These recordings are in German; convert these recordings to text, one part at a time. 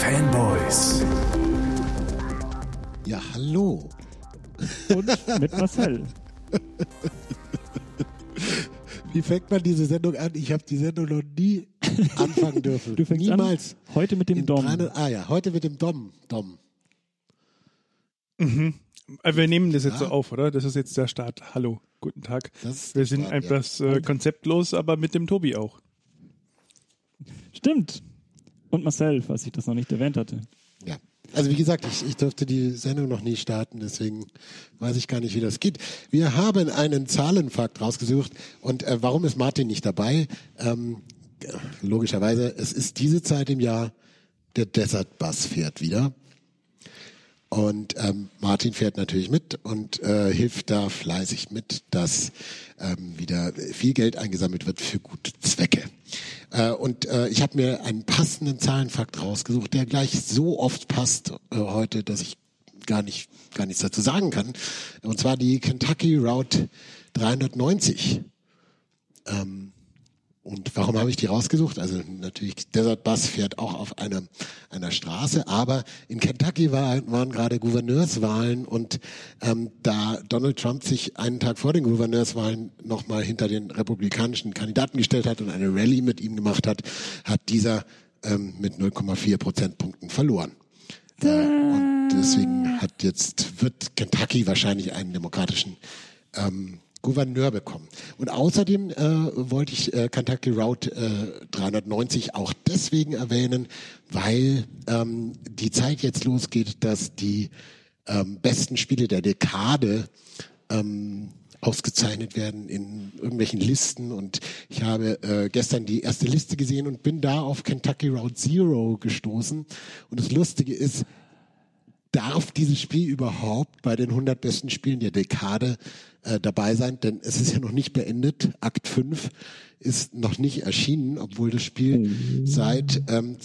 Fanboys. Ja, hallo. Und mit Marcel. Wie fängt man diese Sendung an? Ich habe die Sendung noch nie anfangen dürfen. Du fängst Niemals. An, heute mit dem Dom. Heute mit dem Dom. Mhm. Wir nehmen das jetzt so auf, oder? Das ist jetzt der Start. Hallo, guten Tag. Wir sind etwas konzeptlos, aber mit dem Tobi auch. Stimmt. Und Marcel, falls ich das noch nicht erwähnt hatte. Ja. Also wie gesagt, ich durfte die Sendung noch nie starten, deswegen weiß ich gar nicht, wie das geht. Wir haben einen Zahlenfakt rausgesucht und warum ist Martin nicht dabei? Logischerweise, es ist diese Zeit im Jahr, der Desert Bus fährt wieder. Und Martin fährt natürlich mit und hilft da fleißig mit, dass wieder viel Geld eingesammelt wird für gute Zwecke. Ich habe mir einen passenden Zahlenfakt rausgesucht, der gleich so oft passt heute, dass ich gar nichts dazu sagen kann. Und zwar die Kentucky Route 390. Und warum habe ich die rausgesucht? Also natürlich, Desert Bus fährt auch auf einer Straße, aber in Kentucky waren gerade Gouverneurswahlen und da Donald Trump sich einen Tag vor den Gouverneurswahlen nochmal hinter den republikanischen Kandidaten gestellt hat und eine Rallye mit ihm gemacht hat, hat dieser mit 0,4 Prozentpunkten verloren. Und deswegen wird Kentucky wahrscheinlich einen demokratischen Gouverneur bekommen. Und außerdem wollte ich Kentucky Route 390 auch deswegen erwähnen, weil die Zeit jetzt losgeht, dass die besten Spiele der Dekade ausgezeichnet werden in irgendwelchen Listen. Und ich habe gestern die erste Liste gesehen und bin da auf Kentucky Route Zero gestoßen. Und das Lustige ist, darf dieses Spiel überhaupt bei den 100 besten Spielen der Dekade dabei sein? Denn es ist ja noch nicht beendet. Akt 5 ist noch nicht erschienen, obwohl das Spiel seit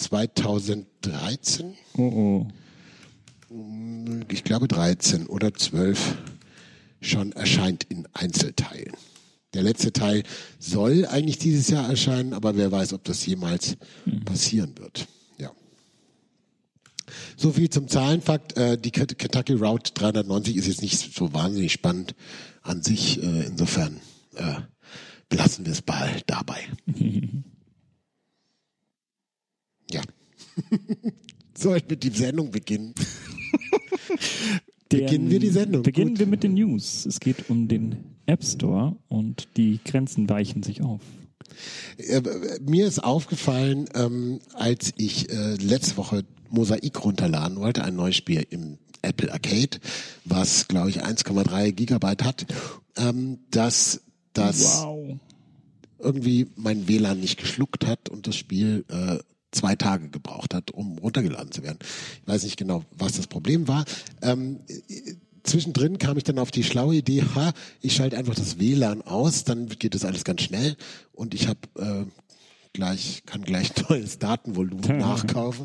2013, ich glaube 13 oder 12, schon erscheint in Einzelteilen. Der letzte Teil soll eigentlich dieses Jahr erscheinen, aber wer weiß, ob das jemals passieren wird. So viel zum Zahlenfakt. Die Kentucky Route 390 ist jetzt nicht so wahnsinnig spannend an sich. Insofern belassen wir es bald dabei. Ja. Soll ich mit die Sendung beginnen? Beginnen wir die Sendung. Beginnen wir mit den News. Es geht um den App Store und die Grenzen weichen sich auf. Mir ist aufgefallen, als ich letzte Woche Mosaik runterladen wollte, ein neues Spiel im Apple Arcade, was, glaube ich, 1,3 Gigabyte hat, dass das irgendwie mein WLAN nicht geschluckt hat und das Spiel 2 Tage gebraucht hat, um runtergeladen zu werden. Ich weiß nicht genau, was das Problem war. Zwischendrin kam ich dann auf die schlaue Idee, ich schalte einfach das WLAN aus, dann geht das alles ganz schnell und ich habe kann gleich neues Datenvolumen nachkaufen.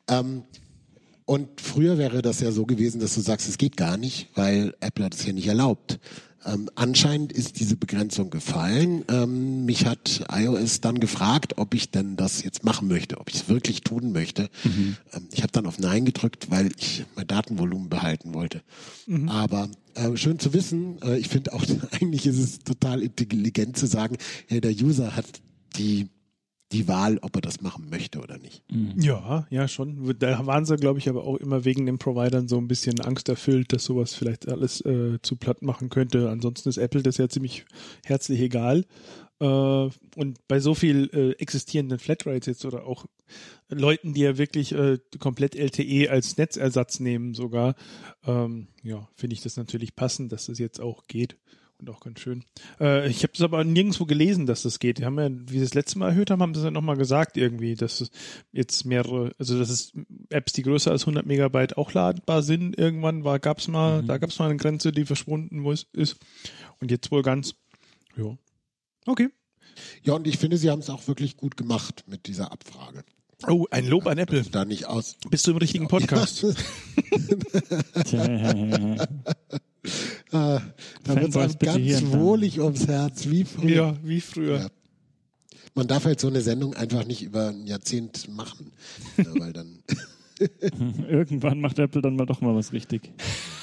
Und früher wäre das ja so gewesen, dass du sagst, es geht gar nicht, weil Apple hat es ja nicht erlaubt. Anscheinend ist diese Begrenzung gefallen. Mich hat iOS dann gefragt, ob ich denn das jetzt machen möchte, ob ich es wirklich tun möchte. Ich habe dann auf Nein gedrückt, weil ich mein Datenvolumen behalten wollte. Aber schön zu wissen, ich finde auch, eigentlich ist es total intelligent zu sagen, hey, der User hat die Wahl, ob er das machen möchte oder nicht. Ja, schon. Da waren sie, glaube ich, aber auch immer wegen den Providern so ein bisschen angsterfüllt, dass sowas vielleicht alles zu platt machen könnte. Ansonsten ist Apple das ja ziemlich herzlich egal. Und bei so viel existierenden Flatrates jetzt oder auch Leuten, die ja wirklich komplett LTE als Netzersatz nehmen sogar, finde ich das natürlich passend, dass das jetzt auch geht. Und auch ganz schön. Ich habe das aber nirgendwo gelesen, dass das geht. Die haben ja, wie sie das letzte Mal erhöht haben sie es ja nochmal gesagt irgendwie, dass es jetzt dass es Apps, die größer als 100 Megabyte auch ladbar sind. Irgendwann da gab es mal eine Grenze, die verschwunden ist. Und jetzt wohl ganz, ja. Okay. Ja, und ich finde, sie haben es auch wirklich gut gemacht mit dieser Abfrage. Oh, ein Lob an Apple. Da nicht aus. Bist du im richtigen Podcast? Da wird es einem ganz wohlig ums Herz, wie früher. Ja, wie früher. Ja. Man darf halt so eine Sendung einfach nicht über ein Jahrzehnt machen, weil dann Irgendwann macht Apple dann doch mal was richtig.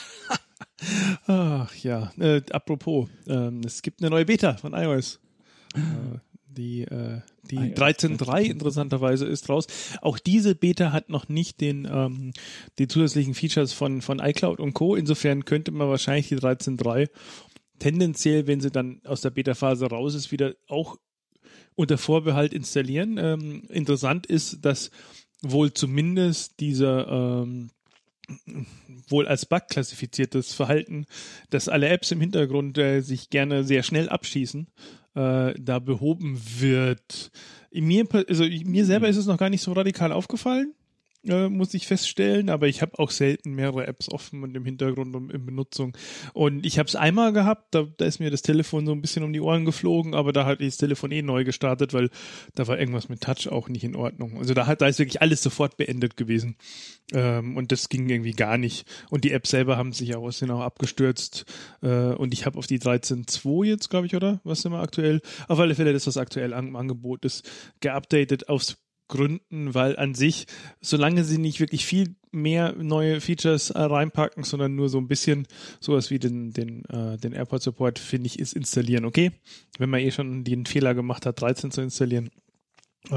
Ach ja, apropos, es gibt eine neue Beta von iOS. Die 13.3 interessanterweise ist raus. Auch diese Beta hat noch nicht die zusätzlichen Features von iCloud und Co. Insofern könnte man wahrscheinlich die 13.3 tendenziell, wenn sie dann aus der Beta-Phase raus ist, wieder auch unter Vorbehalt installieren. Interessant ist, dass wohl zumindest dieser wohl als Bug klassifiziertes Verhalten, dass alle Apps im Hintergrund sich gerne sehr schnell abschießen, da behoben wird. Mir selber ist es noch gar nicht so radikal aufgefallen, muss ich feststellen, aber ich habe auch selten mehrere Apps offen und im Hintergrund in Benutzung. Und ich habe es einmal gehabt, da ist mir das Telefon so ein bisschen um die Ohren geflogen, aber da hatte ich das Telefon neu gestartet, weil da war irgendwas mit Touch auch nicht in Ordnung. Also da ist wirklich alles sofort beendet gewesen. Und das ging irgendwie gar nicht. Und die Apps selber sind auch abgestürzt. Und ich habe auf die 13.2 jetzt, glaube ich, oder? Was sind wir aktuell? Auf alle Fälle das, was aktuell im Angebot ist, geupdatet aus Gründen, weil an sich, solange sie nicht wirklich viel mehr neue Features reinpacken, sondern nur so ein bisschen sowas wie den AirPod Support, finde ich, ist installieren okay. Wenn man schon den Fehler gemacht hat, 13 zu installieren. Die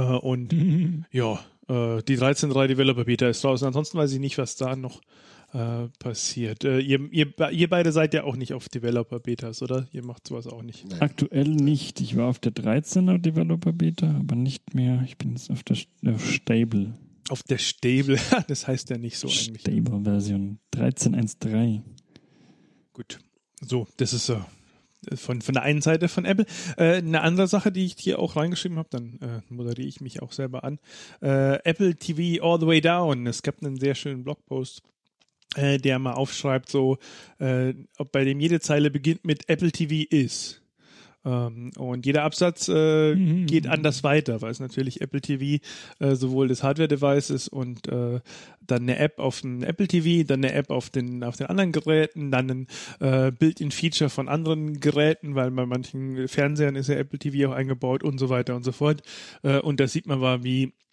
13.3 Developer Beta ist draußen. Ansonsten weiß ich nicht, was da noch passiert. Ihr beide seid ja auch nicht auf Developer Betas, oder? Ihr macht sowas auch nicht. Nein. Aktuell nicht. Ich war auf der 13er Developer Beta, aber nicht mehr. Ich bin jetzt auf der Stable. Auf der Stable? Das heißt ja nicht so eigentlich. Stable-Version 13.1.3. Gut. So, das ist von der einen Seite von Apple. Eine andere Sache, die ich hier auch reingeschrieben habe, dann moderiere ich mich auch selber an. Apple TV All the Way Down. Es gab einen sehr schönen Blogpost, der mal aufschreibt, bei dem jede Zeile beginnt mit Apple TV is. Und jeder Absatz geht anders weiter, weil es natürlich Apple TV sowohl das Hardware-Device ist und dann eine App auf dem Apple TV, dann eine App auf den anderen Geräten, dann ein Built-in-Feature von anderen Geräten, weil bei manchen Fernsehern ist ja Apple TV auch eingebaut und so weiter und so fort. Und da sieht man mal,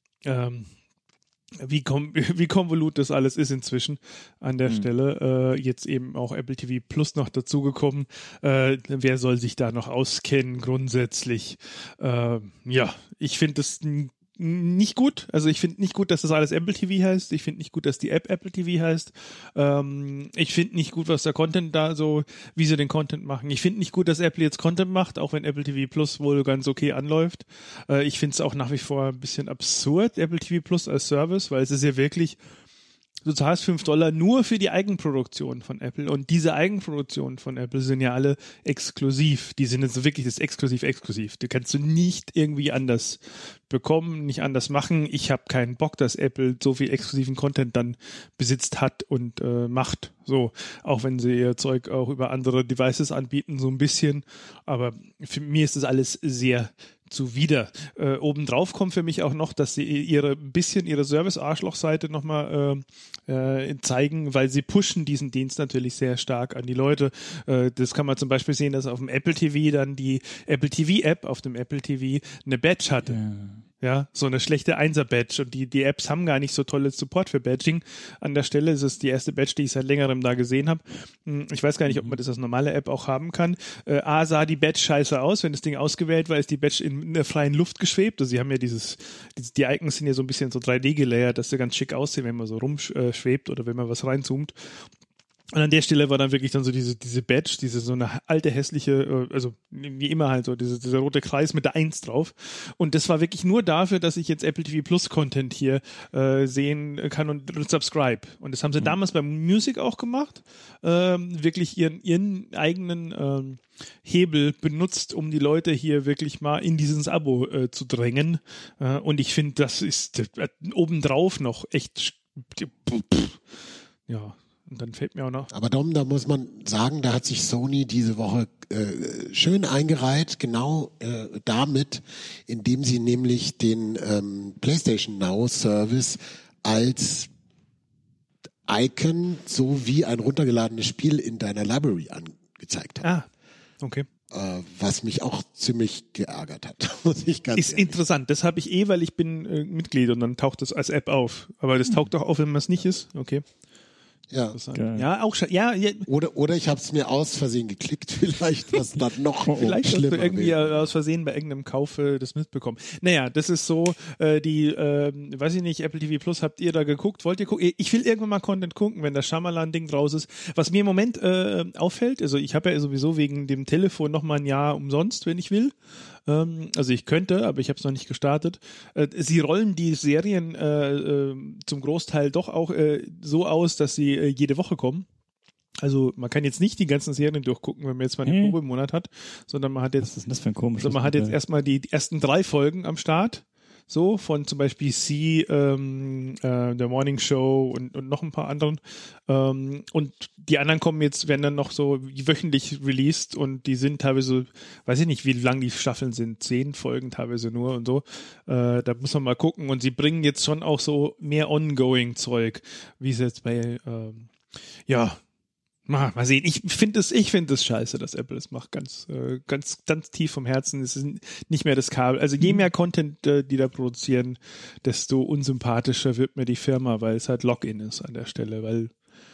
wie konvolut das alles ist inzwischen an der Stelle. Jetzt eben auch Apple TV Plus noch dazugekommen. Wer soll sich da noch auskennen grundsätzlich? Ich finde das nicht gut. Also ich finde nicht gut, dass das alles Apple TV heißt. Ich finde nicht gut, dass die App Apple TV heißt. Ich finde nicht gut, was der Content wie sie den Content machen. Ich finde nicht gut, dass Apple jetzt Content macht, auch wenn Apple TV Plus wohl ganz okay anläuft. Ich finde es auch nach wie vor ein bisschen absurd, Apple TV Plus als Service, weil es ist ja wirklich, du zahlst $5 nur für die Eigenproduktion von Apple und diese Eigenproduktionen von Apple sind ja alle exklusiv. Die sind jetzt wirklich das exklusiv. Die kannst du nicht irgendwie anders bekommen, nicht anders machen. Ich habe keinen Bock, dass Apple so viel exklusiven Content dann besitzt hat und macht. So, auch wenn sie ihr Zeug auch über andere Devices anbieten, so ein bisschen. Aber für mich ist das alles sehr zuwider. Obendrauf kommt für mich auch noch, dass sie ihre Service-Arschloch-Seite nochmal zeigen, weil sie pushen diesen Dienst natürlich sehr stark an die Leute. Das kann man zum Beispiel sehen, dass auf dem Apple TV dann die Apple TV-App auf dem Apple TV eine Badge hatte. Ja, so eine schlechte 1er-Badge und die Apps haben gar nicht so tolles Support für Badging. An der Stelle ist es die erste Badge, die ich seit längerem da gesehen habe. Ich weiß gar nicht, ob man das als normale App auch haben kann. Sah die Badge scheiße aus, wenn das Ding ausgewählt war, ist die Badge in der freien Luft geschwebt. Also sie haben ja die Icons sind ja so ein bisschen so 3D gelayert, dass sie ganz schick aussehen, wenn man so rumschwebt oder wenn man was reinzoomt. Und an der Stelle war dann wirklich dann so diese Badge, so eine alte hässliche, also wie immer halt so, dieser rote Kreis mit der 1 drauf. Und das war wirklich nur dafür, dass ich jetzt Apple TV Plus Content hier sehen kann und subscribe. Und das haben sie damals beim Music auch gemacht, wirklich ihren eigenen Hebel benutzt, um die Leute hier wirklich mal in dieses Abo zu drängen. Und ich finde, das ist obendrauf noch echt, ja. Und dann fällt mir auch noch. Aber Dom, da muss man sagen, da hat sich Sony diese Woche schön eingereiht, genau damit, indem sie nämlich den PlayStation Now Service als Icon sowie ein runtergeladenes Spiel in deiner Library angezeigt haben. Okay. was mich auch ziemlich geärgert hat, muss ich ganz Ist ehrlich interessant. Das habe ich weil ich bin Mitglied und dann taucht das als App auf. Aber das taucht doch auf, wenn man es nicht ist. Okay. Ja. Interessant. Geil. Ja, auch ja. Oder ich habe es mir aus Versehen geklickt, vielleicht, was dann noch Vielleicht hast du schlimmer irgendwie wäre. aus Versehen bei irgendeinem Kauf das mitbekommen. Naja, das ist so, weiß ich nicht, Apple TV Plus, habt ihr da geguckt? Wollt ihr gucken? Ich will irgendwann mal Content gucken, wenn das Shyamalan-Ding raus ist. Was mir im Moment auffällt, also ich habe ja sowieso wegen dem Telefon noch mal ein Jahr umsonst, wenn ich will. Also ich könnte, aber ich habe es noch nicht gestartet. Sie rollen die Serien zum Großteil doch auch so aus, dass sie jede Woche kommen. Also man kann jetzt nicht die ganzen Serien durchgucken, wenn man jetzt mal einen Probemonat hat, sondern man hat jetzt, Was ist denn das für ein komisches also man hat jetzt Modell? erstmal die ersten 3 Folgen am Start. So, von zum Beispiel The Morning Show und noch ein paar anderen. Und die anderen werden dann noch so wöchentlich released und die sind teilweise, weiß ich nicht, wie lang die Staffeln sind, 10 Folgen teilweise nur und so. Da muss man mal gucken. Und sie bringen jetzt schon auch so mehr Ongoing-Zeug, wie es jetzt bei, mal sehen. Ich finde es scheiße, dass Apple es macht. Ganz tief vom Herzen. Es ist nicht mehr das Kabel. Also je mehr Content die da produzieren, desto unsympathischer wird mir die Firma, weil es halt Login ist an der Stelle. Weil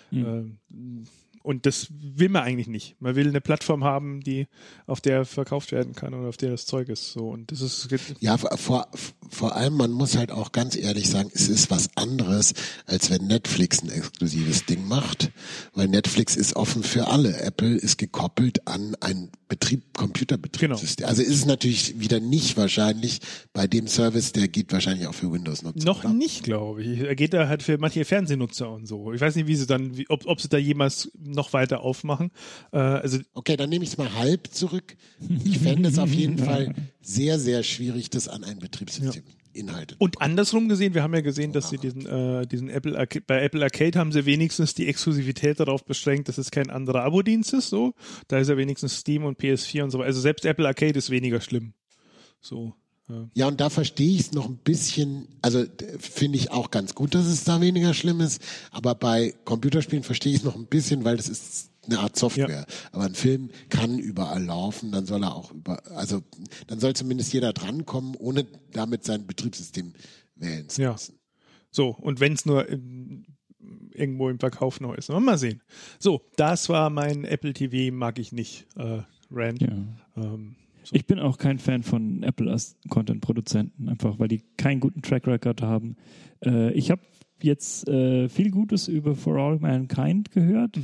und das will man eigentlich nicht. Man will eine Plattform haben, auf der verkauft werden kann oder auf der das Zeug ist. So, und das ist Ja, vor allem, man muss halt auch ganz ehrlich sagen, es ist was anderes, als wenn Netflix ein exklusives Ding macht, weil Netflix ist offen für alle. Apple ist gekoppelt an ein Computerbetriebssystem. Genau. Also ist es natürlich wieder nicht wahrscheinlich bei dem Service, der geht wahrscheinlich auch für Windows-Nutzer. noch oder? nicht, glaube ich. Er geht da halt für manche Fernsehnutzer und so. Ich weiß nicht, wie sie dann, ob sie da jemals noch weiter aufmachen. Okay, dann nehme ich es mal halb zurück. Ich fände es auf jeden Fall sehr, sehr schwierig, das an ein Betriebssystem Inhalte. Und andersrum gesehen, wir haben ja gesehen, dass sie diesen Apple Arcade, bei Apple Arcade haben sie wenigstens die Exklusivität darauf beschränkt, dass es kein anderer Abo-Dienst ist, so. Da ist ja wenigstens Steam und PS4 und so. Also selbst Apple Arcade ist weniger schlimm. So. Ja, und da verstehe ich es noch ein bisschen, also finde ich auch ganz gut, dass es da weniger schlimm ist, aber bei Computerspielen verstehe ich es noch ein bisschen, weil das ist eine Art Software. Ja. Aber ein Film kann überall laufen, dann soll er auch dann soll zumindest jeder drankommen, ohne damit sein Betriebssystem wählen zu müssen. So, und wenn es nur irgendwo im Verkauf noch ist. Mal sehen. So, das war mein Apple TV, mag ich nicht, Rand. Ja. So. Ich bin auch kein Fan von Apple als Content-Produzenten, einfach weil die keinen guten Track Record haben. Ich habe jetzt viel Gutes über For All Mankind gehört.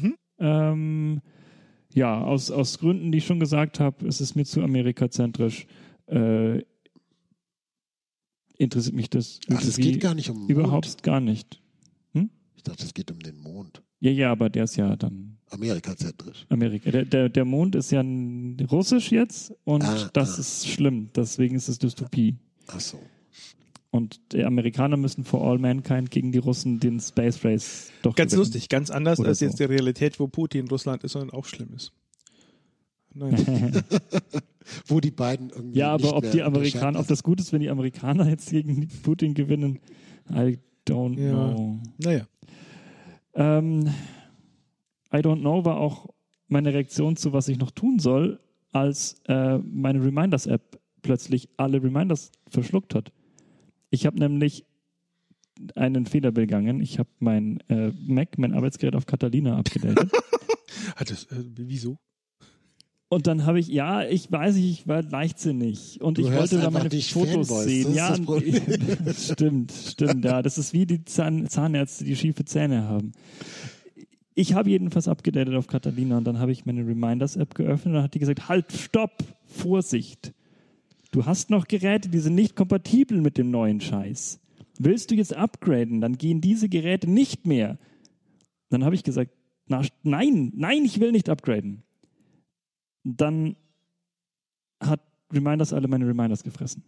Aus Gründen, die ich schon gesagt habe, ist es mir zu amerikazentrisch. Interessiert mich das es geht gar nicht um Mond. Überhaupt gar nicht. Ich dachte, es geht um den Mond. Ja, aber der ist ja dann amerikazentrisch. Der Mond ist ja russisch jetzt und das ist schlimm. Deswegen ist es Dystopie. Ach so. Und die Amerikaner müssen For All Mankind gegen die Russen den Space Race doch ganz gewinnen. lustig, ganz anders Oder als so. jetzt die Realität, wo Putin Russland ist und auch schlimm ist. Nein. Wo die beiden irgendwie Ja, aber nicht ob mehr die Amerikaner, ob das gut ist, wenn die Amerikaner jetzt gegen Putin gewinnen, I don't know. Naja. I don't know war auch meine Reaktion zu, was ich noch tun soll, als meine Reminders-App plötzlich alle Reminders verschluckt hat. Ich habe nämlich einen Fehler begangen. Ich habe mein Mac, mein Arbeitsgerät auf Catalina abgedatet. Wieso? Und dann habe ich weiß ich, ich war leichtsinnig. Und ich wollte da meine Fotos sehen. Ja, stimmt. Ja, das ist wie die Zahnärzte, die schiefe Zähne haben. Ich habe jedenfalls abgedatet auf Catalina und dann habe ich meine Reminders-App geöffnet und dann hat die gesagt, halt, stopp, Vorsicht. Du hast noch Geräte, die sind nicht kompatibel mit dem neuen Scheiß. Willst du jetzt upgraden, dann gehen diese Geräte nicht mehr. Dann habe ich gesagt, nein, ich will nicht upgraden. Dann hat Reminders alle meine Reminders gefressen.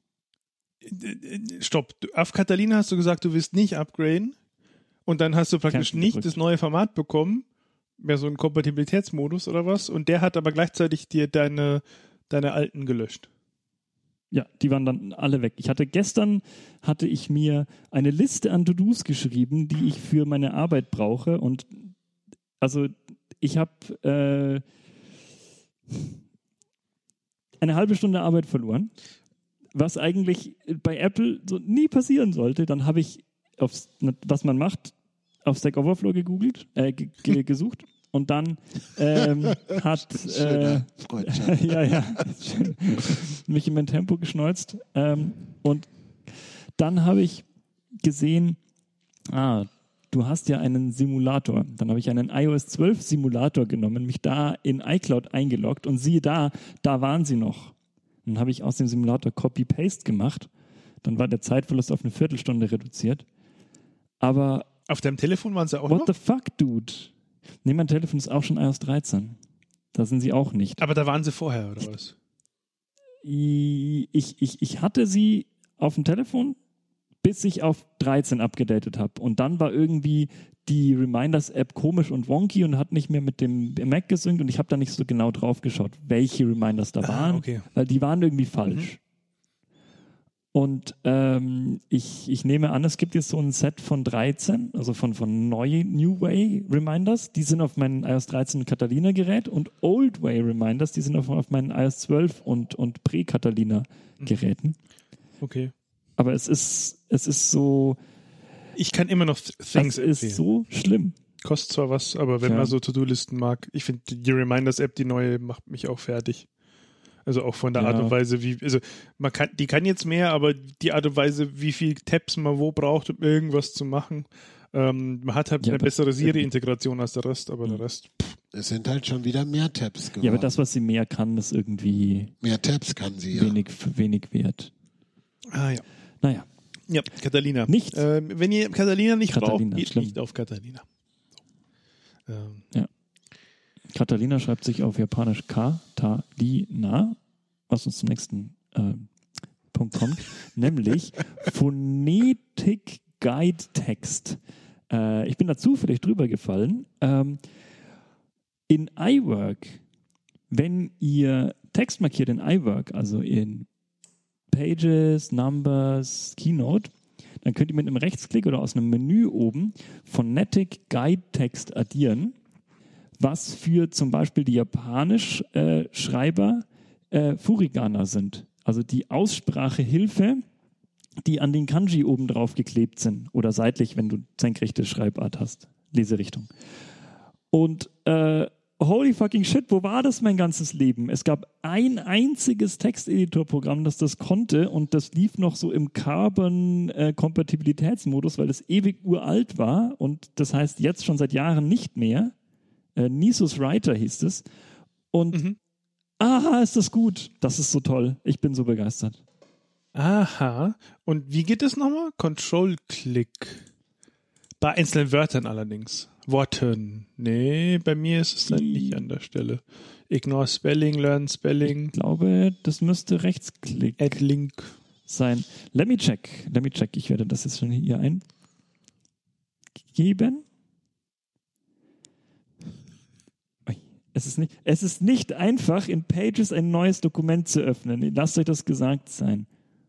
Stopp, auf Catalina hast du gesagt, du willst nicht upgraden und dann hast du praktisch nicht das neue Format bekommen, mehr so einen Kompatibilitätsmodus oder was, und der hat aber gleichzeitig dir deine alten gelöscht. Ja, die waren dann alle weg. Gestern hatte ich mir eine Liste an To-Dos geschrieben, die ich für meine Arbeit brauche, und also ich habe eine halbe Stunde Arbeit verloren, was eigentlich bei Apple so nie passieren sollte. Dann habe ich, was man macht, auf Stack Overflow gesucht. Und dann hat mich in mein Tempo geschneuzt. Und dann habe ich gesehen, du hast ja einen Simulator. Dann habe ich einen iOS 12 Simulator genommen, mich da in iCloud eingeloggt und siehe da waren sie noch. Dann habe ich aus dem Simulator Copy-Paste gemacht. Dann war der Zeitverlust auf eine Viertelstunde reduziert. Aber auf deinem Telefon waren sie auch noch? What the fuck, dude? Nee, mein Telefon ist auch schon iOS 13. Da sind sie auch nicht. Aber da waren sie vorher, oder was? Ich hatte sie auf dem Telefon, bis ich auf 13 abgedatet habe. Und dann war irgendwie die Reminders-App komisch und wonky und hat nicht mehr mit dem Mac gesynkt und ich habe da nicht so genau drauf geschaut, welche Reminders da waren, weil die waren irgendwie falsch. Und ich nehme an, es gibt jetzt so ein Set von 13, also von neue New Way Reminders, die sind auf meinem iOS 13 Catalina Gerät und Old Way Reminders, die sind auf meinen iOS 12 und Pre-Catalina Geräten. Okay. Aber es ist so... Ich kann immer noch Things empfehlen. Es ist so schlimm. Kostet zwar was, aber wenn man so To-Do-Listen mag, ich finde die Reminders-App, die neue, macht mich auch fertig. Also auch von der Art und Weise, die kann jetzt mehr, aber die Art und Weise, wie viel Tabs man wo braucht, um irgendwas zu machen. Man hat halt eine bessere Siri-Integration als der Rest, aber der Rest... Es sind halt schon wieder mehr Tabs geworden. Ja, aber das, was sie mehr kann, ist irgendwie... Mehr Tabs kann sie, wenig wert. Ja. Naja. Ja, Catalina. Nicht. Wenn ihr Catalina nicht braucht, geht nicht auf Catalina. Ja. Catalina schreibt sich auf Japanisch Katalina, was uns zum nächsten Punkt kommt, nämlich Phonetic Guide Text. Ich bin da zufällig drüber gefallen. In iWork, wenn ihr Text markiert in iWork, also in Pages, Numbers, Keynote, dann könnt ihr mit einem Rechtsklick oder aus einem Menü oben Phonetic Guide Text addieren, was für zum Beispiel die Japanisch-Schreiber Furigana sind. Also die Aussprachehilfe, die an den Kanji oben drauf geklebt sind oder seitlich, wenn du senkrechte Schreibart hast, Leserichtung. Und holy fucking shit, wo war das mein ganzes Leben? Es gab ein einziges Texteditorprogramm, das konnte und das lief noch so im Carbon-Kompatibilitätsmodus, weil es ewig uralt war und das heißt jetzt schon seit Jahren nicht mehr. Nisus Writer hieß es. Und ist das gut. Das ist so toll. Ich bin so begeistert. Aha. Und wie geht es nochmal? Control-Click. Bei einzelnen Wörtern allerdings. Worten. Nee, bei mir ist es dann nicht an der Stelle. Ignore Spelling, Learn Spelling. Ich glaube, das müsste Rechtsklick Add Link sein. Let me check. Ich werde das jetzt schon hier eingeben. Es ist nicht einfach, in Pages ein neues Dokument zu öffnen. Lasst euch das gesagt sein.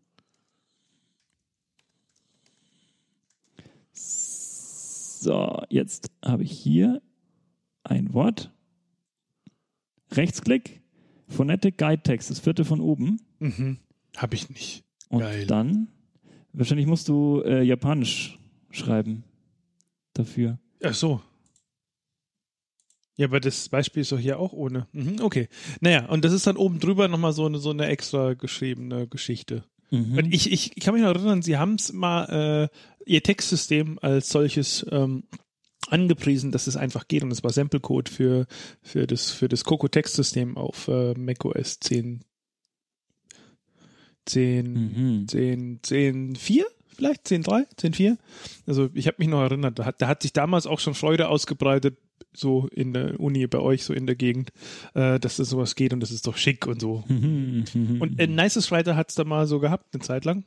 So, jetzt habe ich hier ein Wort. Rechtsklick, Phonetic Guide Text, das vierte von oben. Habe ich nicht. Und dann, wahrscheinlich musst du Japanisch schreiben dafür. Ach so. Ja, aber das Beispiel ist doch hier auch ohne. Okay. Naja, und das ist dann oben drüber nochmal so eine extra geschriebene Geschichte. Und ich kann mich noch erinnern, Sie haben es mal Ihr Textsystem als solches angepriesen, dass es einfach geht und es war Samplecode für das Coco-Textsystem auf macOS 10.4? Vielleicht 10.3, 10.4. Also ich habe mich noch erinnert, da hat sich damals auch schon Freude ausgebreitet, so in der Uni bei euch, so in der Gegend, dass das sowas geht und das ist doch schick und so. Und Nisus Writer hat es da mal so gehabt, eine Zeit lang?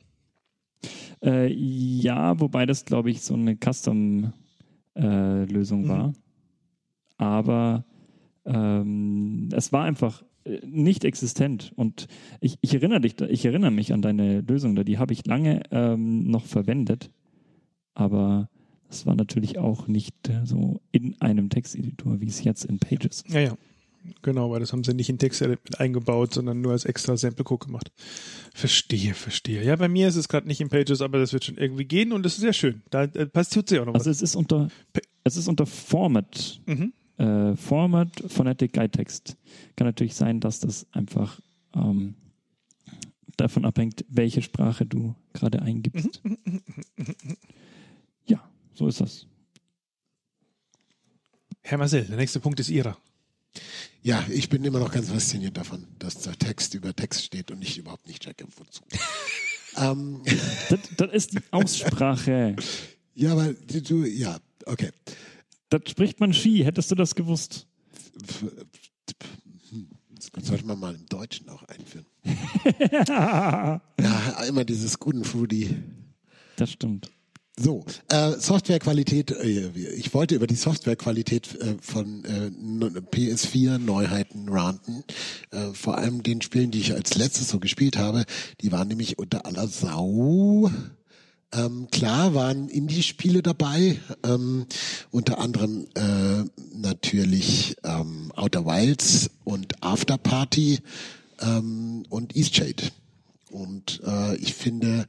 Ja, wobei das, glaube ich, so eine Custom-Lösung war. Aber es war einfach nicht existent. Und ich erinnere mich an deine Lösung da, die habe ich lange noch verwendet. Aber es war natürlich auch nicht so in einem Texteditor, wie es jetzt in Pages ist. Ja. Genau, weil das haben sie nicht in TextEdit mit eingebaut, sondern nur als extra Sample-Code gemacht. Verstehe. Ja, bei mir ist es gerade nicht in Pages, aber das wird schon irgendwie gehen und das ist sehr schön. Da tut sie auch noch was. Also es ist unter Format. Format, Phonetic Guide Text. Kann natürlich sein, dass das einfach davon abhängt, welche Sprache du gerade eingibst. Ja, so ist das. Herr Marcel, der nächste Punkt ist Ihrer. Ja, ich bin immer noch ganz fasziniert davon, dass da Text über Text steht und ich überhaupt nicht checke, wozu. Das ist die Aussprache. Ja, aber ja, okay. Das spricht man Ski. Hättest du das gewusst? Das sollte man mal im Deutschen auch einführen. Ja, immer dieses guten Foodie. Das stimmt. So, Softwarequalität. Ich wollte über die Softwarequalität von PS4-Neuheiten ranten. Vor allem den Spielen, die ich als letztes so gespielt habe. Die waren nämlich unter aller Sau. Klar waren Indie-Spiele dabei, unter anderem natürlich Outer Wilds und Afterparty und Eastshade. Und ich finde,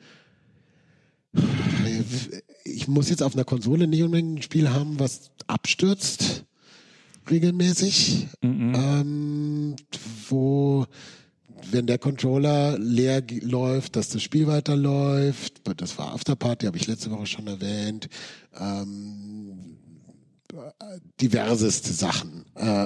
ich muss jetzt auf einer Konsole nicht unbedingt ein Spiel haben, was abstürzt regelmäßig, wo wenn der Controller leer läuft, dass das Spiel weiterläuft. Das war Afterparty, habe ich letzte Woche schon erwähnt. Diverseste Sachen.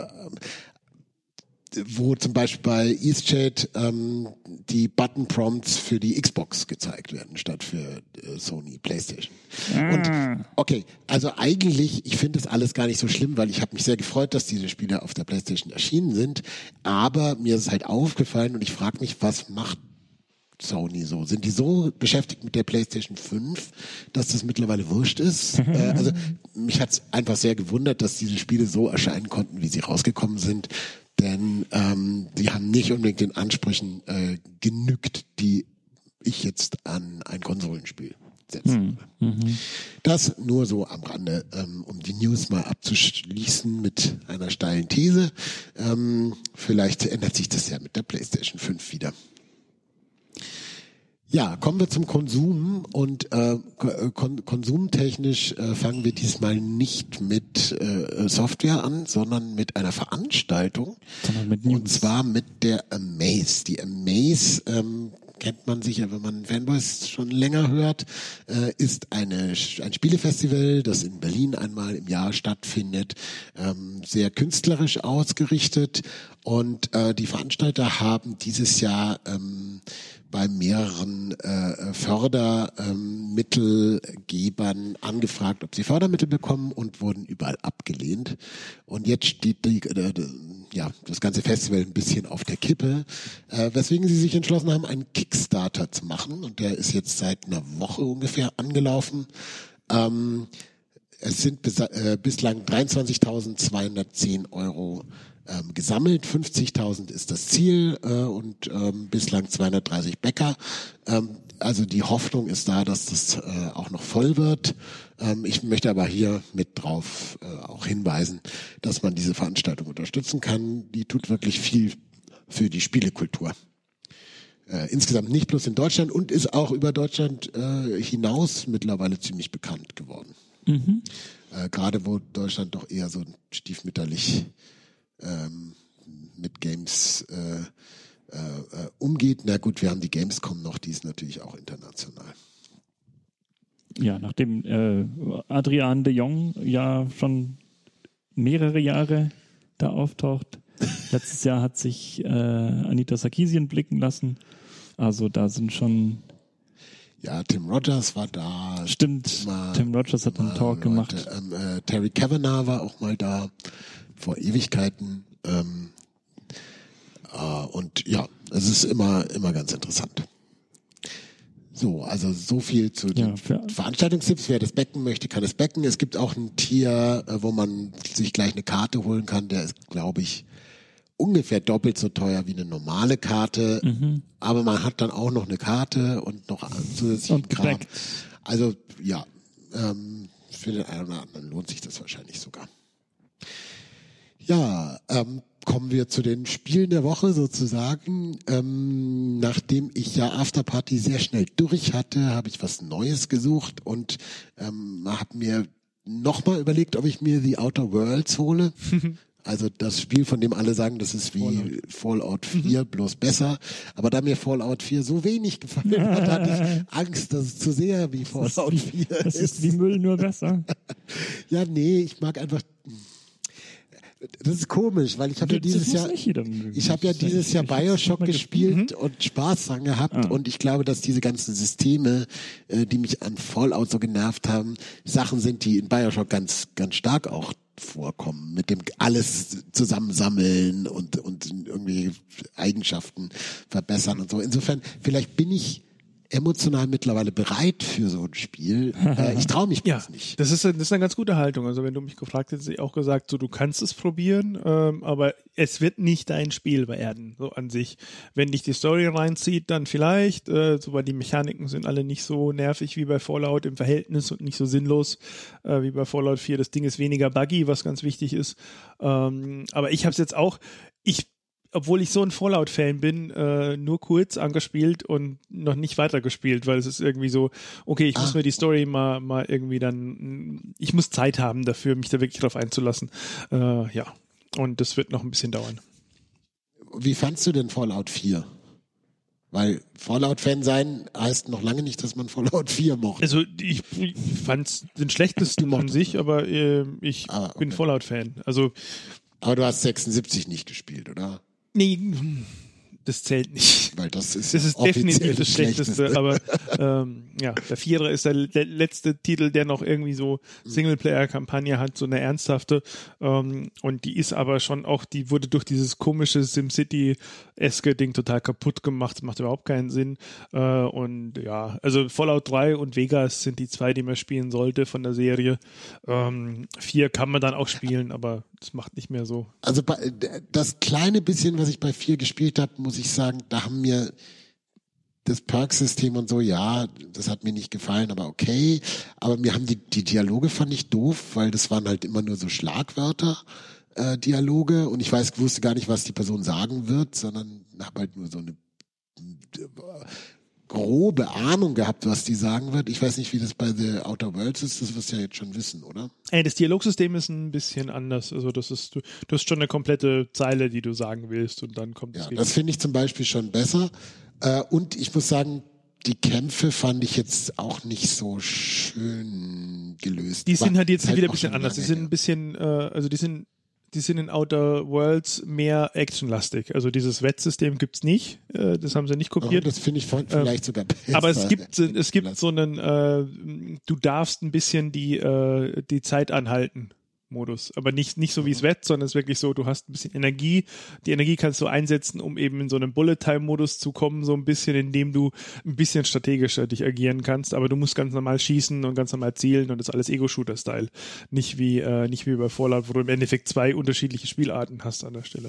Wo zum Beispiel bei Eastshade die Button-Prompts für die Xbox gezeigt werden, statt für Sony PlayStation. Und okay, also eigentlich, ich finde das alles gar nicht so schlimm, weil ich habe mich sehr gefreut, dass diese Spiele auf der PlayStation erschienen sind, aber mir ist es halt aufgefallen und ich frage mich, was macht Sony so? Sind die so beschäftigt mit der PlayStation 5, dass das mittlerweile wurscht ist? Also mich hat es einfach sehr gewundert, dass diese Spiele so erscheinen konnten, wie sie rausgekommen sind. Denn die haben nicht unbedingt den Ansprüchen genügt, die ich jetzt an ein Konsolenspiel setzen würde. Das nur so am Rande, um die News mal abzuschließen mit einer steilen These. Vielleicht ändert sich das ja mit der PlayStation 5 wieder. Ja, kommen wir zum Konsum und konsumtechnisch fangen wir diesmal nicht mit Software an, sondern mit einer Veranstaltung. Und zwar mit der Amaze. Die Amaze kennt man sicher, wenn man Fanboys schon länger hört, ist ein Spielefestival, das in Berlin einmal im Jahr stattfindet, sehr künstlerisch ausgerichtet und die Veranstalter haben dieses Jahr bei mehreren Fördermittelgebern angefragt, ob sie Fördermittel bekommen und wurden überall abgelehnt. Und jetzt steht das ganze Festival ein bisschen auf der Kippe, weswegen sie sich entschlossen haben, einen Kickstarter zu machen. Und der ist jetzt seit einer Woche ungefähr angelaufen. Es sind bislang 23.210 € gesammelt, 50.000 ist das Ziel und bislang 230 Bäcker. Also die Hoffnung ist da, dass das auch noch voll wird. Ich möchte aber hier mit drauf auch hinweisen, dass man diese Veranstaltung unterstützen kann. Die tut wirklich viel für die Spielekultur. Insgesamt nicht bloß in Deutschland und ist auch über Deutschland hinaus mittlerweile ziemlich bekannt geworden. Gerade wo Deutschland doch eher so stiefmütterlich mit Games umgeht. Na gut, wir haben die Gamescom noch, die ist natürlich auch international. Ja, nachdem Adrian de Jong ja schon mehrere Jahre da auftaucht. Letztes Jahr hat sich Anita Sarkeesian blicken lassen. Also da sind schon... Ja, Tim Rogers war da. Stimmt, Tim Rogers hat einen Talk gemacht. Terry Kavanagh war auch mal da. Vor Ewigkeiten. Und ja, es ist immer ganz interessant. So, also so viel zu den Veranstaltungstipps. Wer das backen möchte, kann es backen. Es gibt auch ein Tier, wo man sich gleich eine Karte holen kann. Der ist, glaube ich, ungefähr doppelt so teuer wie eine normale Karte. Aber man hat dann auch noch eine Karte und noch zusätzlichen Kram. Also ja, für den einen oder anderen lohnt sich das wahrscheinlich sogar. Ja, kommen wir zu den Spielen der Woche sozusagen. Nachdem ich ja Afterparty sehr schnell durch hatte, habe ich was Neues gesucht und habe mir nochmal überlegt, ob ich mir The Outer Worlds hole. Also das Spiel, von dem alle sagen, das ist wie Fallout 4, bloß besser. Aber da mir Fallout 4 so wenig gefallen hat, hatte ich Angst, dass es zu sehr wie Fallout 4 ist. Das ist wie Müll, nur besser. Ja, nee, ich mag einfach... Das ist komisch, weil ich habe ja dieses Jahr BioShock gespielt und Spaß dran gehabt und ich glaube, dass diese ganzen Systeme, die mich an Fallout so genervt haben, Sachen sind, die in BioShock ganz, ganz stark auch vorkommen, mit dem alles zusammensammeln und irgendwie Eigenschaften verbessern und so. Insofern, vielleicht bin ich emotional mittlerweile bereit für so ein Spiel. Ich traue mich bloß nicht. Das ist eine ganz gute Haltung. Also wenn du mich gefragt hättest, hätte ich auch gesagt, so du kannst es probieren, aber es wird nicht dein Spiel werden, so an sich. Wenn dich die Story reinzieht, dann vielleicht, weil die Mechaniken sind alle nicht so nervig wie bei Fallout im Verhältnis und nicht so sinnlos wie bei Fallout 4. Das Ding ist weniger buggy, was ganz wichtig ist. Aber ich habe es jetzt auch, obwohl ich so ein Fallout-Fan bin, nur kurz angespielt und noch nicht weitergespielt, weil es ist irgendwie so, okay, ich muss mir die Story mal irgendwie dann, ich muss Zeit haben dafür, mich da wirklich drauf einzulassen. Und das wird noch ein bisschen dauern. Wie fandst du denn Fallout 4? Weil Fallout-Fan sein heißt noch lange nicht, dass man Fallout 4 mochte. Also ich fand es den schlechtesten an sich, aber ich bin Fallout-Fan. Aber du hast 76 nicht gespielt, oder? Nee, das zählt nicht. Weil das ist definitiv das Schlechteste. Aber der Vierer ist der letzte Titel, der noch irgendwie so Singleplayer-Kampagne hat, so eine ernsthafte. Und die ist aber schon auch, die wurde durch dieses komische SimCity-eske Ding total kaputt gemacht. Das macht überhaupt keinen Sinn. Also Fallout 3 und Vegas sind die zwei, die man spielen sollte von der Serie. 4 kann man dann auch spielen, aber das macht nicht mehr so. Also das kleine bisschen, was ich bei 4 gespielt habe, muss ich sagen, da haben mir das Perk-System und so, ja, das hat mir nicht gefallen, aber okay. Aber mir haben die Dialoge fand ich doof, weil das waren halt immer nur so Schlagwörter, Dialoge und ich wusste gar nicht, was die Person sagen wird, sondern habe halt nur so eine grobe Ahnung gehabt, was die sagen wird. Ich weiß nicht, wie das bei The Outer Worlds ist, das wirst du ja jetzt schon wissen, oder? Das Dialogsystem ist ein bisschen anders. Also du hast schon eine komplette Zeile, die du sagen willst und dann kommt es wieder. Das finde ich zum Beispiel schon besser. Und ich muss sagen, die Kämpfe fand ich jetzt auch nicht so schön gelöst. Die sind halt jetzt wieder ein bisschen anders. Die sind ein bisschen, die sind in Outer Worlds mehr actionlastig. Also dieses Wettsystem gibt's nicht. Das haben sie nicht kopiert. Das finde ich vielleicht sogar besser. Aber es gibt so einen, du darfst ein bisschen die Zeit anhalten Modus. Aber nicht so wie es Wett, sondern es ist wirklich so, du hast ein bisschen Energie. Die Energie kannst du einsetzen, um eben in so einen Bullet-Time-Modus zu kommen, so ein bisschen, indem du ein bisschen strategischer dich agieren kannst. Aber du musst ganz normal schießen und ganz normal zielen und das ist alles Ego-Shooter-Style. Nicht wie bei Fallout, wo du im Endeffekt 2 unterschiedliche Spielarten hast an der Stelle.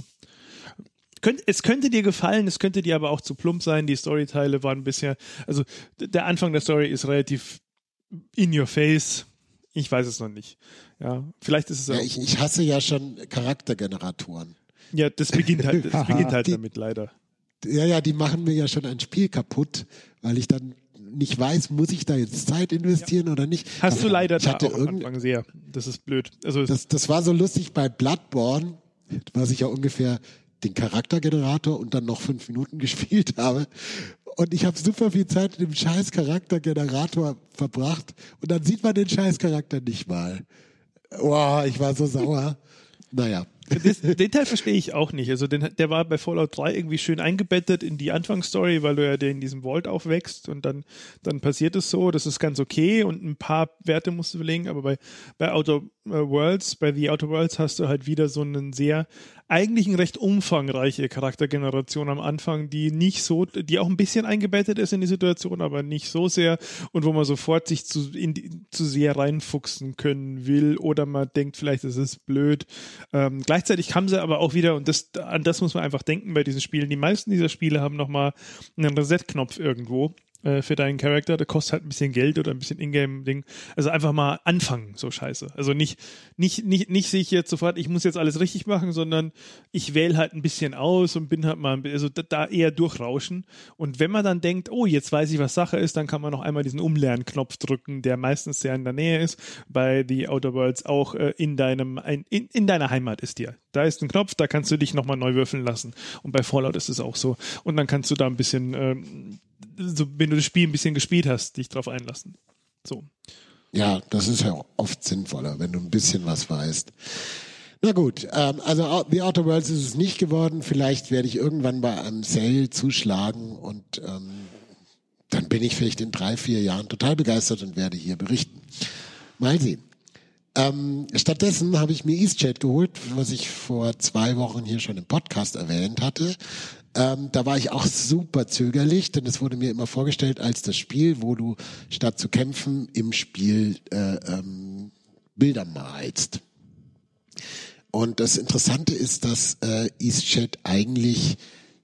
Es könnte dir gefallen, es könnte dir aber auch zu plump sein. Die Storyteile waren bisher, also der Anfang der Story ist relativ in your face. Ich weiß es noch nicht. Ja, vielleicht ist es auch. Ich hasse ja schon Charaktergeneratoren. Ja, das beginnt halt damit leider. Ja, die machen mir ja schon ein Spiel kaputt, weil ich dann nicht weiß, muss ich da jetzt Zeit investieren oder nicht. Hast du leider da auch am Anfang sehr. Das ist blöd. Also das war so lustig bei Bloodborne, was ich ja ungefähr den Charaktergenerator und dann noch 5 Minuten gespielt habe. Und ich habe super viel Zeit in dem scheiß Charaktergenerator verbracht und dann sieht man den scheiß Charakter nicht mal. Wow, ich war so sauer. Naja. Den Teil verstehe ich auch nicht. Also der war bei Fallout 3 irgendwie schön eingebettet in die Anfangsstory, weil du ja in diesem Vault aufwächst und dann passiert es so, das ist ganz okay und ein paar Werte musst du belegen, aber bei Outer Worlds, bei The Outer Worlds hast du halt wieder so einen eigentlich eine recht umfangreiche Charaktergeneration am Anfang, die auch ein bisschen eingebettet ist in die Situation, aber nicht so sehr und wo man sofort sich zu sehr reinfuchsen können will oder man denkt vielleicht, das ist blöd. Gleichzeitig haben sie aber auch wieder, und an das muss man einfach denken bei diesen Spielen, die meisten dieser Spiele haben nochmal einen Reset-Knopf irgendwo, für deinen Charakter. Der kostet halt ein bisschen Geld oder ein bisschen Ingame-Ding. Also einfach mal anfangen, so scheiße. Also nicht sich jetzt sofort, ich muss jetzt alles richtig machen, sondern ich wähle halt ein bisschen aus und bin halt mal, also da eher durchrauschen. Und wenn man dann denkt, oh, jetzt weiß ich, was Sache ist, dann kann man noch einmal diesen Umlernknopf drücken, der meistens sehr in der Nähe ist. Bei The Outer Worlds auch in deiner Heimat ist dir. Da ist ein Knopf, da kannst du dich nochmal neu würfeln lassen. Und bei Fallout ist es auch so. Und dann kannst du da ein bisschen so, wenn du das Spiel ein bisschen gespielt hast, dich drauf einlassen. So. Ja, das ist ja oft sinnvoller, wenn du ein bisschen was weißt. Na gut, also The Outer Worlds ist es nicht geworden. Vielleicht werde ich irgendwann bei einem Sale zuschlagen und dann bin ich vielleicht in 3-4 Jahren total begeistert und werde hier berichten. Mal sehen. Stattdessen habe ich mir Eastshade geholt, was ich vor 2 Wochen hier schon im Podcast erwähnt hatte. Da war ich auch super zögerlich, denn es wurde mir immer vorgestellt als das Spiel, wo du statt zu kämpfen im Spiel Bilder malst. Und das Interessante ist, dass Eastshade eigentlich,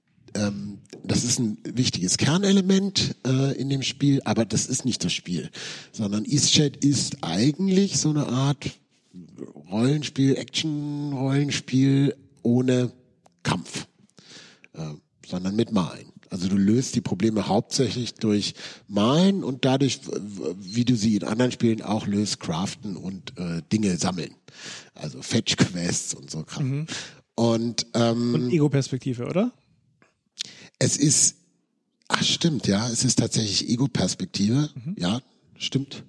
das ist ein wichtiges Kernelement in dem Spiel, aber das ist nicht das Spiel, sondern Eastshade ist eigentlich so eine Art Rollenspiel, Action-Rollenspiel ohne Kampf. Sondern mit Malen. Also du löst die Probleme hauptsächlich durch Malen und dadurch, wie du sie in anderen Spielen auch löst, craften und Dinge sammeln. Also Fetch-Quests und so Kram. Mhm. Und Ego-Perspektive, oder? Es ist, stimmt, ja, es ist tatsächlich Ego-Perspektive. Mhm. Ja, stimmt.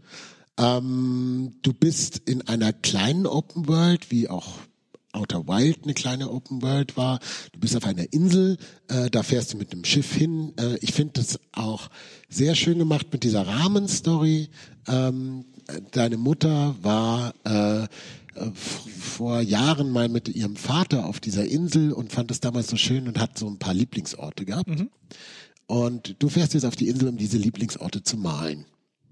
Du bist in einer kleinen Open World, wie auch Outer Wild eine kleine Open World war. Du bist auf einer Insel, da fährst du mit einem Schiff hin. Ich finde das auch sehr schön gemacht mit dieser Rahmenstory. Deine Mutter war vor Jahren mal mit ihrem Vater auf dieser Insel und fand es damals so schön und hat so ein paar Lieblingsorte gehabt. Mhm. Und du fährst jetzt auf die Insel, um diese Lieblingsorte zu malen.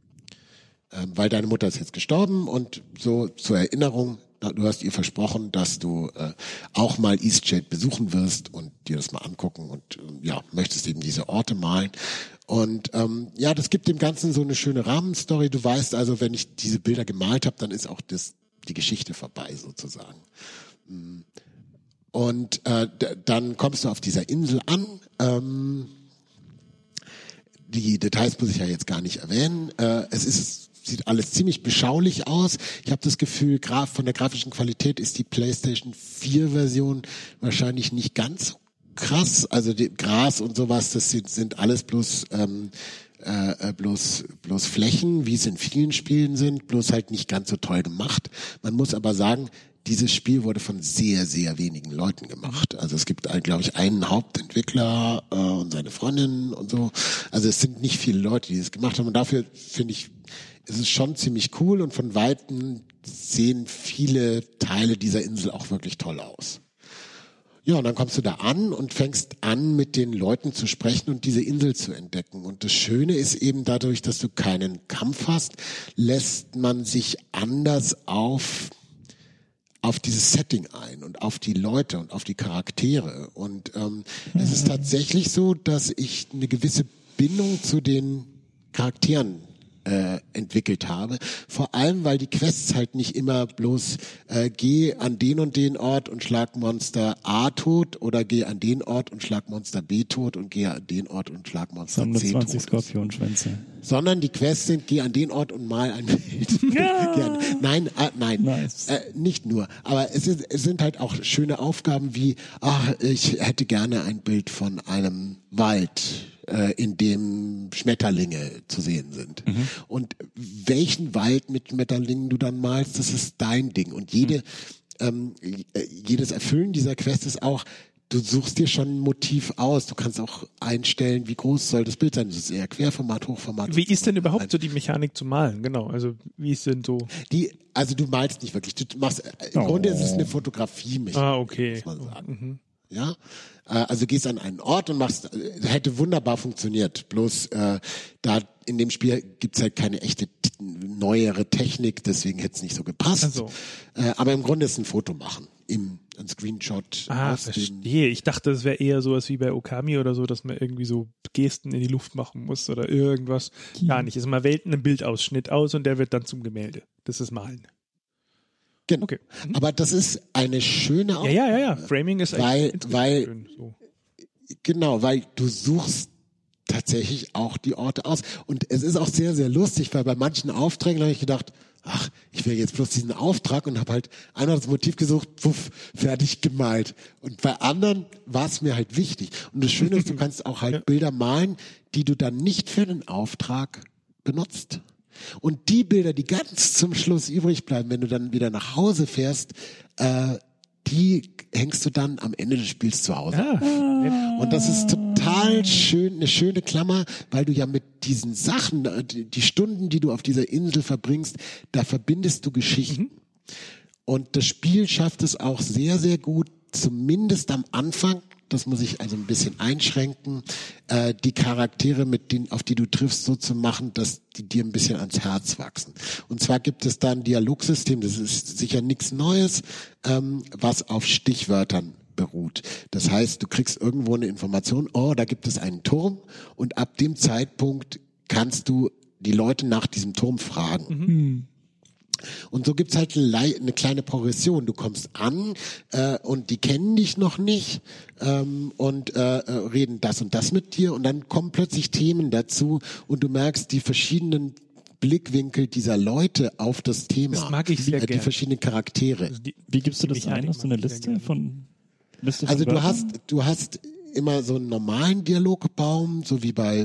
Weil deine Mutter ist jetzt gestorben und so zur Erinnerung, du hast ihr versprochen, dass du auch mal Eastshade besuchen wirst und dir das mal angucken und möchtest eben diese Orte malen. Und das gibt dem Ganzen so eine schöne Rahmenstory. Du weißt also, wenn ich diese Bilder gemalt habe, dann ist auch die Geschichte vorbei sozusagen. Und dann kommst du auf dieser Insel an. Die Details muss ich ja jetzt gar nicht erwähnen. Sieht alles ziemlich beschaulich aus. Ich habe das Gefühl, von der grafischen Qualität ist die PlayStation 4 Version wahrscheinlich nicht ganz so krass. Also die Gras und sowas, das sind alles bloß Flächen, wie es in vielen Spielen sind, bloß halt nicht ganz so toll gemacht. Man muss aber sagen, dieses Spiel wurde von sehr, sehr wenigen Leuten gemacht. Also es gibt, glaube ich, einen Hauptentwickler und seine Freundin und so. Also es sind nicht viele Leute, die das gemacht haben. Und dafür finde ich, ist es schon ziemlich cool und von Weitem sehen viele Teile dieser Insel auch wirklich toll aus. Ja, und dann kommst du da an und fängst an, mit den Leuten zu sprechen und diese Insel zu entdecken. Und das Schöne ist eben dadurch, dass du keinen Kampf hast, lässt man sich anders auf dieses Setting ein und auf die Leute und auf die Charaktere. Und es ist tatsächlich so, dass ich eine gewisse Bindung zu den Charakteren entwickelt habe. Vor allem, weil die Quests halt nicht immer bloß geh an den und den Ort und schlag Monster A tot oder geh an den Ort und schlag Monster B tot und geh an den Ort und schlag Monster C tot. 20 Skorpionschwänze. Sondern die Quests sind, geh an den Ort und mal ein Bild. Ja. Nein, nice. Nicht nur. Aber es sind halt auch schöne Aufgaben wie, ich hätte gerne ein Bild von einem Wald, in dem Schmetterlinge zu sehen sind. Mhm. Und welchen Wald mit Schmetterlingen du dann malst, das ist dein Ding. Und jedes Erfüllen dieser Quest ist auch, du suchst dir schon ein Motiv aus. Du kannst auch einstellen, wie groß soll das Bild sein. Das ist eher Querformat, Hochformat. Wie ist denn überhaupt so die Mechanik zu malen? Genau, also wie ist denn so? Also du malst nicht wirklich. Du machst, im Grunde ist es eine Fotografie-Mechanik, okay. muss man sagen. Mhm. Ja, also gehst an einen Ort und hätte wunderbar funktioniert. Bloß da in dem Spiel gibt's halt keine echte neuere Technik, deswegen hätte es nicht so gepasst. Also. Aber im Grunde ist ein Foto machen im ein Screenshot aus verstehe. Ich dachte, das wäre eher sowas wie bei Okami oder so, dass man irgendwie so Gesten in die Luft machen muss oder irgendwas. Gar nicht. Also man wählt einen Bildausschnitt aus und der wird dann zum Gemälde. Das ist Malen. Genau. Okay. Aber das ist eine schöne Aufgabe. Ja. Framing ist eigentlich schön. So. Genau, weil du suchst tatsächlich auch die Orte aus. Und es ist auch sehr, sehr lustig, weil bei manchen Aufträgen habe ich gedacht, ach, ich will jetzt bloß diesen Auftrag und habe halt einmal das Motiv gesucht, puff, fertig gemalt. Und bei anderen war es mir halt wichtig. Und das Schöne ist, du kannst auch halt Bilder malen, die du dann nicht für den Auftrag benutzt. Und die Bilder, die ganz zum Schluss übrig bleiben, wenn du dann wieder nach Hause fährst, die hängst du dann am Ende des Spiels zu Hause. Und das ist total schön, eine schöne Klammer, weil du ja mit diesen Sachen, die Stunden, die du auf dieser Insel verbringst, da verbindest du Geschichten. Und das Spiel schafft es auch sehr, sehr gut, zumindest am Anfang, das muss ich also ein bisschen einschränken, die Charaktere, auf die du triffst, so zu machen, dass die dir ein bisschen ans Herz wachsen. Und zwar gibt es da ein Dialogsystem, das ist sicher nichts Neues, was auf Stichwörtern beruht. Das heißt, du kriegst irgendwo eine Information, da gibt es einen Turm und ab dem Zeitpunkt kannst du die Leute nach diesem Turm fragen. Und so gibt's halt eine kleine Progression. Du kommst an und die kennen dich noch nicht und reden das und das mit dir und dann kommen plötzlich Themen dazu und du merkst die verschiedenen Blickwinkel dieser Leute auf das Thema. Das mag ich sehr gerne. Die verschiedenen Charaktere. Also wie gibst du das ein? Hast du eine Liste von Also du hast immer so einen normalen Dialogbaum, so wie bei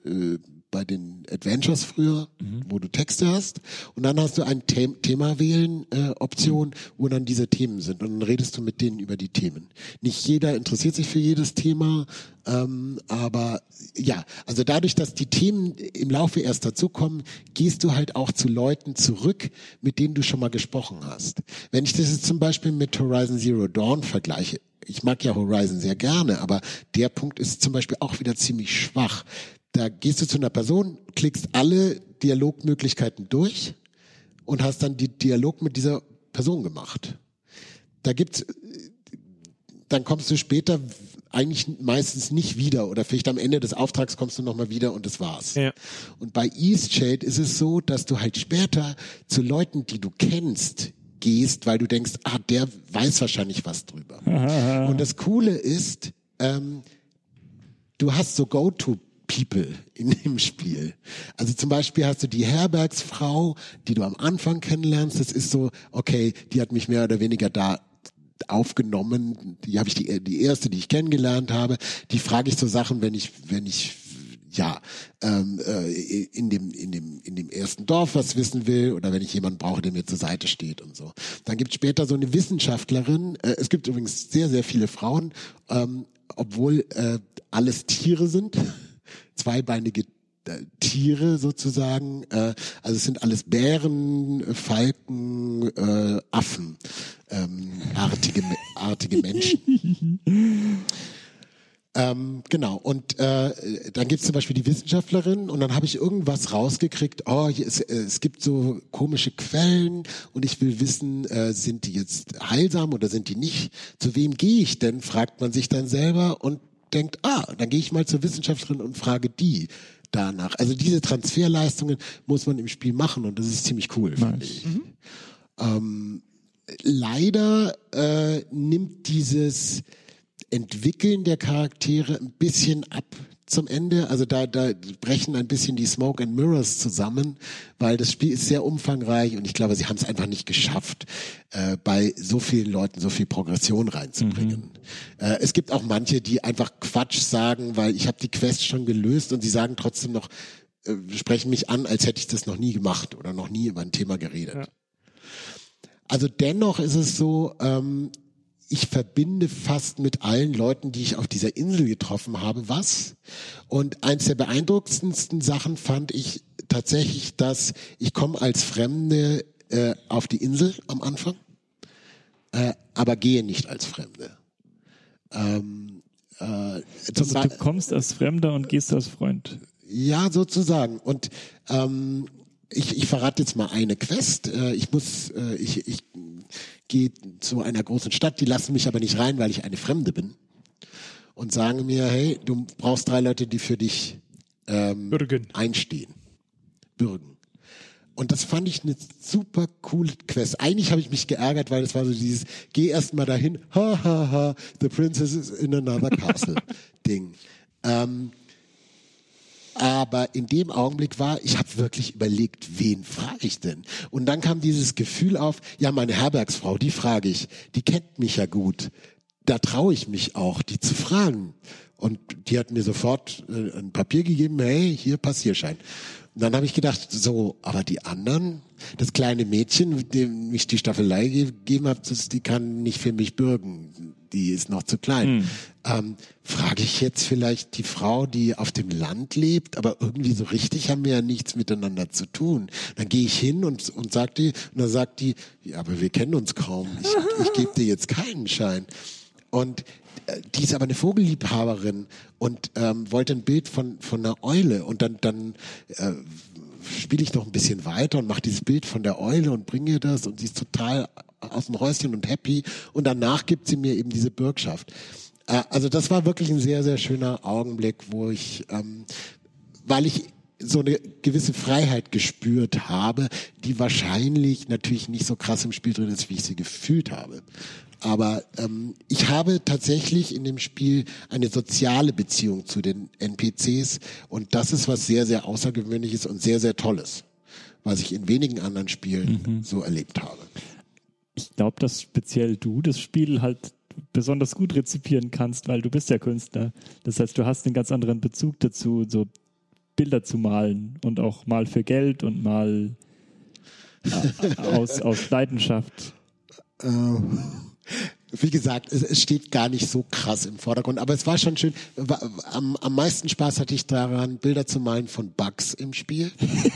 den Adventures früher, wo du Texte hast. Und dann hast du ein Thema wählen Option, wo dann diese Themen sind. Und dann redest du mit denen über die Themen. Nicht jeder interessiert sich für jedes Thema, aber ja, also dadurch, dass die Themen im Laufe erst dazukommen, gehst du halt auch zu Leuten zurück, mit denen du schon mal gesprochen hast. Wenn ich das jetzt zum Beispiel mit Horizon Zero Dawn vergleiche, ich mag ja Horizon sehr gerne, aber der Punkt ist zum Beispiel auch wieder ziemlich schwach. Da gehst du zu einer Person, klickst alle Dialogmöglichkeiten durch und hast dann die Dialog mit dieser Person gemacht. Dann kommst du später eigentlich meistens nicht wieder oder vielleicht am Ende des Auftrags kommst du nochmal wieder und das war's. Ja. Und bei Eastshade ist es so, dass du halt später zu Leuten, die du kennst, gehst, weil du denkst, der weiß wahrscheinlich was drüber. Und das Coole ist, du hast so Go-To-People in dem Spiel. Also zum Beispiel hast du die Herbergsfrau, die du am Anfang kennenlernst. Das ist so, okay, die hat mich mehr oder weniger da aufgenommen. Die habe ich die erste, die ich kennengelernt habe. Die frage ich so Sachen, wenn ich in dem ersten Dorf was wissen will oder wenn ich jemanden brauche, der mir zur Seite steht und so. Dann gibt es später so eine Wissenschaftlerin. Es gibt übrigens sehr, sehr viele Frauen, obwohl alles Tiere sind, zweibeinige Tiere sozusagen. Also es sind alles Bären, Falken, Affen, artige Menschen. Genau, und dann gibt's zum Beispiel die Wissenschaftlerin und dann habe ich irgendwas rausgekriegt, es gibt so komische Quellen und ich will wissen, sind die jetzt heilsam oder sind die nicht? Zu wem gehe ich denn, fragt man sich dann selber und denkt, dann gehe ich mal zur Wissenschaftlerin und frage die danach. Also diese Transferleistungen muss man im Spiel machen und das ist ziemlich cool, finde ich. Leider nimmt dieses Entwickeln der Charaktere ein bisschen ab zum Ende. Also da brechen ein bisschen die Smoke and Mirrors zusammen, weil das Spiel ist sehr umfangreich und ich glaube, sie haben es einfach nicht geschafft, bei so vielen Leuten so viel Progression reinzubringen. Es gibt auch manche, die einfach Quatsch sagen, weil ich habe die Quest schon gelöst und sie sagen trotzdem noch, sprechen mich an, als hätte ich das noch nie gemacht oder noch nie über ein Thema geredet. Ja. Also dennoch ist es so, ich verbinde fast mit allen Leuten, die ich auf dieser Insel getroffen habe, was. Und eins der beeindruckendsten Sachen fand ich tatsächlich, dass ich komme als Fremde auf die Insel am Anfang, aber gehe nicht als Fremde. Also du kommst als Fremder und gehst als Freund. Ja, sozusagen. Und ich verrate jetzt mal eine Quest. Ich gehe zu einer großen Stadt, die lassen mich aber nicht rein, weil ich eine Fremde bin und sagen mir, hey, du brauchst 3 Leute, die für dich einstehen. Bürgen. Und das fand ich eine super coole Quest. Eigentlich habe ich mich geärgert, weil es war so dieses, geh erst mal dahin, ha, ha, ha, the princess is in another castle Ding. Aber in dem Augenblick ich habe wirklich überlegt, wen frage ich denn? Und dann kam dieses Gefühl auf, ja, meine Herbergsfrau, die frage ich, die kennt mich ja gut. Da traue ich mich auch, die zu fragen. Und die hat mir sofort ein Papier gegeben, hey, hier Passierschein. Und dann habe ich gedacht, so, aber die anderen, das kleine Mädchen, dem ich die Staffelei gegeben habe, die kann nicht für mich bürgen. Die ist noch zu klein. Frage ich jetzt vielleicht die Frau, die auf dem Land lebt, aber irgendwie so richtig haben wir ja nichts miteinander zu tun. Dann gehe ich hin und dann sagt die, ja, aber wir kennen uns kaum. Ich gebe dir jetzt keinen Schein. Und die ist aber eine Vogelliebhaberin und wollte ein Bild von einer Eule und dann spiele ich noch ein bisschen weiter und mache dieses Bild von der Eule und bringe ihr das und sie ist total aus dem Häuschen und happy und danach gibt sie mir eben diese Bürgschaft. Also das war wirklich ein sehr, sehr schöner Augenblick, wo ich, weil ich so eine gewisse Freiheit gespürt habe, die wahrscheinlich natürlich nicht so krass im Spiel drin ist, wie ich sie gefühlt habe. Aber ich habe tatsächlich in dem Spiel eine soziale Beziehung zu den NPCs und das ist was sehr, sehr Außergewöhnliches und sehr, sehr Tolles, was ich in wenigen anderen Spielen so erlebt habe. Ich glaube, dass speziell du das Spiel halt besonders gut rezipieren kannst, weil du bist ja Künstler. Das heißt, du hast einen ganz anderen Bezug dazu, so Bilder zu malen und auch mal für Geld und mal aus Leidenschaft. Wie gesagt, es steht gar nicht so krass im Vordergrund, aber es war schon schön. Am meisten Spaß hatte ich daran, Bilder zu malen von Bugs im Spiel.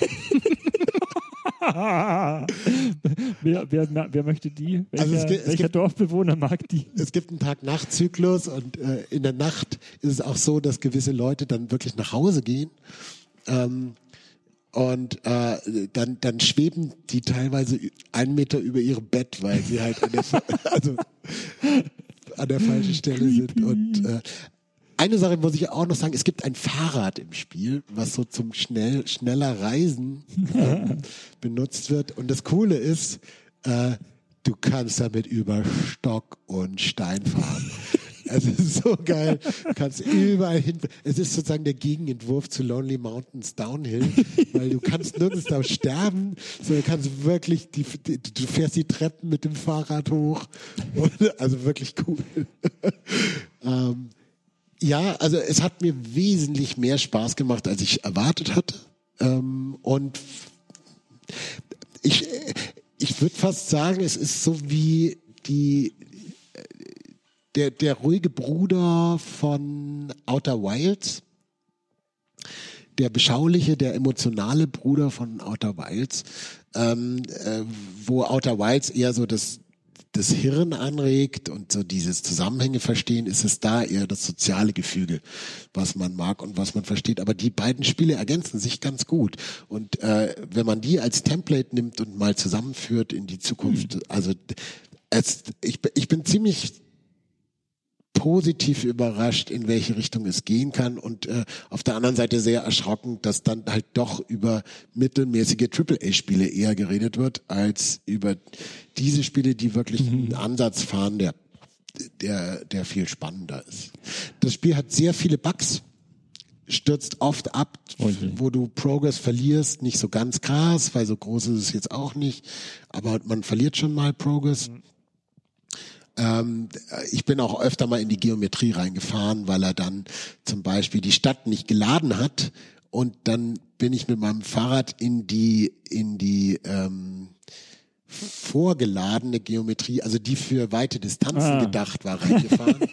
Wer möchte die? Welcher Dorfbewohner mag die? Es gibt einen Tag-Nacht-Zyklus und in der Nacht ist es auch so, dass gewisse Leute dann wirklich nach Hause gehen. Und dann schweben die teilweise 1 Meter über ihrem Bett, weil sie halt an der falschen Stelle sind. Und eine Sache muss ich auch noch sagen, es gibt ein Fahrrad im Spiel, was so zum schneller Reisen benutzt wird. Und das Coole ist, du kannst damit über Stock und Stein fahren. Es ist so geil. Du kannst überall hin. Es ist sozusagen der Gegenentwurf zu Lonely Mountains Downhill, weil du kannst nirgends da sterben, sondern du kannst wirklich, du fährst die Treppen mit dem Fahrrad hoch. Also wirklich cool. Ja, also es hat mir wesentlich mehr Spaß gemacht, als ich erwartet hatte. Und ich würde fast sagen, es ist so wie der ruhige Bruder von Outer Wilds, der beschauliche, der emotionale Bruder von Outer Wilds, wo Outer Wilds eher so das Hirn anregt und so dieses Zusammenhänge verstehen, ist es da eher das soziale Gefüge, was man mag und was man versteht. Aber die beiden Spiele ergänzen sich ganz gut. Und wenn man die als Template nimmt und mal zusammenführt in die Zukunft, also ich bin ziemlich positiv überrascht, in welche Richtung es gehen kann und auf der anderen Seite sehr erschrocken, dass dann halt doch über mittelmäßige AAA-Spiele eher geredet wird, als über diese Spiele, die wirklich einen Ansatz fahren, der viel spannender ist. Das Spiel hat sehr viele Bugs, stürzt oft ab, wo du Progress verlierst, nicht so ganz krass, weil so groß ist es jetzt auch nicht, aber man verliert schon mal Progress. Ich bin auch öfter mal in die Geometrie reingefahren, weil er dann zum Beispiel die Stadt nicht geladen hat und dann bin ich mit meinem Fahrrad in die vorgeladene Geometrie, also die für weite Distanzen gedacht war, reingefahren.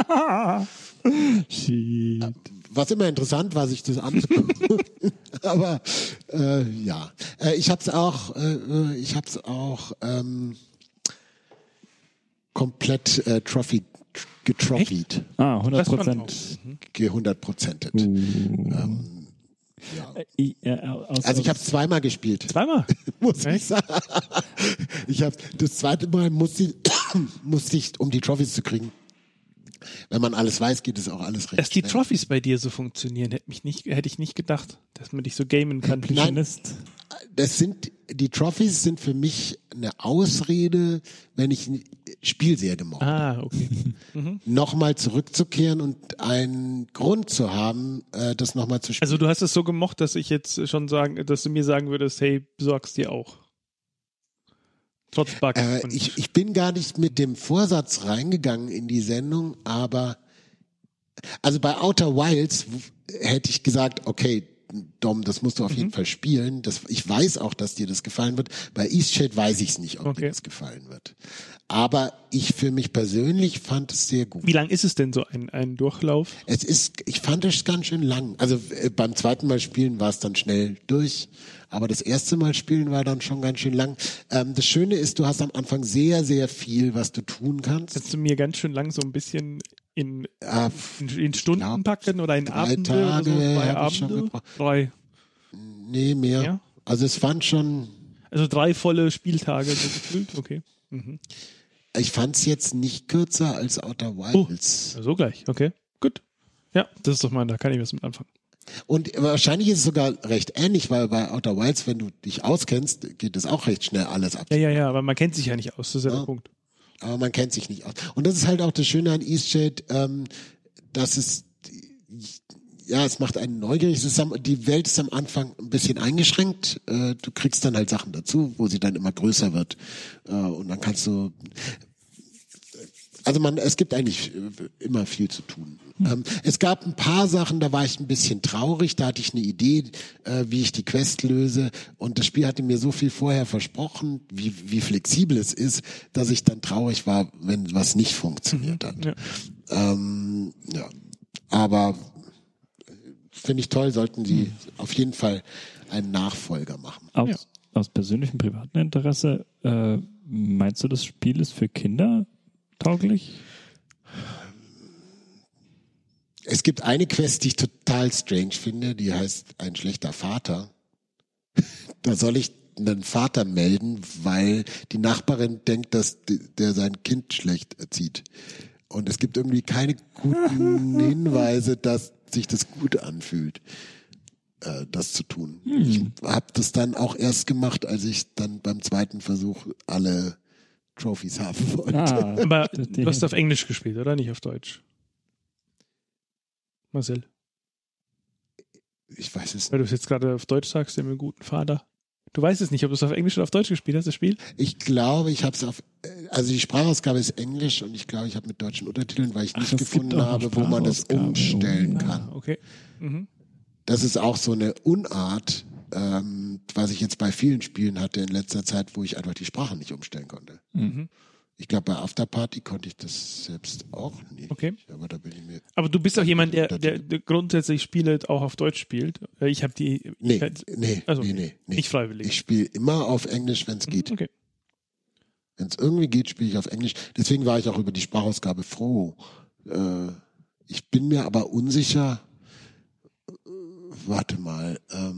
Shit. Was immer interessant war, sich das anzugucken. Aber ja, ich hab's auch komplett getrophied. 100%. 100%. Ja. Also ich habe es zweimal gespielt. Zweimal? muss ich sagen. Ich habe das zweite Mal musste ich, um die Trophys zu kriegen. Wenn man alles weiß, geht es auch alles recht Dass die schnell. Trophys bei dir so funktionieren, hätte ich nicht gedacht, dass man dich so gamen kann. Nein, die Trophys sind für mich eine Ausrede, wenn ich ein Spiel sehr gemocht habe. Okay. Nochmal zurückzukehren und einen Grund zu haben, das nochmal zu spielen. Also du hast es so gemocht, dass ich jetzt schon dass du mir sagen würdest, hey, besorgst dir auch. Trotz Bugs. Ich bin gar nicht mit dem Vorsatz reingegangen in die Sendung, aber also bei Outer Wilds hätte ich gesagt, okay, Dom, das musst du auf jeden Fall spielen. Ich weiß auch, dass dir das gefallen wird. Bei Eastshade weiß ich es nicht, ob dir das gefallen wird. Aber ich für mich persönlich fand es sehr gut. Wie lang ist es denn so ein Durchlauf? Ich fand es ganz schön lang. Also beim zweiten Mal spielen war es dann schnell durch. Aber das erste Mal spielen war dann schon ganz schön lang. Das Schöne ist, du hast am Anfang sehr, sehr viel, was du tun kannst. Kannst du mir ganz schön lang so ein bisschen in Stunden packen oder in 3 Abende Tage oder so? 3 Abende? 3. Nee, mehr. Ja? Also es fand schon... Also 3 volle Spieltage so gefühlt? Okay. Mhm. Ich fand es jetzt nicht kürzer als Outer Wilds. So gleich, okay. Gut. Ja, das ist doch mal, da kann ich was mit anfangen. Und wahrscheinlich ist es sogar recht ähnlich, weil bei Outer Wilds, wenn du dich auskennst, geht es auch recht schnell alles ab. Ja, aber man kennt sich ja nicht aus, das ist ja der Punkt. Aber man kennt sich nicht aus. Und das ist halt auch das Schöne an Eastshade, dass es macht einen neugierig. Die Welt ist am Anfang ein bisschen eingeschränkt. Du kriegst dann halt Sachen dazu, wo sie dann immer größer wird. Und dann kannst du... Also es gibt eigentlich immer viel zu tun. Es gab ein paar Sachen, da war ich ein bisschen traurig, da hatte ich eine Idee, wie ich die Quest löse, und das Spiel hatte mir so viel vorher versprochen, wie flexibel es ist, dass ich dann traurig war, wenn was nicht funktioniert hat. Ja. Aber finde ich toll, sollten sie auf jeden Fall einen Nachfolger machen. Aus persönlichem privaten Interesse, meinst du, das Spiel ist für Kinder tauglich? Es gibt eine Quest, die ich total strange finde, die heißt ein schlechter Vater. Da soll ich einen Vater melden, weil die Nachbarin denkt, dass der sein Kind schlecht erzieht. Und es gibt irgendwie keine guten Hinweise, dass sich das gut anfühlt, das zu tun. Ich habe das dann auch erst gemacht, als ich dann beim zweiten Versuch alle Trophys haben wollte. Aber du hast auf Englisch gespielt, oder? Nicht auf Deutsch? Marcel? Ich weiß es nicht. Weil du es jetzt gerade auf Deutsch sagst, dem guten Vater. Du weißt es nicht, ob du es auf Englisch oder auf Deutsch gespielt hast, das Spiel? Ich glaube, ich habe es also die Sprachausgabe ist Englisch und ich glaube, ich habe mit deutschen Untertiteln, weil ich nicht gefunden habe, wo man das umstellen kann. Okay. Mhm. Das ist auch so eine Unart, was ich jetzt bei vielen Spielen hatte in letzter Zeit, wo ich einfach die Sprache nicht umstellen konnte. Mhm. Ich glaube, bei Afterparty konnte ich das selbst auch nicht. Okay. Aber da bin ich mir. Aber du bist auch jemand, der grundsätzlich Spiele auch auf Deutsch spielt. Ich habe die. Nee. Nicht freiwillig. Ich spiele immer auf Englisch, wenn es geht. Okay. Wenn es irgendwie geht, spiele ich auf Englisch. Deswegen war ich auch über die Sprachausgabe froh. Ich bin mir aber unsicher. Warte mal.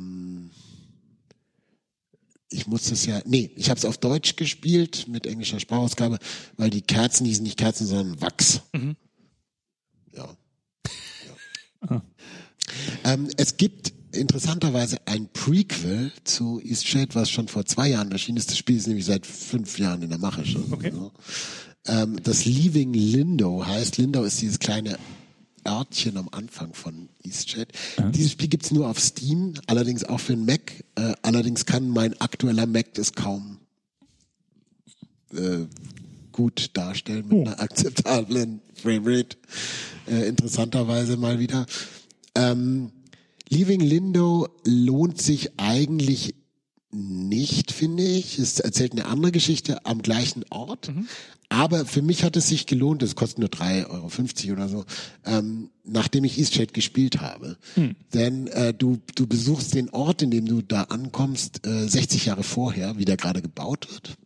Ich muss das ich habe es auf Deutsch gespielt mit englischer Sprachausgabe, weil die Kerzen hießen nicht Kerzen, sondern Wachs. Mhm. Ja. Es gibt interessanterweise ein Prequel zu Eastshade, was schon vor 2 Jahren erschienen ist. Das Spiel ist nämlich seit 5 Jahren in der Mache schon. Okay. Das Leaving Lindo heißt. Lindo ist dieses kleine Örtchen am Anfang von Eastshade. Dieses Spiel gibt's nur auf Steam, allerdings auch für den Mac. Allerdings kann mein aktueller Mac das kaum gut darstellen mit einer akzeptablen Framerate. Interessanterweise mal wieder. Leaving Lindo lohnt sich eigentlich nicht, finde ich. Es erzählt eine andere Geschichte am gleichen Ort. Aber für mich hat es sich gelohnt, es kostet nur 3,50 € oder so, nachdem ich Eastshade gespielt habe. Denn du besuchst den Ort, in dem du da ankommst, 60 Jahre vorher, wie der gerade gebaut wird.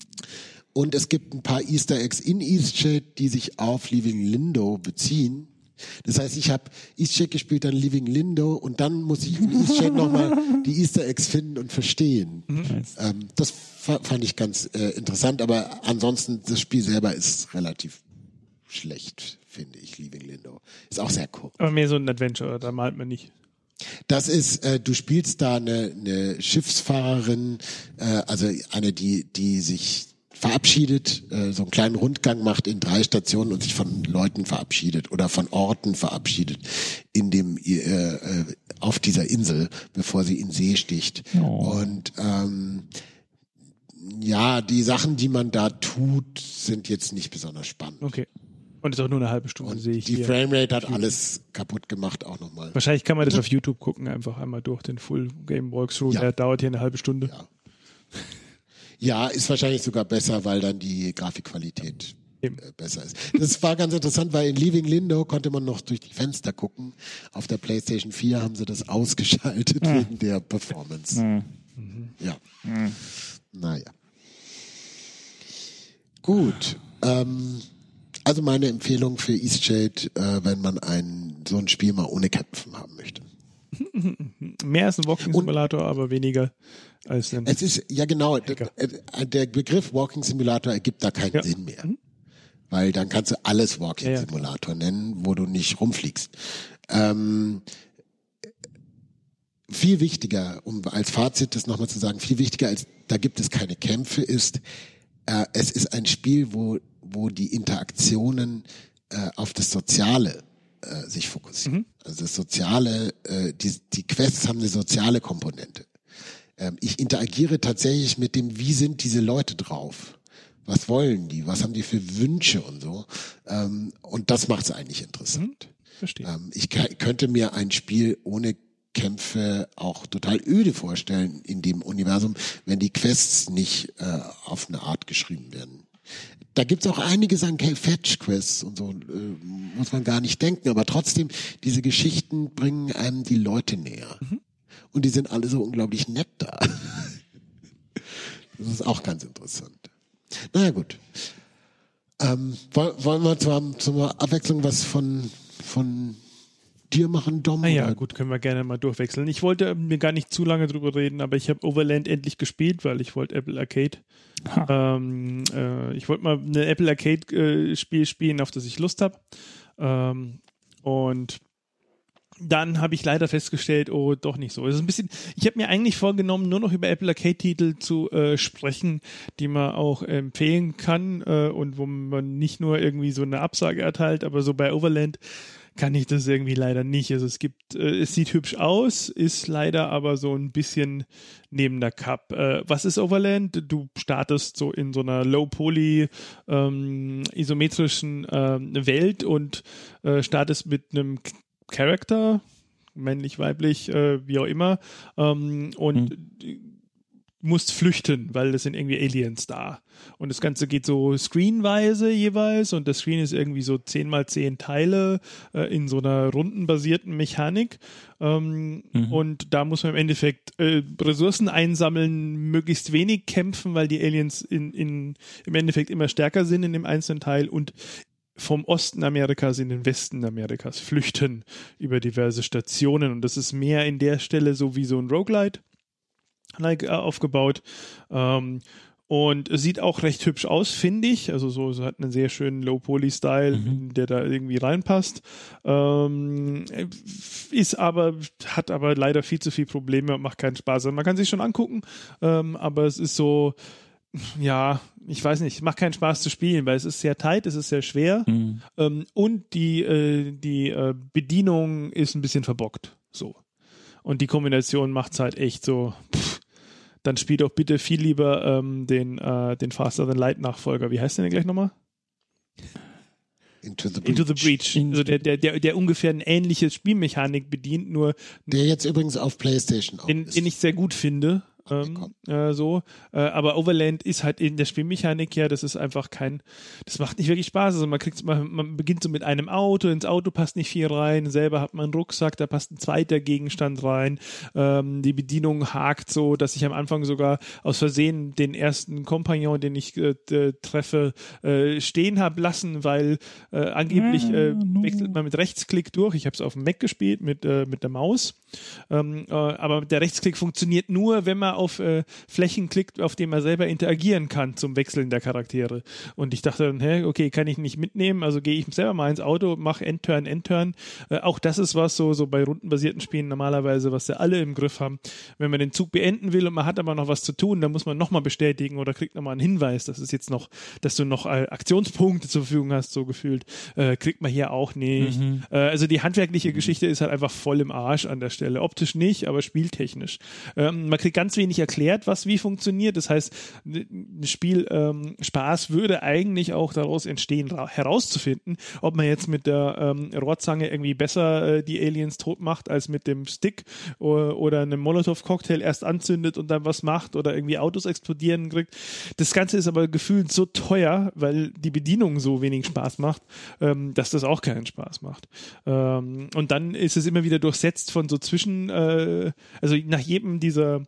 Und es gibt ein paar Easter Eggs in Eastshade, die sich auf Leaving Lindo beziehen. Das heißt, ich habe Eastshade gespielt, dann Living Lindo und dann muss ich in Eastshade nochmal die Easter Eggs finden und verstehen. Das fand ich ganz interessant, aber ansonsten, das Spiel selber ist relativ schlecht, finde ich, Living Lindo. Ist auch sehr kurz. Aber mehr so ein Adventure, da malt man nicht. Das ist, du spielst da eine Schiffsfahrerin, also eine, die sich verabschiedet, so einen kleinen Rundgang macht in 3 Stationen und sich von Leuten verabschiedet oder von Orten verabschiedet auf dieser Insel, bevor sie in See sticht. Oh. Und die Sachen, die man da tut, sind jetzt nicht besonders spannend. Okay. Und ist auch nur eine halbe Stunde, sehe ich. Die Framerate hat alles kaputt gemacht, auch nochmal. Wahrscheinlich kann man das auf YouTube gucken, einfach einmal durch den Full Game Walkthrough. Der dauert hier eine halbe Stunde. Ja, ist wahrscheinlich sogar besser, weil dann die Grafikqualität besser ist. Das war ganz interessant, weil in Living Lindo konnte man noch durch die Fenster gucken. Auf der PlayStation 4 haben sie das ausgeschaltet wegen der Performance. Ja. Naja. Gut. Also meine Empfehlung für Eastshade, wenn man so ein Spiel mal ohne Kämpfen haben möchte. Mehr als ein Walking Simulator, aber weniger als ein... Es ist, ja genau, der Begriff Walking Simulator ergibt da keinen Sinn mehr. Weil dann kannst du alles Walking Simulator nennen, wo du nicht rumfliegst. Viel wichtiger, um als Fazit das nochmal zu sagen, viel wichtiger als da gibt es keine Kämpfe ist, es ist ein Spiel, wo die Interaktionen auf das Soziale sich fokussieren. Also das Soziale, die Quests haben eine soziale Komponente. Ich interagiere tatsächlich mit dem, wie sind diese Leute drauf? Was wollen die? Was haben die für Wünsche und so? Und das macht es eigentlich interessant. Verstehe. Ich könnte mir ein Spiel ohne Kämpfe auch total öde vorstellen in dem Universum, wenn die Quests nicht auf eine Art geschrieben werden. Da gibt's auch einiges an Fetch-Quests und so, muss man gar nicht denken, aber trotzdem, diese Geschichten bringen einem die Leute näher. Und die sind alle so unglaublich nett da. Das ist auch ganz interessant. Naja, gut. Wollen wir zur Abwechslung was von dir machen, Dom? Ja, gut, können wir gerne mal durchwechseln. Ich wollte mir gar nicht zu lange drüber reden, aber ich habe Overland endlich gespielt, weil ich wollte Apple Arcade. Ich wollte mal ein Apple Arcade Spiel spielen, auf das ich Lust habe. Und dann habe ich leider festgestellt, oh, doch nicht so. Es ist ein bisschen, ich habe mir eigentlich vorgenommen, nur noch über Apple Arcade-Titel zu sprechen, die man auch empfehlen kann und wo man nicht nur irgendwie so eine Absage erteilt, aber so bei Overland kann ich das irgendwie leider nicht. Also es sieht hübsch aus, ist leider aber so ein bisschen neben der Cup. Was ist Overland? Du startest so in so einer Low-Poly isometrischen Welt und startest mit einem Charakter, männlich, weiblich, wie auch immer, und musst flüchten, weil es sind irgendwie Aliens da. Und das Ganze geht so screenweise jeweils und das Screen ist irgendwie so 10x10 Teile in so einer rundenbasierten Mechanik. Und da muss man im Endeffekt Ressourcen einsammeln, möglichst wenig kämpfen, weil die Aliens im Endeffekt immer stärker sind in dem einzelnen Teil und vom Osten Amerikas in den Westen Amerikas flüchten über diverse Stationen. Und das ist mehr in der Stelle so wie so ein Roguelite aufgebaut. Und es sieht auch recht hübsch aus, finde ich. Also so hat einen sehr schönen Low-Poly-Style, der da irgendwie reinpasst. Hat aber leider viel zu viele Probleme und macht keinen Spaß. Also man kann sich schon angucken, aber es ist so, ja, ich weiß nicht, macht keinen Spaß zu spielen, weil es ist sehr tight, es ist sehr schwer und die Bedienung ist ein bisschen verbockt. So. Und die Kombination macht es halt echt so, dann spiel doch bitte viel lieber den Faster Than Light Nachfolger. Wie heißt der denn gleich nochmal? Into the Breach. Also der ungefähr eine ähnliche Spielmechanik bedient, nur der jetzt übrigens auf PlayStation auch ist. Den ich sehr gut finde. Aber Overland ist halt in der Spielmechanik das ist einfach das macht nicht wirklich Spaß. Also man beginnt so mit einem Auto, ins Auto passt nicht viel rein, selber hat man einen Rucksack, da passt ein zweiter Gegenstand rein, die Bedienung hakt so, dass ich am Anfang sogar aus Versehen den ersten Kompagnon, den ich treffe, stehen habe lassen, weil angeblich wechselt man mit Rechtsklick durch. Ich habe es auf dem Mac gespielt mit der Maus, aber der Rechtsklick funktioniert nur, wenn man auf Flächen klickt, auf denen man selber interagieren kann zum Wechseln der Charaktere. Und ich dachte dann, okay, kann ich nicht mitnehmen, also gehe ich selber mal ins Auto, mache End-Turn. Auch das ist was so bei rundenbasierten Spielen normalerweise, was ja alle im Griff haben. Wenn man den Zug beenden will und man hat aber noch was zu tun, dann muss man nochmal bestätigen oder kriegt nochmal einen Hinweis, dass du noch Aktionspunkte zur Verfügung hast, so gefühlt. Kriegt man hier auch nicht. Also die handwerkliche Geschichte ist halt einfach voll im Arsch an der Stelle. Optisch nicht, aber spieltechnisch. Man kriegt ganz wenig erklärt, was wie funktioniert. Das heißt, ein Spiel Spaß würde eigentlich auch daraus entstehen, herauszufinden, ob man jetzt mit der Rohrzange irgendwie besser die Aliens tot macht, als mit dem Stick oder einem Molotow-Cocktail erst anzündet und dann was macht oder irgendwie Autos explodieren kriegt. Das Ganze ist aber gefühlt so teuer, weil die Bedienung so wenig Spaß macht, dass das auch keinen Spaß macht. Und dann ist es immer wieder durchsetzt von so also nach jedem dieser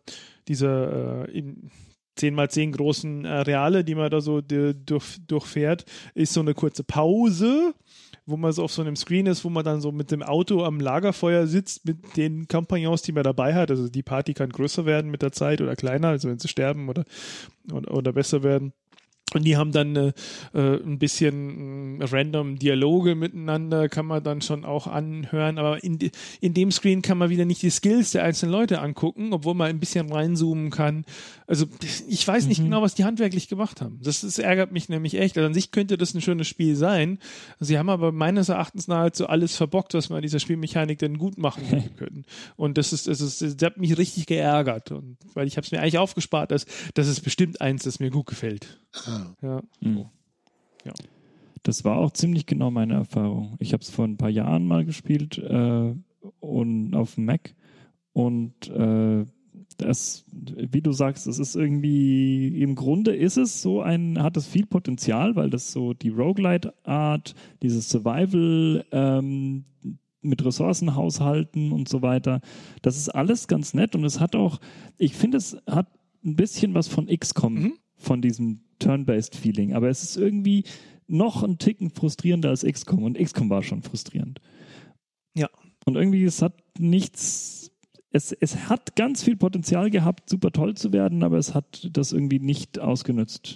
10x10 großen Areale, die man da so durchfährt, ist so eine kurze Pause, wo man so auf so einem Screen ist, wo man dann so mit dem Auto am Lagerfeuer sitzt, mit den Kompagnons, die man dabei hat. Also die Party kann größer werden mit der Zeit oder kleiner, also wenn sie sterben oder besser werden. Und die haben dann ein bisschen random Dialoge miteinander, kann man dann schon auch anhören. Aber in dem Screen kann man wieder nicht die Skills der einzelnen Leute angucken, obwohl man ein bisschen reinzoomen kann. Also ich weiß nicht genau, was die handwerklich gemacht haben. Das ärgert mich nämlich echt. Also an sich könnte das ein schönes Spiel sein. Sie haben aber meines Erachtens nahezu alles verbockt, was man an dieser Spielmechanik denn gut machen können. Und das hat mich richtig geärgert. Und weil ich habe es mir eigentlich aufgespart, dass das ist bestimmt eins, das mir gut gefällt. Ja. Ja. Das war auch ziemlich genau meine Erfahrung. Ich habe es vor ein paar Jahren mal gespielt und auf dem Mac und das, wie du sagst, es ist irgendwie, im Grunde ist es so hat es viel Potenzial, weil das so die Roguelite-Art, dieses Survival mit Ressourcen haushalten und so weiter, das ist alles ganz nett und es hat auch, ich finde, es hat ein bisschen was von XCOM, von diesem Turn-based Feeling, aber es ist irgendwie noch ein Ticken frustrierender als XCOM und XCOM war schon frustrierend. Ja. Und irgendwie, es hat nichts, es hat ganz viel Potenzial gehabt, super toll zu werden, aber es hat das irgendwie nicht ausgenutzt.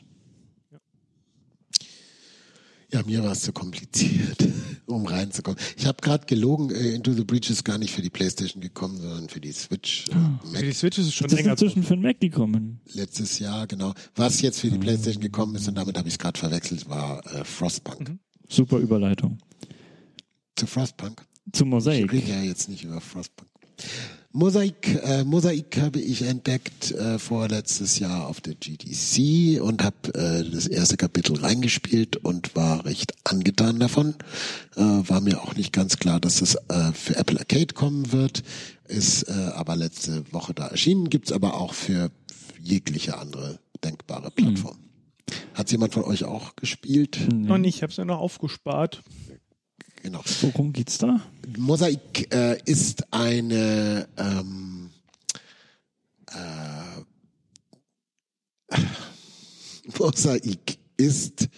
Ja, mir war es zu kompliziert, um reinzukommen. Ich habe gerade gelogen, Into the Breach ist gar nicht für die PlayStation gekommen, sondern für die Switch. Für die Switch ist es schon länger. Das ist inzwischen für den Mac gekommen. Letztes Jahr, genau. Was jetzt für die PlayStation gekommen ist, und damit habe ich es gerade verwechselt, war Frostpunk. Super Überleitung. Zu Frostpunk? Zu Mosaic. Ich rede ja jetzt nicht über Frostpunk. Mosaic habe ich entdeckt vorletztes Jahr auf der GDC und habe das erste Kapitel reingespielt und war recht angetan davon. War mir auch nicht ganz klar, dass es für Apple Arcade kommen wird. Ist aber letzte Woche da erschienen. Gibt's aber auch für jegliche andere denkbare Plattform. Hat jemand von euch auch gespielt? Noch nicht, ich habe es ja noch aufgespart. Genau. Worum geht's da? Mosaic ist eine Mosaic ist,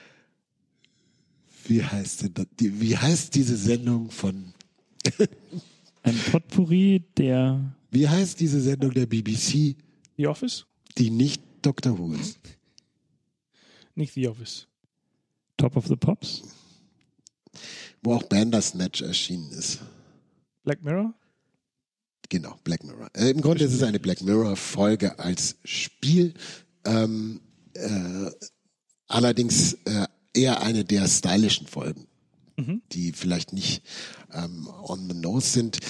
wie heißt diese Sendung von ein Potpourri der... Wie heißt diese Sendung der BBC? The Office? Die nicht Doctor Who ist. Nicht The Office. Top of the Pops? Wo auch Bandersnatch erschienen ist. Black Mirror? Genau, Black Mirror. Im Grunde ist es eine Black Mirror-Folge als Spiel. Allerdings eher eine der stylischen Folgen, die vielleicht nicht on the nose sind.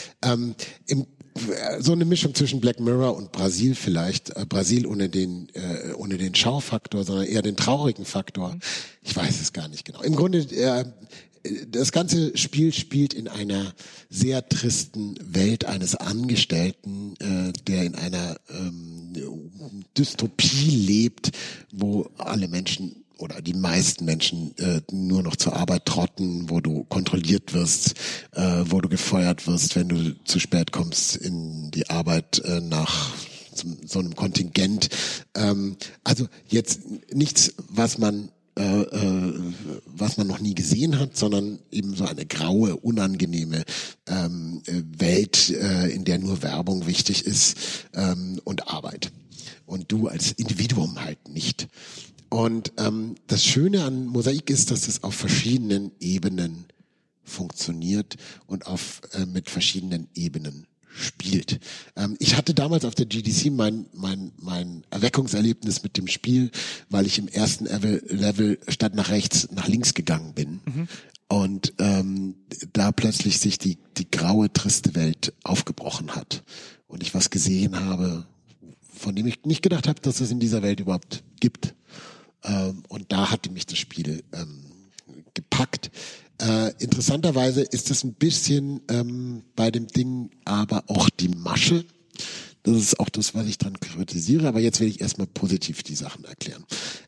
So eine Mischung zwischen Black Mirror und Brasil vielleicht. Brasil ohne den Schaufaktor, sondern eher den traurigen Faktor. Ich weiß es gar nicht genau. Im Grunde das ganze Spiel spielt in einer sehr tristen Welt eines Angestellten, der in einer Dystopie lebt, wo alle Menschen oder die meisten Menschen nur noch zur Arbeit trotten, wo du kontrolliert wirst, wo du gefeuert wirst, wenn du zu spät kommst in die Arbeit nach so einem Kontingent. Also jetzt nichts, was man noch nie gesehen hat, sondern eben so eine graue, unangenehme Welt, in der nur Werbung wichtig ist und Arbeit. Und du als Individuum halt nicht. Und das Schöne an Mosaik ist, dass es auf verschiedenen Ebenen funktioniert und mit verschiedenen Ebenen spielt. Ich hatte damals auf der GDC mein Erweckungserlebnis mit dem Spiel, weil ich im ersten Level statt nach rechts nach links gegangen bin. Mhm. Und da plötzlich sich die graue, triste Welt aufgebrochen hat. Und ich was gesehen habe, von dem ich nicht gedacht habe, dass es in dieser Welt überhaupt gibt. Und da hatte mich das Spiel gepackt. Interessanterweise ist es ein bisschen bei dem Ding aber auch die Masche. Das ist auch das, was ich dran kritisiere. Aber jetzt will ich erstmal positiv die Sachen erklären.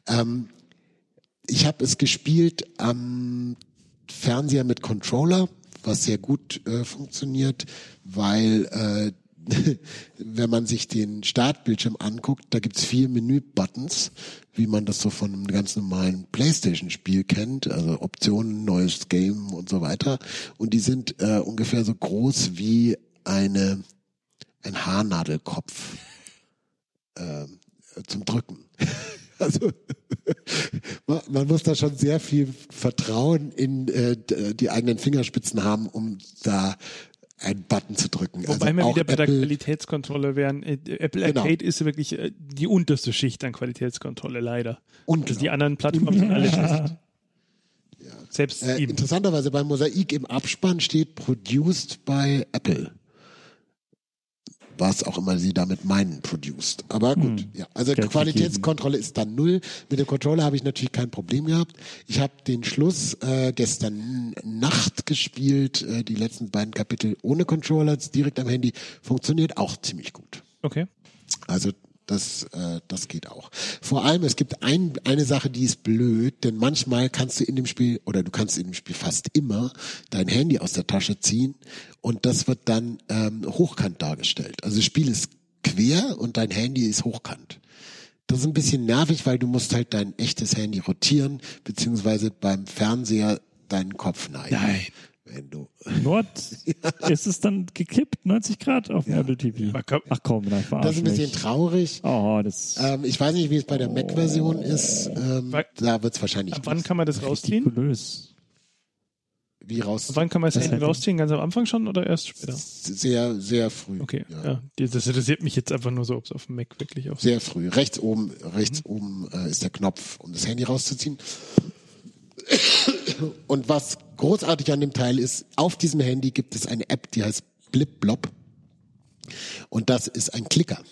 Ich habe es gespielt am Fernseher mit Controller, was sehr gut funktioniert, weil wenn man sich den Startbildschirm anguckt, da gibt's 4 Menü-Buttons, wie man das so von einem ganz normalen PlayStation-Spiel kennt, also Optionen, neues Game und so weiter. Und die sind ungefähr so groß wie ein Haarnadelkopf zum Drücken. Also man muss da schon sehr viel Vertrauen in die eigenen Fingerspitzen haben, um da einen Button zu drücken. Wobei also wir wieder bei Apple, der Qualitätskontrolle wären. Apple Arcade ist wirklich die unterste Schicht an Qualitätskontrolle, leider. Und also die anderen Plattformen sind alle schlecht. Ja. Selbst interessanterweise bei Mosaik im Abspann steht produced by Apple. Was auch immer sie damit meinen, produced. Aber gut, ja. Also Qualitätskontrolle ist dann 0. Mit dem Controller habe ich natürlich kein Problem gehabt. Ich habe den Schluss gestern Nacht gespielt, die letzten beiden Kapitel ohne Controller, direkt am Handy. Funktioniert auch ziemlich gut. Okay. Also das geht auch. Vor allem, es gibt eine Sache, die ist blöd, denn manchmal kannst du in dem Spiel, oder du kannst in dem Spiel fast immer dein Handy aus der Tasche ziehen und das wird dann hochkant dargestellt. Also das Spiel ist quer und dein Handy ist hochkant. Das ist ein bisschen nervig, weil du musst halt dein echtes Handy rotieren, beziehungsweise beim Fernseher deinen Kopf neigen. Nein. Wenn du ist es dann gekippt, 90 Grad auf dem Apple TV? Ach komm, nein, das ist ein bisschen traurig. Oh, ich weiß nicht, wie es bei der Mac-Version ist. Da wird es wahrscheinlich. Ab wann kann man das rausziehen? Wie raus? Ab wann kann man das Handy rausziehen? Ganz am Anfang schon oder erst später? Sehr, sehr früh. Okay, ja. Das interessiert mich jetzt einfach nur so, ob es auf dem Mac wirklich auf. Sehr früh. Rechts oben ist der Knopf, um das Handy rauszuziehen. Und was großartig an dem Teil ist, auf diesem Handy gibt es eine App, die heißt BlipBlop. Und das ist ein Klicker.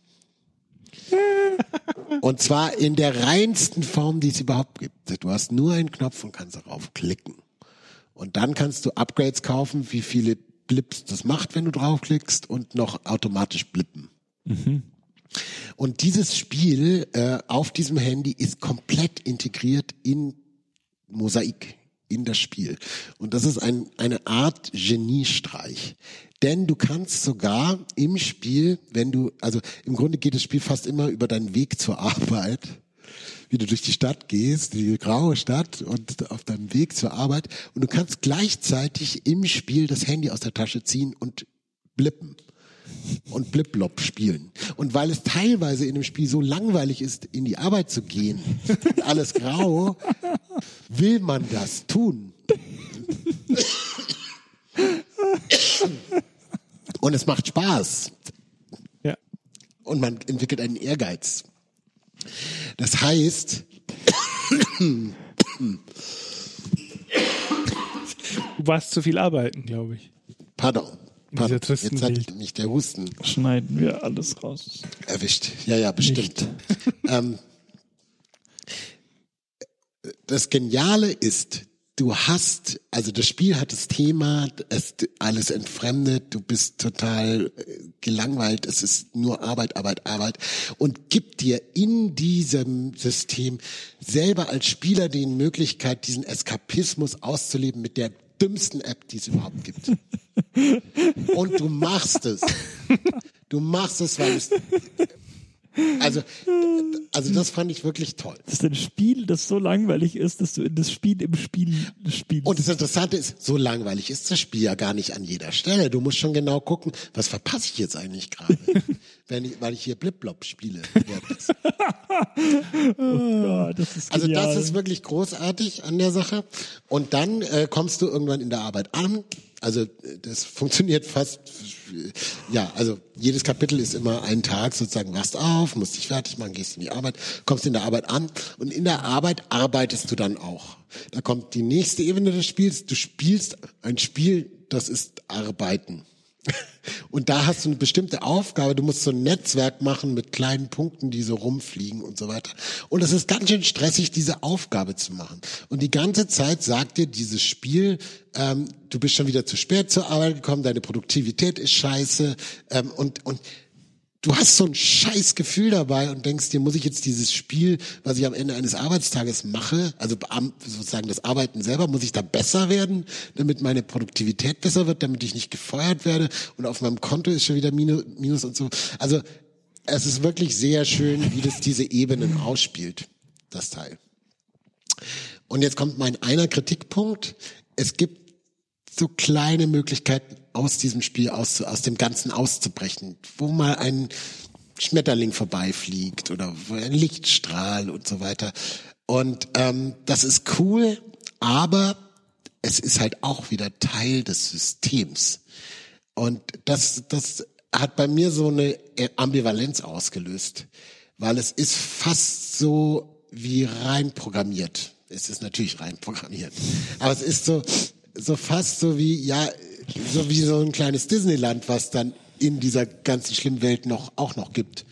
Und zwar in der reinsten Form, die es überhaupt gibt. Du hast nur einen Knopf und kannst darauf klicken. Und dann kannst du Upgrades kaufen, wie viele Blips das macht, wenn du draufklickst und noch automatisch blippen. Mhm. Und dieses Spiel auf diesem Handy ist komplett integriert in Mosaik, in das Spiel. Und das ist eine Art Geniestreich. Denn du kannst sogar im Spiel, also im Grunde geht das Spiel fast immer über deinen Weg zur Arbeit, wie du durch die Stadt gehst, die graue Stadt und auf deinem Weg zur Arbeit. Und du kannst gleichzeitig im Spiel das Handy aus der Tasche ziehen und blippen. Und Blip-Blop spielen. Und weil es teilweise in dem Spiel so langweilig ist, in die Arbeit zu gehen, und alles grau, will man das tun. Und es macht Spaß. Ja. Und man entwickelt einen Ehrgeiz. Das heißt, du warst zu viel arbeiten, glaube ich. Pardon. Jetzt hat Bild. mich der Husten. Schneiden wir alles raus. Erwischt. Ja, bestimmt. Das Geniale ist, also das Spiel hat das Thema, es alles entfremdet, du bist total gelangweilt, es ist nur Arbeit, Arbeit, Arbeit und gibt dir in diesem System selber als Spieler die Möglichkeit, diesen Eskapismus auszuleben mit der dümmsten App, die es überhaupt gibt. Und du machst es. Du machst es, weil es... Also das fand ich wirklich toll. Das ist ein Spiel, das so langweilig ist, dass du in das Spiel im Spiel spielst. Und das Interessante ist, so langweilig ist das Spiel ja gar nicht an jeder Stelle. Du musst schon genau gucken, was verpasse ich jetzt eigentlich gerade, weil ich hier Blip-Blop spiele. Oh, das ist also genial. das ist wirklich großartig an der Sache. Und dann kommst du irgendwann in der Arbeit an. Also das funktioniert fast, ja, also jedes Kapitel ist immer ein Tag, sozusagen wachst auf, musst dich fertig machen, gehst in die Arbeit, kommst in der Arbeit an und in der Arbeit arbeitest du dann auch. Da kommt die nächste Ebene des Spiels, du spielst ein Spiel, das ist Arbeiten. Und da hast du eine bestimmte Aufgabe, du musst so ein Netzwerk machen mit kleinen Punkten, die so rumfliegen und so weiter. Und es ist ganz schön stressig, diese Aufgabe zu machen. Und die ganze Zeit sagt dir dieses Spiel, du bist schon wieder zu spät zur Arbeit gekommen, deine Produktivität ist scheiße und du hast so ein scheiß Gefühl dabei und denkst dir, muss ich jetzt dieses Spiel, was ich am Ende eines Arbeitstages mache, also sozusagen das Arbeiten selber, muss ich da besser werden, damit meine Produktivität besser wird, damit ich nicht gefeuert werde und auf meinem Konto ist schon wieder Minus und so. Also es ist wirklich sehr schön, wie das diese Ebenen ausspielt, das Teil. Und jetzt kommt mein einer Kritikpunkt. Es gibt so kleine Möglichkeiten, aus diesem Spiel aus dem Ganzen auszubrechen, wo mal ein Schmetterling vorbeifliegt oder ein Lichtstrahl und so weiter. Und das ist cool, aber es ist halt auch wieder Teil des Systems. Und das hat bei mir so eine Ambivalenz ausgelöst, weil es ist fast so wie rein programmiert. Es ist natürlich rein programmiert, aber es ist so fast so wie so ein kleines Disneyland, was dann in dieser ganzen schlimmen Welt auch noch gibt.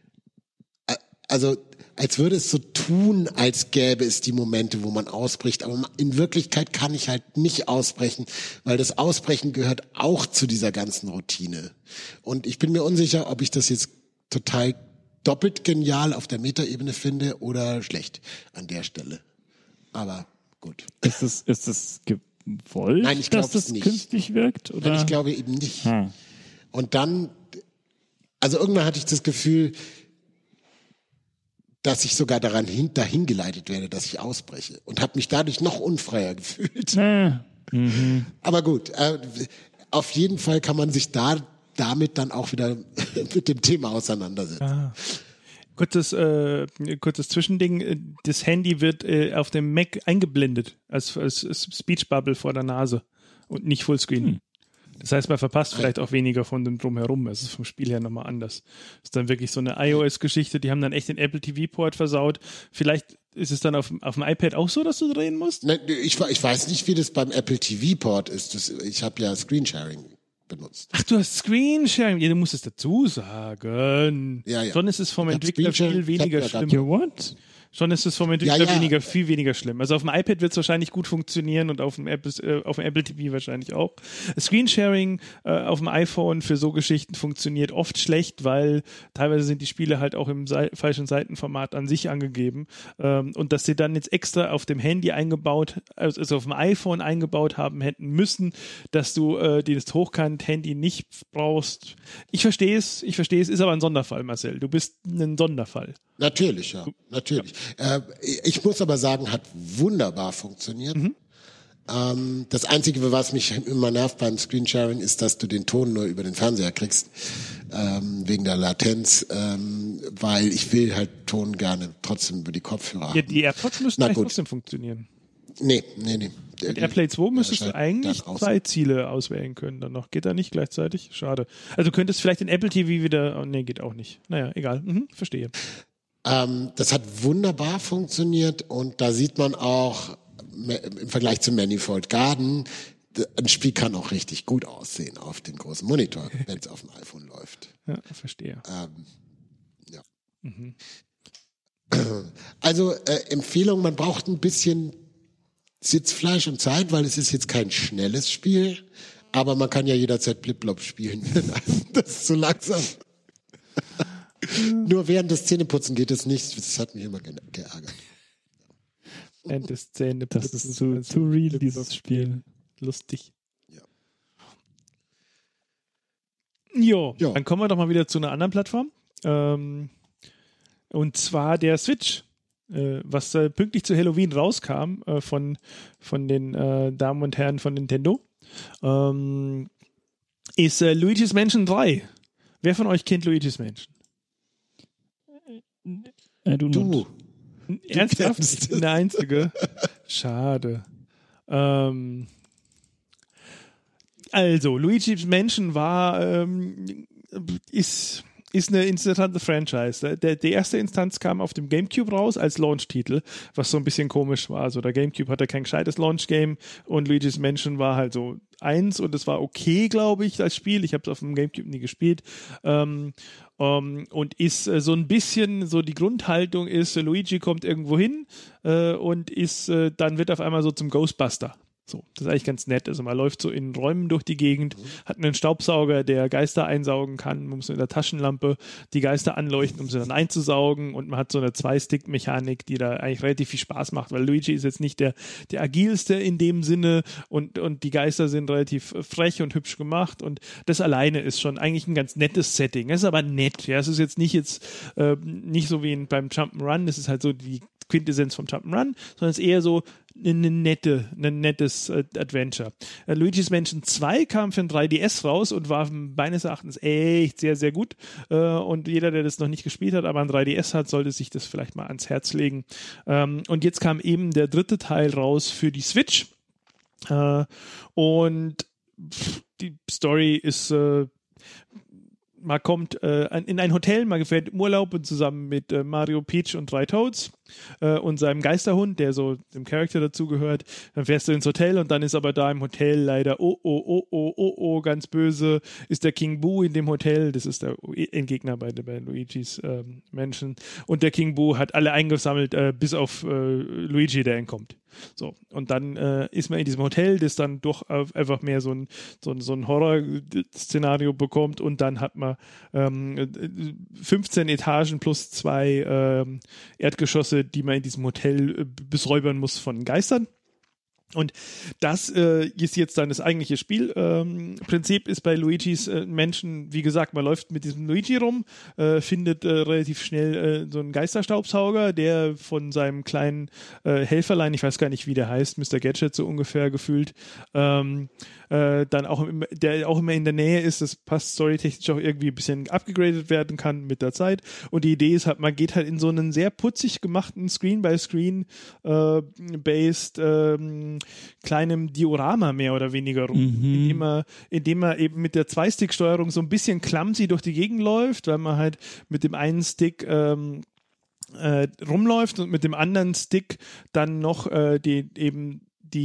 Also als würde es so tun, als gäbe es die Momente, wo man ausbricht, aber in Wirklichkeit kann ich halt nicht ausbrechen, weil das Ausbrechen gehört auch zu dieser ganzen Routine. Und ich bin mir unsicher, ob ich das jetzt total doppelt genial auf der Metaebene finde oder schlecht an der Stelle. Aber gut. Ist das gewollt, Nein, ich glaube dass das nicht. Künstlich wirkt? Oder? Nein, ich glaube eben nicht. Und dann, also irgendwann hatte ich das Gefühl, dass ich sogar dahin geleitet werde, dass ich ausbreche und habe mich dadurch noch unfreier gefühlt. Aber gut, auf jeden Fall kann man sich damit dann auch wieder mit dem Thema auseinandersetzen. Kurzes Zwischending. Das Handy wird auf dem Mac eingeblendet als Speech Bubble vor der Nase und nicht Fullscreen. Das heißt, man verpasst vielleicht auch weniger von dem Drumherum. Es ist vom Spiel her nochmal anders. Das ist dann wirklich so eine iOS-Geschichte. Die haben dann echt den Apple TV-Port versaut. Vielleicht ist es dann auf dem iPad auch so, dass du drehen musst? Nein, ich weiß nicht, wie das beim Apple TV-Port ist. Ich habe ja Screensharing benutzt. Ach, du hast Screensharing. Ja, du musst es dazu sagen. Ja. Schon ist es vom Entwickler viel weniger schlimm. What? Schon ist es vom Entwickler viel weniger schlimm. Also auf dem iPad wird es wahrscheinlich gut funktionieren und auf dem Apple TV wahrscheinlich auch. Screensharing auf dem iPhone für so Geschichten funktioniert oft schlecht, weil teilweise sind die Spiele halt auch im falschen Seitenformat an sich angegeben. Und dass sie dann jetzt extra auf dem Handy eingebaut, also auf dem iPhone eingebaut haben hätten müssen, dass du das Hochkant-Handy nicht brauchst. Ich verstehe es, ist aber ein Sonderfall, Marcel. Du bist ein Sonderfall. Natürlich, ja, natürlich. Ich muss aber sagen, hat wunderbar funktioniert. Das Einzige, was mich immer nervt beim Screensharing, ist, dass du den Ton nur über den Fernseher kriegst, wegen der Latenz, weil ich will halt Ton gerne trotzdem über die Kopfhörer haben. Ja, die AirPods müssten eigentlich trotzdem funktionieren. Nee. Mit AirPlay 2 müsstest du eigentlich 2 Ziele auswählen können dann noch. Geht da nicht gleichzeitig? Schade. Also du könntest vielleicht den Apple TV wieder... Oh, nee, geht auch nicht. Naja, egal. Verstehe. Das hat wunderbar funktioniert und da sieht man auch im Vergleich zu Manifold Garden, ein Spiel kann auch richtig gut aussehen auf dem großen Monitor, wenn es auf dem iPhone läuft. Ja, verstehe. Ja. Also Empfehlung, man braucht ein bisschen Sitzfleisch und Zeit, weil es ist jetzt kein schnelles Spiel, aber man kann ja jederzeit Blip-Blop spielen. Das ist so langsam. Nur während des Zähneputzen geht es nicht. Das hat mich immer geärgert. Während des Zähneputzen. Das ist zu real, dieses Spiel. Lustig. Jo, dann kommen wir doch mal wieder zu einer anderen Plattform. Und zwar der Switch. Was pünktlich zu Halloween rauskam von den Damen und Herren von Nintendo, ist Luigi's Mansion 3. Wer von euch kennt Luigi's Mansion? Du. Ernsthaft? Ich bin der Einzige. Schade. Also, Luigi's Mansion ist eine interessante Franchise. Die erste Instanz kam auf dem GameCube raus als Launch-Titel, was so ein bisschen komisch war. Also der GameCube hatte kein gescheites Launch-Game und Luigi's Mansion war halt so eins und es war okay, glaube ich, als Spiel. Ich habe es auf dem GameCube nie gespielt. Und ist so ein bisschen, so die Grundhaltung ist, Luigi kommt irgendwo hin und dann wird auf einmal so zum Ghostbuster. So, das ist eigentlich ganz nett. Also man läuft so in Räumen durch die Gegend, hat einen Staubsauger, der Geister einsaugen kann. Man muss mit der Taschenlampe die Geister anleuchten, um sie dann einzusaugen. Und man hat so eine Zwei-Stick-Mechanik, die da eigentlich relativ viel Spaß macht, weil Luigi ist jetzt nicht der agilste in dem Sinne und die Geister sind relativ frech und hübsch gemacht. Und das alleine ist schon eigentlich ein ganz nettes Setting. Es ist aber nett. Ja, es ist jetzt nicht nicht so wie beim Jump'n'Run. Das ist halt so die Quintessenz vom Jump'n'Run, sondern es ist eher so ein nettes Adventure. Luigi's Mansion 2 kam für ein 3DS raus und war meines Erachtens echt sehr, sehr gut. Und jeder, der das noch nicht gespielt hat, aber ein 3DS hat, sollte sich das vielleicht mal ans Herz legen. Und jetzt kam eben der dritte Teil raus für die Switch. Und die Story ist man kommt in ein Hotel, man fährt im Urlaub und zusammen mit Mario, Peach und 3 Toads und seinem Geisterhund, der so dem Charakter dazugehört. Dann fährst du ins Hotel und dann ist aber da im Hotel leider ganz böse ist der King Boo in dem Hotel. Das ist der Endgegner bei Luigi's Mansion. Und der King Boo hat alle eingesammelt, bis auf Luigi, der entkommt. So, und dann ist man in diesem Hotel, das dann doch einfach mehr so ein Horror-Szenario bekommt und dann hat man 15 Etagen plus 2 Erdgeschosse, die man in diesem Hotel besäubern muss von Geistern. Und das ist jetzt dann das eigentliche Spielprinzip ist bei Luigi's Mansion, wie gesagt, man läuft mit diesem Luigi rum, findet relativ schnell so einen Geisterstaubsauger, der von seinem kleinen Helferlein, ich weiß gar nicht, wie der heißt, Mr. Gadget so ungefähr gefühlt, dann der auch immer in der Nähe ist, das passt storytechnisch auch irgendwie ein bisschen abgegradet werden kann mit der Zeit. Und die Idee ist halt, man geht halt in so einen sehr putzig gemachten Screen-by-Screen based kleinem Diorama mehr oder weniger rum, indem man eben mit der Zwei-Stick-Steuerung so ein bisschen clumsy durch die Gegend läuft, weil man halt mit dem einen Stick rumläuft und mit dem anderen Stick dann noch den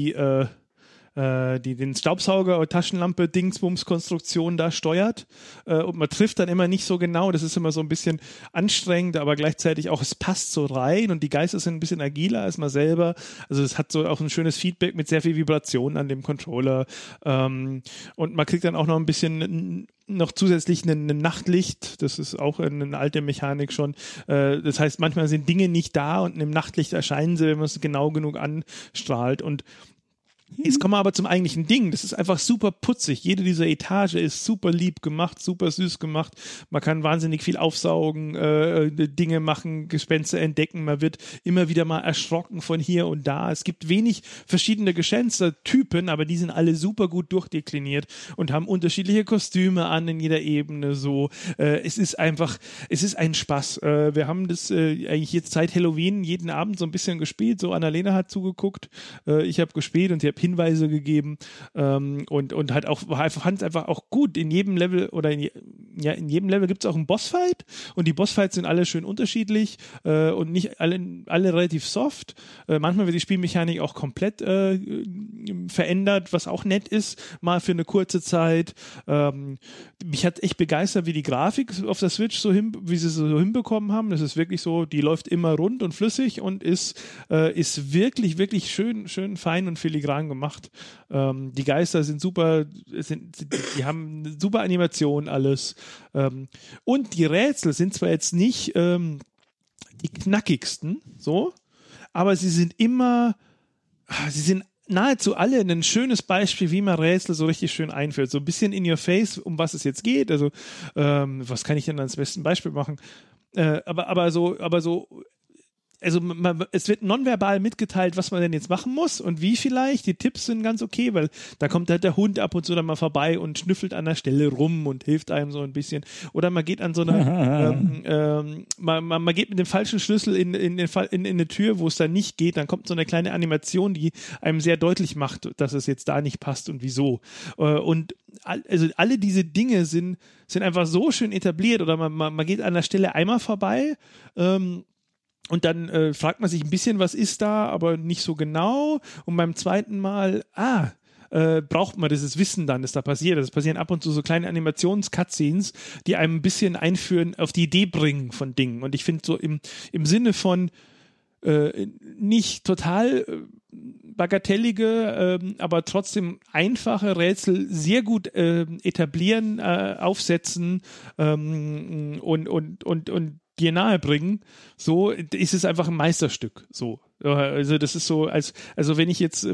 Staubsauger oder Taschenlampe Dingsbums-Konstruktion da steuert und man trifft dann immer nicht so genau, das ist immer so ein bisschen anstrengend, aber gleichzeitig auch, es passt so rein und die Geister sind ein bisschen agiler als man selber, also es hat so auch ein schönes Feedback mit sehr viel Vibration an dem Controller und man kriegt dann auch noch ein bisschen noch zusätzlich ein Nachtlicht, das ist auch eine alte Mechanik schon, das heißt manchmal sind Dinge nicht da und im Nachtlicht erscheinen sie, wenn man es genau genug anstrahlt und jetzt kommen wir aber zum eigentlichen Ding. Das ist einfach super putzig. Jede dieser Etage ist super lieb gemacht, super süß gemacht. Man kann wahnsinnig viel aufsaugen, Dinge machen, Gespenster entdecken. Man wird immer wieder mal erschrocken von hier und da. Es gibt wenig verschiedene Gespenstertypen, aber die sind alle super gut durchdekliniert und haben unterschiedliche Kostüme an in jeder Ebene. So, es ist ein Spaß. Wir haben das eigentlich jetzt seit Halloween jeden Abend so ein bisschen gespielt. So Annalena hat zugeguckt. Ich habe gespielt und ich habe Hinweise gegeben und halt auch fand es einfach auch gut. In jedem Level in jedem Level gibt es auch einen Bossfight und die Bossfights sind alle schön unterschiedlich und nicht alle relativ soft. Manchmal wird die Spielmechanik auch komplett verändert, was auch nett ist, mal für eine kurze Zeit. Mich hat echt begeistert, wie die Grafik auf der Switch wie sie so hinbekommen haben. Das ist wirklich so, die läuft immer rund und flüssig und ist wirklich, wirklich schön fein und filigran gemacht. Die Geister sind super, die haben eine super Animation, alles. Und die Rätsel sind zwar jetzt nicht die knackigsten, so, aber sie sind nahezu alle ein schönes Beispiel, wie man Rätsel so richtig schön einführt. So ein bisschen in your face, um was es jetzt geht. Also, was kann ich denn als besten Beispiel machen? Es wird nonverbal mitgeteilt, was man denn jetzt machen muss und wie vielleicht. Die Tipps sind ganz okay, weil da kommt halt der Hund ab und zu dann mal vorbei und schnüffelt an der Stelle rum und hilft einem so ein bisschen. Oder man geht an so eine, man geht mit dem falschen Schlüssel in eine Tür, wo es dann nicht geht. Dann kommt so eine kleine Animation, die einem sehr deutlich macht, dass es jetzt da nicht passt und wieso. Und also alle diese Dinge sind einfach so schön etabliert. Oder man geht an der Stelle einmal vorbei, und dann fragt man sich ein bisschen, was ist da, aber nicht so genau. Und beim zweiten Mal, braucht man dieses Wissen dann, das da passiert. Es passieren ab und zu so kleine Animations-Cutscenes, die einem ein bisschen einführen, auf die Idee bringen von Dingen. Und ich finde so im Sinne von nicht total bagatellige, aber trotzdem einfache Rätsel sehr gut etablieren, aufsetzen und dir nahe bringen, so ist es einfach ein Meisterstück. So, also das ist so, wenn es jetzt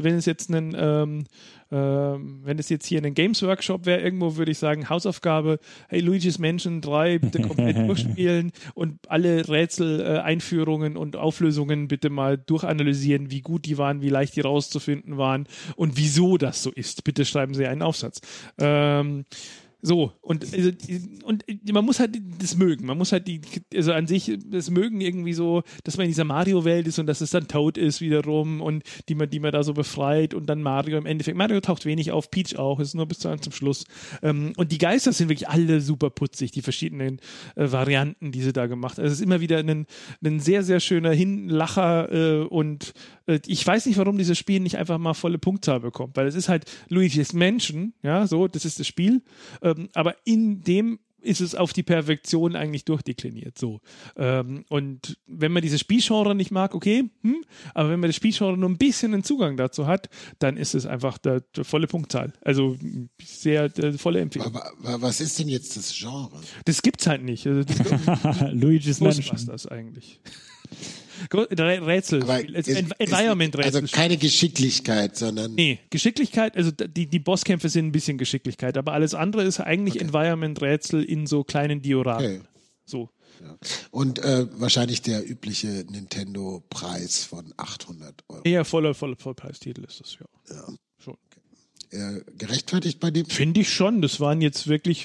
hier ein Games Workshop wäre, irgendwo würde ich sagen, Hausaufgabe, hey, Luigi's Mansion 3 bitte komplett durchspielen und alle Rätsel, Einführungen und Auflösungen bitte mal durchanalysieren, wie gut die waren, wie leicht die rauszufinden waren und wieso das so ist. Bitte schreiben Sie einen Aufsatz. So, und man muss halt das mögen. Man muss halt an sich das mögen irgendwie so, dass man in dieser Mario-Welt ist und dass es dann Toad ist wiederum und die man da so befreit und dann Mario im Endeffekt. Mario taucht wenig auf, Peach auch, ist nur bis zum Schluss. Und die Geister sind wirklich alle super putzig, die verschiedenen Varianten, die sie da gemacht haben. Also es ist immer wieder ein sehr, sehr schöner Hinlacher und ich weiß nicht, warum dieses Spiel nicht einfach mal volle Punktzahl bekommt, weil es ist halt Luigi's Mansion, ja, so, das ist das Spiel, aber in dem ist es auf die Perfektion eigentlich durchdekliniert, so. Und wenn man dieses Spielgenre nicht mag, okay, aber wenn man das Spielgenre nur ein bisschen einen Zugang dazu hat, dann ist es einfach der volle Punktzahl. Also sehr volle Empfehlung. Aber was ist denn jetzt das Genre? Das gibt's halt nicht. Also, Luigi's Mansion. Was das eigentlich? Rätsel, Environment-Rätsel. Also keine Geschicklichkeit, sondern... Nee, Geschicklichkeit, also die Bosskämpfe sind ein bisschen Geschicklichkeit, aber alles andere ist eigentlich Environment-Rätsel in so kleinen Dioramen. Okay. So. Ja. Und wahrscheinlich der übliche Nintendo-Preis von 800 €. Ja, Vollpreistitel ist das, ja. Schon. Okay. Gerechtfertigt bei dem? Finde ich schon. Das waren jetzt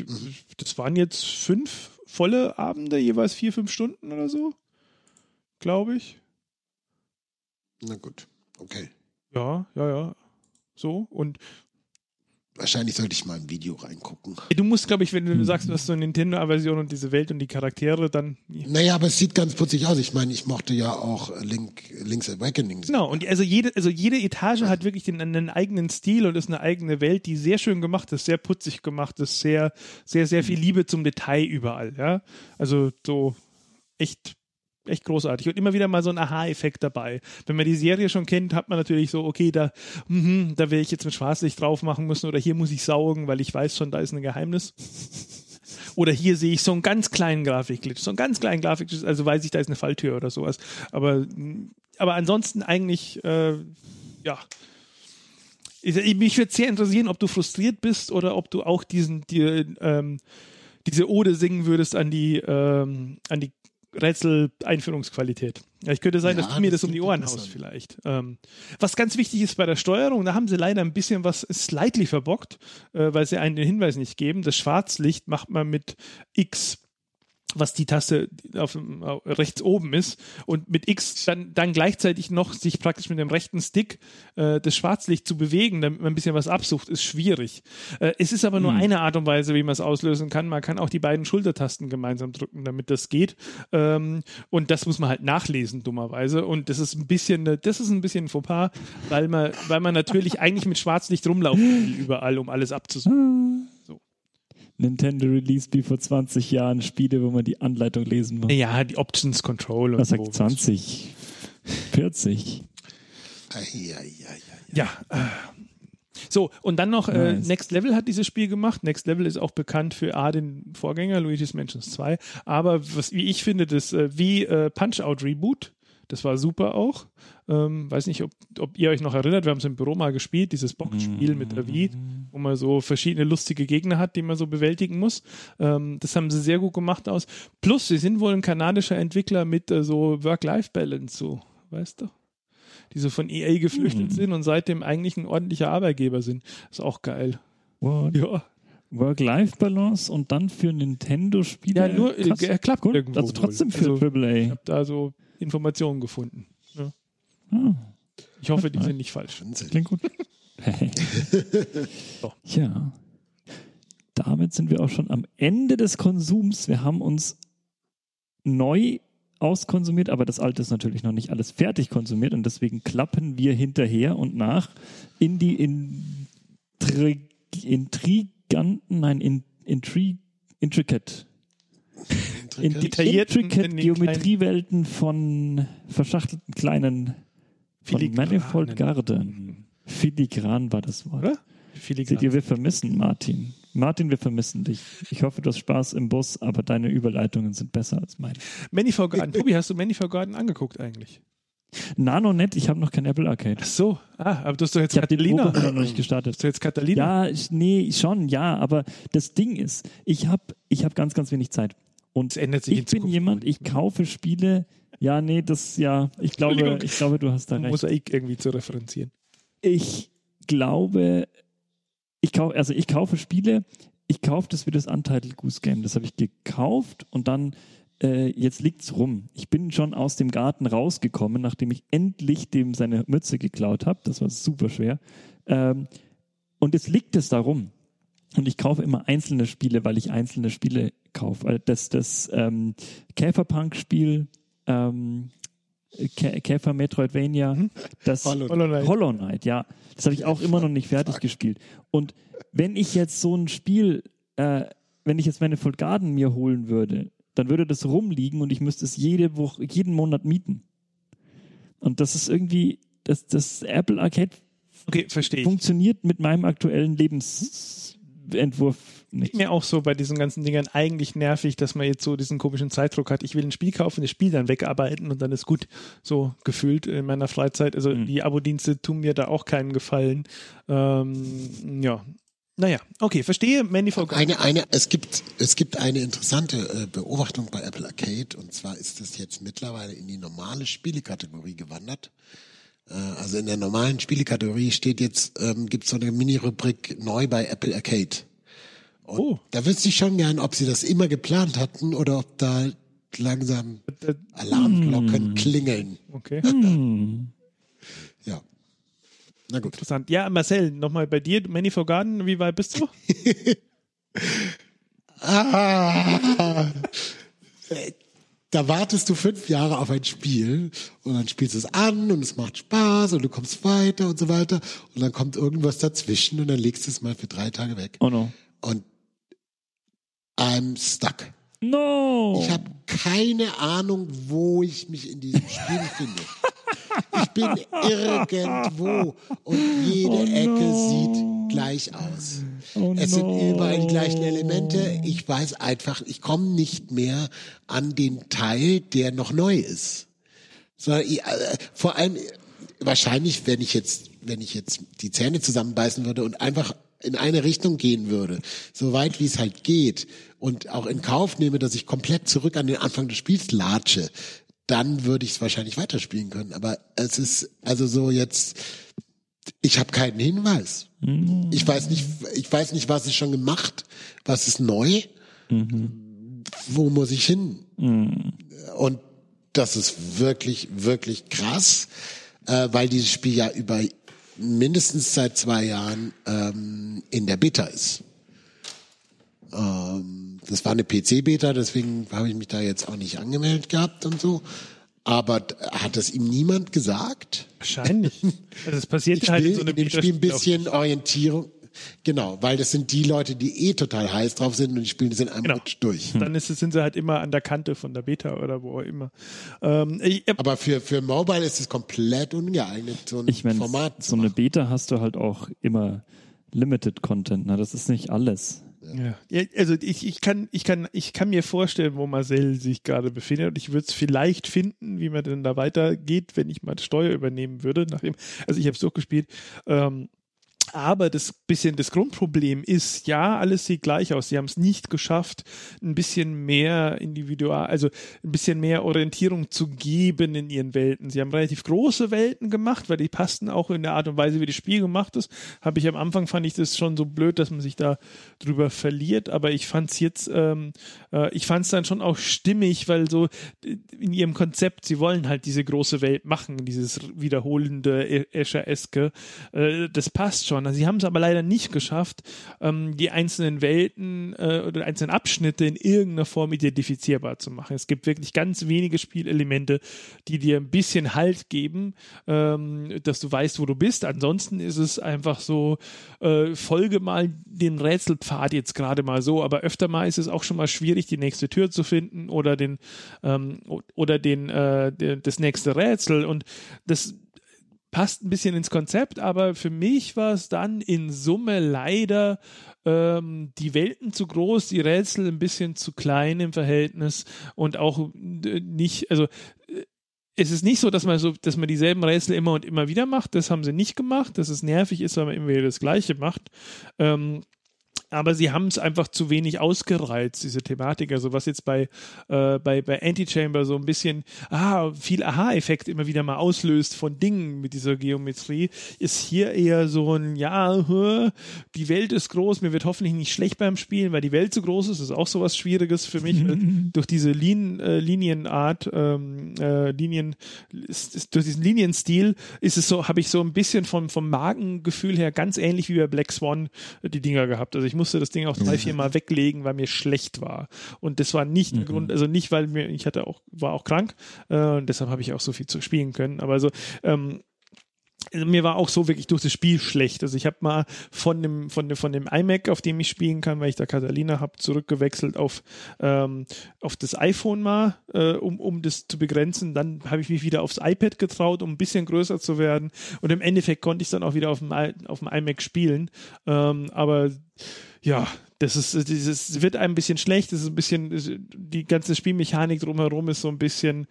5 volle Abende, jeweils 4-5 Stunden oder so. Glaube ich. Na gut, okay. Ja. So, und wahrscheinlich sollte ich mal ein Video reingucken. Du musst, glaube ich, wenn du sagst, du hast so eine Nintendo-Aversion und diese Welt und die Charaktere, dann... Naja, aber es sieht ganz putzig aus. Ich meine, ich mochte ja auch Link's Awakening. Genau, und also jede Etage hat wirklich einen eigenen Stil und ist eine eigene Welt, die sehr schön gemacht ist, sehr putzig gemacht ist, sehr, sehr, sehr viel Liebe zum Detail überall, ja. Also so echt großartig und immer wieder mal so ein Aha-Effekt dabei. Wenn man die Serie schon kennt, hat man natürlich so, okay, da will ich jetzt mit Schwarzlicht drauf machen müssen oder hier muss ich saugen, weil ich weiß schon, da ist ein Geheimnis. Oder hier sehe ich so einen ganz kleinen Grafikglitch, also weiß ich, da ist eine Falltür oder sowas. Aber ansonsten eigentlich, ja. Mich würde sehr interessieren, ob du frustriert bist oder ob du auch diese Ode singen würdest an die Rätsel-Einführungsqualität. Ja, ich könnte sein, dass du mir das um die Ohren haust vielleicht. Was ganz wichtig ist bei der Steuerung, da haben sie leider ein bisschen was slightly verbockt, weil sie einen den Hinweis nicht geben. Das Schwarzlicht macht man mit X was die Taste rechts oben ist und mit X dann gleichzeitig noch sich praktisch mit dem rechten Stick das Schwarzlicht zu bewegen, damit man ein bisschen was absucht, ist schwierig. Es ist aber nur eine Art und Weise, wie man es auslösen kann. Man kann auch die beiden Schultertasten gemeinsam drücken, damit das geht. Und das muss man halt nachlesen, dummerweise. Und das ist ein bisschen ein Fauxpas, weil man natürlich eigentlich mit Schwarzlicht rumlaufen will überall, um alles abzusuchen. So. Nintendo released wie vor 20 Jahren Spiele, wo man die Anleitung lesen muss. Ja, die Options Control und was sagt 20? 40? Ja. So, und dann noch Next Level hat dieses Spiel gemacht. Next Level ist auch bekannt für den Vorgänger, Luigi's Mansion 2. Aber wie ich finde, das Punch-Out Reboot, das war super auch. Weiß nicht, ob ihr euch noch erinnert, wir haben es im Büro mal gespielt, dieses Boxspiel mit der Wii, wo man so verschiedene lustige Gegner hat, die man so bewältigen muss. Das haben sie sehr gut gemacht aus. Plus, sie sind wohl ein kanadischer Entwickler mit so Work-Life-Balance, so, weißt du? Die so von EA geflüchtet sind und seitdem eigentlich ein ordentlicher Arbeitgeber sind. Ist auch geil. What? Ja. Work-Life-Balance und dann für Nintendo-Spiele? Ja, nur klappt irgendwo. Also trotzdem für AAA. Ich habe da so Informationen gefunden. Ja. Ich hoffe, die sind nicht falsch. Klingt gut. So. Ja. Damit sind wir auch schon am Ende des Konsums. Wir haben uns neu auskonsumiert, aber das Alte ist natürlich noch nicht alles fertig konsumiert und deswegen klappen wir hinterher und nach in die intricate Geometriewelten von verschachtelten kleinen von Manifold Garden. Filigran war das Wort. Oder? Seht ihr, wir vermissen Martin. Martin, wir vermissen dich. Ich hoffe, du hast Spaß im Bus, aber deine Überleitungen sind besser als meine. Manifold Garden. Tobi, hast du Manifold Garden angeguckt eigentlich? Nanonet, ich habe noch kein Apple Arcade. Ach so, aber du hast doch jetzt Catalina. Ich habe noch nicht gestartet. Hast du jetzt Catalina? Ja, schon, aber das Ding ist, ich hab ganz, ganz wenig Zeit. Und ich bin jemand, ich kaufe Spiele, ich glaube, du hast da recht. Mosaik irgendwie zu referenzieren. Ich glaube, ich kaufe Spiele, ich kaufe das wie das Untitled Goose Game. Das habe ich gekauft und dann jetzt liegt's rum. Ich bin schon aus dem Garten rausgekommen, nachdem ich endlich dem seine Mütze geklaut habe. Das war super schwer. Und jetzt liegt es da rum. Und ich kaufe immer einzelne Spiele, weil ich einzelne Spiele kaufe. Das Käferpunk-Spiel, Käfer Metroidvania, das Hollow Knight, ja. Das habe ich auch immer noch nicht fertig gespielt. Und wenn ich jetzt so ein Spiel, wenn ich jetzt Manifold Garden mir holen würde, dann würde das rumliegen und ich müsste es jeden Monat mieten. Und das ist irgendwie, das Apple Arcade funktioniert mit meinem aktuellen Lebensentwurf nicht. Mir auch so bei diesen ganzen Dingern eigentlich nervig, dass man jetzt so diesen komischen Zeitdruck hat. Ich will ein Spiel kaufen, das Spiel dann wegarbeiten und dann ist gut so gefühlt in meiner Freizeit. Also die Abo-Dienste tun mir da auch keinen Gefallen. Naja, okay, verstehe. Manifold Garden. Es gibt eine interessante Beobachtung bei Apple Arcade und zwar ist es jetzt mittlerweile in die normale Spielekategorie gewandert. Also in der normalen Spielekategorie steht jetzt, gibt's so eine Mini-Rubrik neu bei Apple Arcade. Und da wüsste ich schon gern, ob sie das immer geplant hatten oder ob da langsam Alarmglocken klingeln. Okay. Ja. Na gut. Interessant. Ja, Marcel, nochmal bei dir, Manifold Garden, wie weit bist du? Da wartest du 5 Jahre auf ein Spiel und dann spielst du es an und es macht Spaß und du kommst weiter und so weiter und dann kommt irgendwas dazwischen und dann legst du es mal für 3 Tage weg. Oh no. Und I'm stuck. No. Ich habe keine Ahnung, wo ich mich in diesem Spiel finde. Ich bin irgendwo und jede Ecke sieht gleich aus. Es sind überall die gleichen Elemente. Ich weiß einfach, ich komme nicht mehr an den Teil, der noch neu ist. Vor allem, wahrscheinlich, wenn ich jetzt die Zähne zusammenbeißen würde und einfach in eine Richtung gehen würde, so weit wie es halt geht und auch in Kauf nehme, dass ich komplett zurück an den Anfang des Spiels latsche, dann würde ich es wahrscheinlich weiterspielen können. Aber es ist also so jetzt, ich habe keinen Hinweis. Ich weiß nicht, was ist schon gemacht, was ist neu. wo muss ich hin? Und das ist wirklich, wirklich krass, weil dieses Spiel ja über mindestens seit 2 Jahren in der Beta ist. Das war eine PC-Beta, deswegen habe ich mich da jetzt auch nicht angemeldet gehabt und so. Aber hat das ihm niemand gesagt? Wahrscheinlich. Also es passiert halt in so einem Spiel ein bisschen Orientierung. Genau, weil das sind die Leute, die total heiß drauf sind und die spielen das in einem Rutsch durch. Dann sind sie halt immer an der Kante von der Beta oder wo auch immer. Aber für Mobile ist es komplett ungeeignet, so ein Format. So eine Beta hast du halt auch immer Limited Content, ne? Das ist nicht alles. Ja, also ich kann mir vorstellen, wo Marcel sich gerade befindet, und ich würde es vielleicht finden, wie man denn da weitergeht, wenn ich mal die Steuer übernehmen würde. Also ich habe es durchgespielt. Aber das Grundproblem ist, ja, alles sieht gleich aus. Sie haben es nicht geschafft, ein bisschen mehr also ein bisschen mehr Orientierung zu geben in ihren Welten. Sie haben relativ große Welten gemacht, weil die passten auch in der Art und Weise, wie das Spiel gemacht ist. Fand ich das schon so blöd, dass man sich da drüber verliert. Aber ich fand es dann schon auch stimmig, weil so in ihrem Konzept, sie wollen halt diese große Welt machen, dieses wiederholende Escher-eske. Das passt schon. Sie haben es aber leider nicht geschafft, die einzelnen Welten oder einzelnen Abschnitte in irgendeiner Form identifizierbar zu machen. Es gibt wirklich ganz wenige Spielelemente, die dir ein bisschen Halt geben, dass du weißt, wo du bist. Ansonsten ist es einfach so, folge mal den Rätselpfad jetzt gerade mal so, aber öfter mal ist es auch schon mal schwierig, die nächste Tür zu finden oder das nächste Rätsel, und das passt ein bisschen ins Konzept, aber für mich war es dann in Summe leider die Welten zu groß, die Rätsel ein bisschen zu klein im Verhältnis und auch nicht, also es ist nicht so, dass man dieselben Rätsel immer und immer wieder macht, das haben sie nicht gemacht, dass es nervig ist, weil man immer wieder das Gleiche macht. Aber sie haben es einfach zu wenig ausgereizt, diese Thematik. Also was jetzt bei Antichamber so ein bisschen viel Aha-Effekt immer wieder mal auslöst von Dingen mit dieser Geometrie, ist hier eher so ein, die Welt ist groß, mir wird hoffentlich nicht schlecht beim Spielen, weil die Welt so groß ist. Das ist auch so was Schwieriges für mich. Durch diese Linienart, durch diesen Linienstil ist es so, habe ich so ein bisschen vom Magengefühl her ganz ähnlich wie bei Black Swan die Dinger gehabt. Also ich musste das Ding auch 3-4 Mal weglegen, weil mir schlecht war. Und das war nicht ein Grund, also nicht, weil war auch krank, und deshalb habe ich auch so viel zu spielen können. Aber so, mir war auch so wirklich durch das Spiel schlecht. Also ich habe mal von dem iMac, auf dem ich spielen kann, weil ich da Catalina habe, zurückgewechselt auf das iPhone mal, um das zu begrenzen. Dann habe ich mich wieder aufs iPad getraut, um ein bisschen größer zu werden. Und im Endeffekt konnte ich es dann auch wieder auf dem iMac spielen. Aber ja, das wird einem ein bisschen schlecht. Das ist ein bisschen, die ganze Spielmechanik drumherum ist so ein bisschen,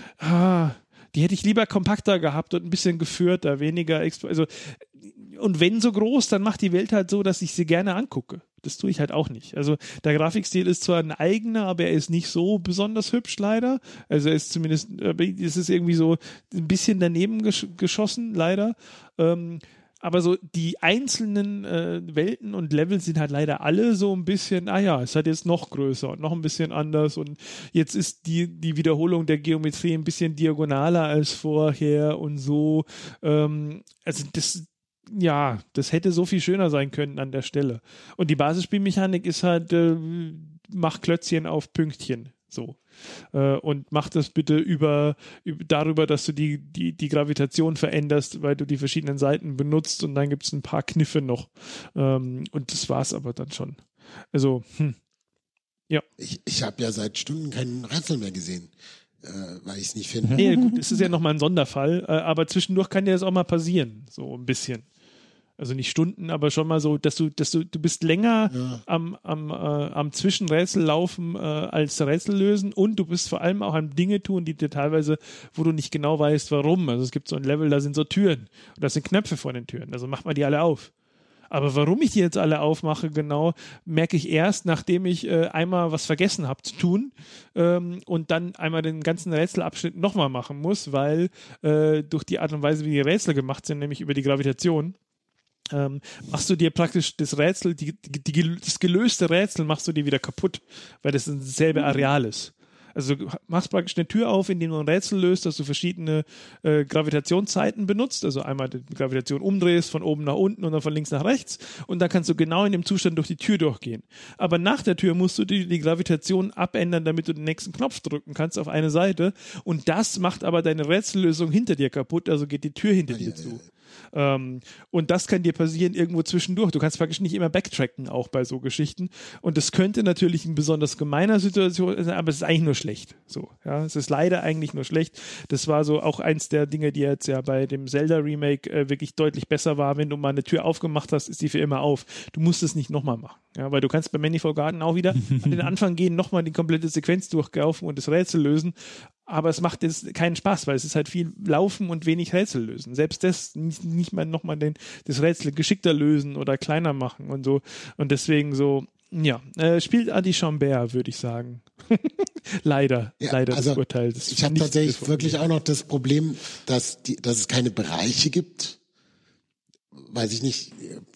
die hätte ich lieber kompakter gehabt und ein bisschen geführter, weniger, also, und wenn so groß, dann macht die Welt halt so, dass ich sie gerne angucke. Das tue ich halt auch nicht. Also der Grafikstil ist zwar ein eigener, aber er ist nicht so besonders hübsch leider. Also er ist zumindest, es ist irgendwie so ein bisschen daneben geschossen, leider. Aber so die einzelnen Welten und Level sind halt leider alle so ein bisschen, es hat jetzt noch größer und noch ein bisschen anders, und jetzt ist die Wiederholung der Geometrie ein bisschen diagonaler als vorher und so. Also das hätte so viel schöner sein können an der Stelle. Und die Basisspielmechanik ist halt, mach Klötzchen auf Pünktchen. So. Und mach das bitte darüber, dass du die Gravitation veränderst, weil du die verschiedenen Seiten benutzt, und dann gibt es ein paar Kniffe noch. Und das war's aber dann schon. Also, ja. Ich habe ja seit Stunden keinen Rätsel mehr gesehen, weil ich es nicht finde. Nee, gut, das ist ja nochmal ein Sonderfall, aber zwischendurch kann dir das auch mal passieren, so ein bisschen. Also nicht Stunden, aber schon mal so, dass du bist länger am Zwischenrätsel laufen als Rätsel lösen, und du bist vor allem auch am Dinge tun, die dir teilweise, wo du nicht genau weißt, warum. Also es gibt so ein Level, da sind so Türen und da sind Knöpfe vor den Türen, also macht man die alle auf. Aber warum ich die jetzt alle aufmache, genau, merke ich erst, nachdem ich einmal was vergessen habe zu tun und dann einmal den ganzen Rätselabschnitt nochmal machen muss, weil durch die Art und Weise, wie die Rätsel gemacht sind, nämlich über die Gravitation, machst du dir praktisch das Rätsel, das gelöste Rätsel machst du dir wieder kaputt, weil das dasselbe Areal ist. Also du machst praktisch eine Tür auf, indem du ein Rätsel löst, dass du verschiedene Gravitationszeiten benutzt, also einmal die Gravitation umdrehst, von oben nach unten und dann von links nach rechts und dann kannst du genau in dem Zustand durch die Tür durchgehen. Aber nach der Tür musst du die Gravitation abändern, damit du den nächsten Knopf drücken kannst auf eine Seite und das macht aber deine Rätsellösung hinter dir kaputt, also geht die Tür hinter dir zu. Und das kann dir passieren irgendwo zwischendurch. Du kannst praktisch nicht immer backtracken, auch bei so Geschichten. Und das könnte natürlich in besonders gemeiner Situation sein, aber es ist eigentlich nur schlecht. So, ja, es ist leider eigentlich nur schlecht. Das war so auch eins der Dinge, die jetzt ja bei dem Zelda-Remake wirklich deutlich besser war. Wenn du mal eine Tür aufgemacht hast, ist die für immer auf. Du musst es nicht nochmal machen. Ja, weil du kannst bei Manifold Garden auch wieder an den Anfang gehen, nochmal die komplette Sequenz durchlaufen und das Rätsel lösen. Aber es macht jetzt keinen Spaß, weil es ist halt viel Laufen und wenig Rätsel lösen. Selbst das nicht mal nochmal das Rätsel geschickter lösen oder kleiner machen und so. Und deswegen so, ja, spielt Adi Chambert, würde ich sagen. Leider also, das Urteil. Ich habe tatsächlich wirklich auch noch das Problem, dass es keine Bereiche gibt. Weiß ich nicht,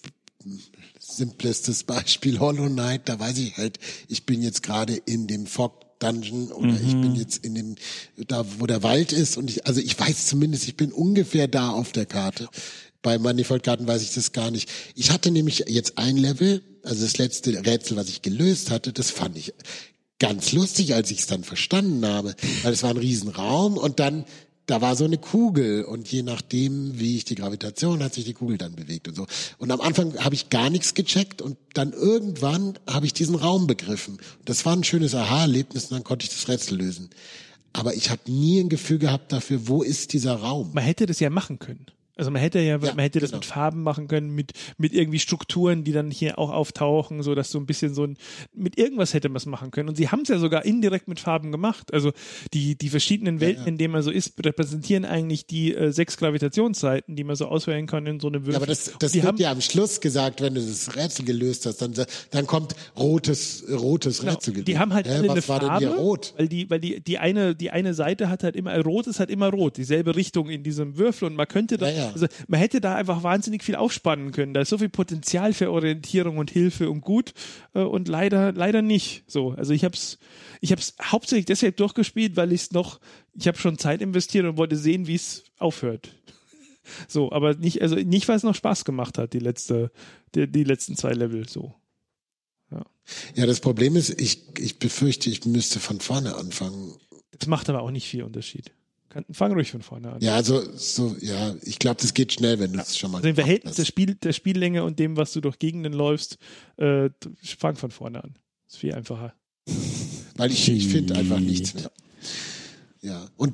simplestes Beispiel Hollow Knight, da weiß ich halt, ich bin jetzt gerade in dem Fog Dungeon oder ich bin jetzt da wo der Wald ist und ich weiß zumindest, ich bin ungefähr da auf der Karte. Bei Manifold Garden weiß ich das gar nicht. Ich hatte nämlich jetzt ein Level, also das letzte Rätsel, was ich gelöst hatte, das fand ich ganz lustig, als ich es dann verstanden habe, weil es war ein Riesenraum und dann da war so eine Kugel und je nachdem, wie ich die Gravitation, hat sich die Kugel dann bewegt und so. Und am Anfang habe ich gar nichts gecheckt und dann irgendwann habe ich diesen Raum begriffen. Das war ein schönes Aha-Erlebnis und dann konnte ich das Rätsel lösen. Aber ich habe nie ein Gefühl gehabt dafür, wo ist dieser Raum? Man hätte das ja machen können. Also man hätte das mit Farben machen können, mit irgendwie Strukturen, die dann hier auch auftauchen, so dass so ein bisschen mit irgendwas hätte man es machen können. Und sie haben es ja sogar indirekt mit Farben gemacht. Also die verschiedenen Welten, in denen man so ist, repräsentieren eigentlich die 6 Gravitationszeiten, die man so auswählen kann in so eine Würfel. Ja, aber das wird ja am Schluss gesagt, wenn du das Rätsel gelöst hast, dann kommt rotes Rätsel gelöst. Die haben halt alle eine Farbe, war denn hier rot? Weil die eine Seite hat halt immer, rot ist halt immer rot, dieselbe Richtung in diesem Würfel und man könnte da also man hätte da einfach wahnsinnig viel aufspannen können. Da ist so viel Potenzial für Orientierung und Hilfe und gut und leider nicht. So, also ich hab's hauptsächlich deshalb durchgespielt, weil ich habe schon Zeit investiert und wollte sehen, wie es aufhört. So, aber nicht, weil es noch Spaß gemacht hat, die letzten 2 Level so. Ja, das Problem ist, ich befürchte, ich müsste von vorne anfangen. Das macht aber auch nicht viel Unterschied. Fang ruhig von vorne an. Ja, also ich glaube, das geht schnell, wenn du es schon mal also im Verhältnis der Spiellänge und dem, was du durch Gegenden läufst, fang von vorne an. Das ist viel einfacher. Weil ich finde einfach nichts mehr. Ja, und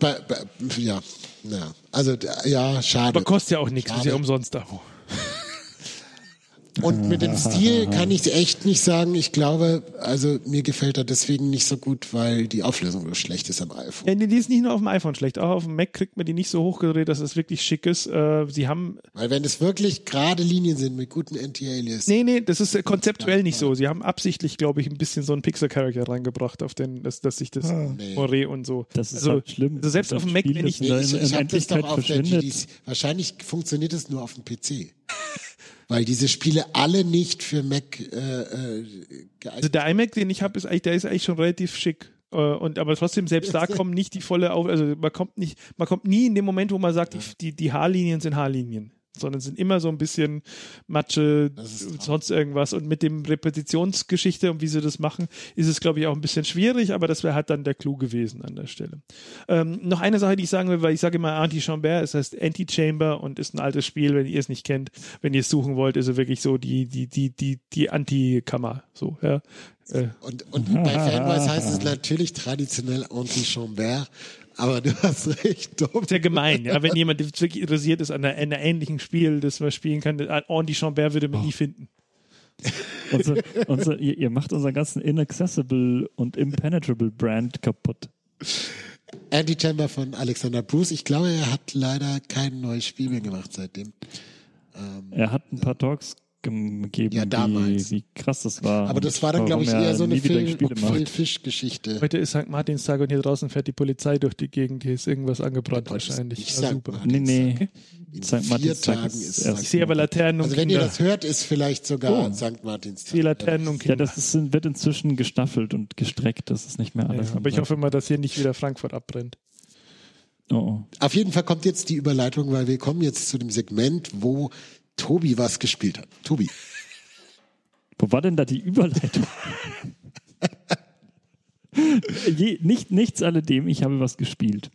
schade. Aber kostet ja auch nichts, ist ja umsonst Abo. Und mit dem Stil kann ich echt nicht sagen. Ich glaube, also mir gefällt er deswegen nicht so gut, weil die Auflösung so schlecht ist am iPhone. Ja, die ist nicht nur auf dem iPhone schlecht, auch auf dem Mac kriegt man die nicht so hochgedreht, dass es wirklich schick ist. Weil wenn es wirklich gerade Linien sind mit guten Anti-Alias. Nee, das ist konzeptuell nicht so. Sie haben absichtlich, glaube ich, ein bisschen so einen Pixel-Charakter reingebracht, auf dass sich das Moiré und so. Das ist halt schlimm. Also selbst auf dem Mac, wenn ich habe das doch auf der GDC. Wahrscheinlich funktioniert es nur auf dem PC. Weil diese Spiele alle nicht für Mac geeignet. Also der iMac, den ich habe, der ist eigentlich schon relativ schick. Aber trotzdem, selbst da kommen nicht die volle also man kommt nie in dem Moment, wo man sagt, die Haarlinien sind Haarlinien. Sondern sind immer so ein bisschen Matsche, sonst irgendwas. Und mit dem Repetitionsgeschichte und wie sie das machen, ist es, glaube ich, auch ein bisschen schwierig, aber das wäre halt dann der Clou gewesen an der Stelle. Noch eine Sache, die ich sagen will, weil ich sage immer Anti-Chambert, es heißt Anti-Chamber und ist ein altes Spiel, wenn ihr es nicht kennt. Wenn ihr es suchen wollt, ist es wirklich so die Anti-Kammer. So, ja. Und bei Fanboys heißt es natürlich traditionell Anti-Chambert. Aber du hast recht, Tom. Sehr gemein, ja. Wenn jemand wirklich interessiert ist an einem ähnlichen Spiel, das man spielen kann, Anti-Chambert würde man nie finden. Ihr macht unseren ganzen Inaccessible und Impenetrable Brand kaputt. Anti-Chamber von Alexander Bruce. Ich glaube, er hat leider kein neues Spiel mehr gemacht seitdem. Er hat ein paar Talks gegeben, wie krass das war. Aber das war dann, glaube ich, eher so eine Phil-Fisch-Geschichte. Heute ist St. Martinstag und hier draußen fährt die Polizei durch die Gegend. Hier ist irgendwas angebrannt wahrscheinlich. Ich super. Nee. In St. Martinstag ist ich sehe aber Laternen und also wenn ihr das hört, ist vielleicht sogar St. Martinstag. Die Laternen und Kinder. Ja, das wird inzwischen gestaffelt und gestreckt. Das ist nicht mehr alles. Ja, aber ich hoffe mal, dass hier nicht wieder Frankfurt abbrennt. Oh. Auf jeden Fall kommt jetzt die Überleitung, weil wir kommen jetzt zu dem Segment, wo Tobi was gespielt hat. Tobi. Wo war denn da die Überleitung? Nichts alledem, ich habe was gespielt.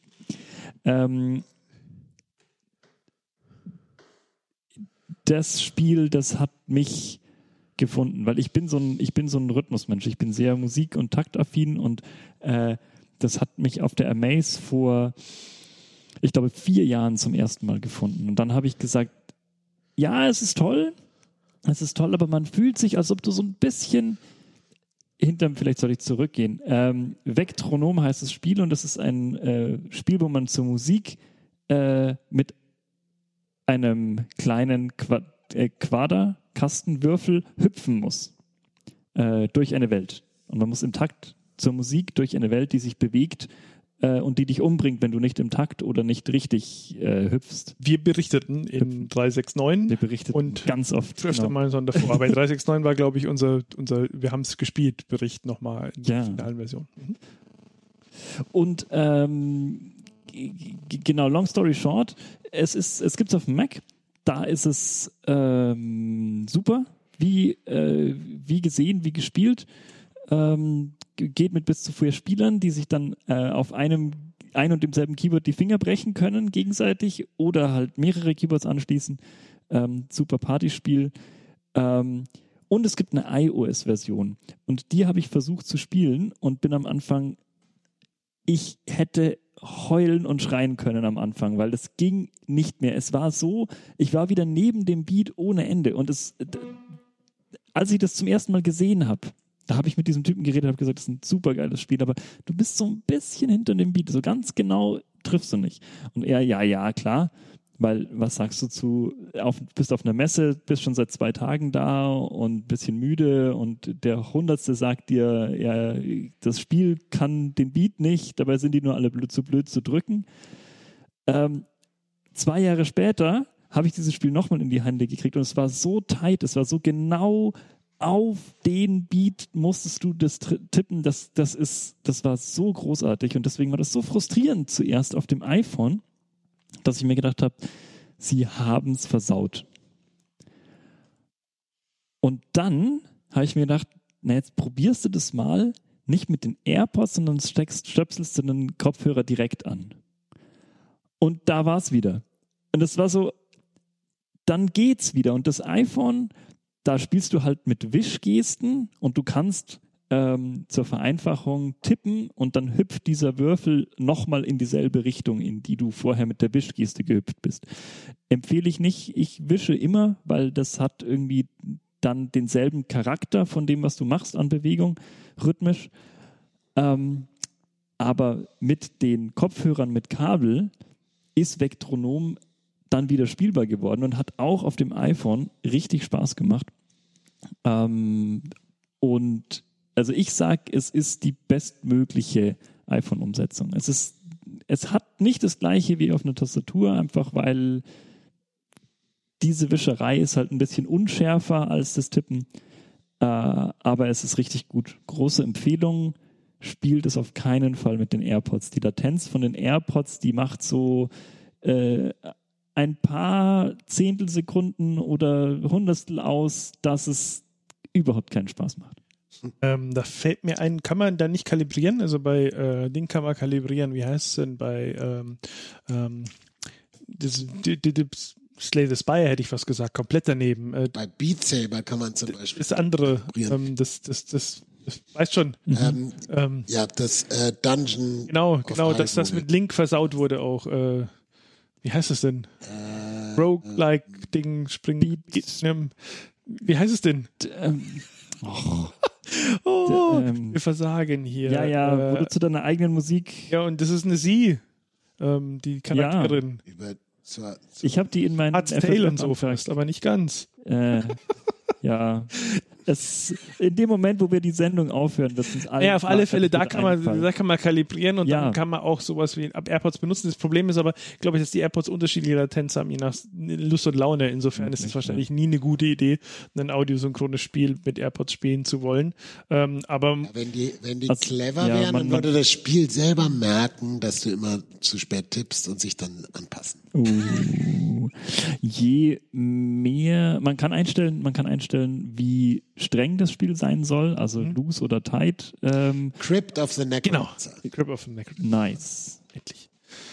Das Spiel, das hat mich gefunden, weil ich bin so ein Rhythmusmensch. Ich bin sehr musik- und taktaffin und das hat mich auf der Amaze vor, ich glaube, 4 Jahren zum ersten Mal gefunden. Und dann habe ich gesagt, ja, es ist toll, aber man fühlt sich, als ob du so ein bisschen vielleicht soll ich zurückgehen. Vektronom heißt das Spiel und das ist ein Spiel, wo man zur Musik mit einem kleinen Quaderkastenwürfel hüpfen muss durch eine Welt. Und man muss im Takt zur Musik durch eine Welt, die sich bewegt und die dich umbringt, wenn du nicht im Takt oder nicht richtig hüpfst. Wir berichteten in 369 Wir berichteten und ganz oft. Öfter mal davor. Aber in 369 war, glaube ich, unser wir haben es gespielt, Bericht nochmal in der finalen Version. Mhm. Und genau, long story short, es gibt es auf dem Mac, da ist es super, wie gesehen, wie gespielt, geht mit bis zu 4 Spielern, die sich dann auf ein und demselben Keyboard die Finger brechen können gegenseitig oder halt mehrere Keyboards anschließen. Super Partyspiel. Und es gibt eine iOS-Version und die habe ich versucht zu spielen und bin am Anfang, ich hätte heulen und schreien können am Anfang, weil das ging nicht mehr. Es war so, ich war wieder neben dem Beat ohne Ende und als ich das zum ersten Mal gesehen habe, da habe ich mit diesem Typen geredet und habe gesagt, das ist ein super geiles Spiel, aber du bist so ein bisschen hinter dem Beat, so ganz genau triffst du nicht. Und er, ja, klar, weil was sagst du bist auf einer Messe, bist schon seit 2 Tagen da und ein bisschen müde und der 100. sagt dir, ja, das Spiel kann den Beat nicht, dabei sind die nur alle zu blöd zu drücken. 2 Jahre später habe ich dieses Spiel nochmal in die Hände gekriegt und es war so tight, es war so genau auf den Beat musstest du das tippen, das war so großartig und deswegen war das so frustrierend zuerst auf dem iPhone, dass ich mir gedacht habe, sie haben es versaut. Und dann habe ich mir gedacht, na jetzt probierst du das mal nicht mit den AirPods, sondern stöpselst du den Kopfhörer direkt an. Und da war es wieder. Und das war so, dann geht's wieder. Und das iPhone, da spielst du halt mit Wischgesten und du kannst zur Vereinfachung tippen und dann hüpft dieser Würfel nochmal in dieselbe Richtung, in die du vorher mit der Wischgeste gehüpft bist. Empfehle ich nicht. Ich wische immer, weil das hat irgendwie dann denselben Charakter von dem, was du machst an Bewegung, rhythmisch. Aber mit den Kopfhörern mit Kabel ist Vektronom dann wieder spielbar geworden und hat auch auf dem iPhone richtig Spaß gemacht. Und also ich sage, es ist die bestmögliche iPhone-Umsetzung. Es hat nicht das Gleiche wie auf einer Tastatur, einfach weil diese Wischerei ist halt ein bisschen unschärfer als das Tippen. Aber es ist richtig gut. Große Empfehlung, spielt es auf keinen Fall mit den AirPods. Die Latenz von den AirPods, die macht so ein paar Zehntelsekunden oder Hundertstel aus, dass es überhaupt keinen Spaß macht. Da fällt mir ein, kann man da nicht kalibrieren? Also bei Ding kann man kalibrieren. Wie heißt es denn bei Slay the Spire hätte ich was gesagt, komplett daneben. Bei Beat Saber kann man zum Beispiel das andere, das weißt schon. Ja, das Dungeon. Genau, dass das mit Link versaut wurde auch. Wie heißt es denn? Roguelike-Ding, Spring. Wie heißt es denn? Wir versagen hier. Ja, wo du zu deiner eigenen Musik. Ja, und das ist eine Sie, die Charakterin. Ich habe die in meinen Art's Tale und so fast, aber nicht ganz. Ja. In dem Moment, wo wir die Sendung aufhören, wird es uns alle. Ja, auf alle Fälle, da kann man kalibrieren und dann kann man auch sowas wie AirPods benutzen. Das Problem ist aber, glaube ich, dass die AirPods unterschiedliche Latenz haben, je nach Lust und Laune. Insofern ist es wahrscheinlich nie eine gute Idee, ein audiosynchrones Spiel mit AirPods spielen zu wollen. Aber wenn die clever wären, dann würde das Spiel selber merken, dass du immer zu spät tippst und sich dann anpassen. Je mehr, man kann einstellen, wie streng das Spiel sein soll, also loose oder tight. Crypt of the Necromancer. Genau, Crypt of the Necromancer. Nice. Endlich.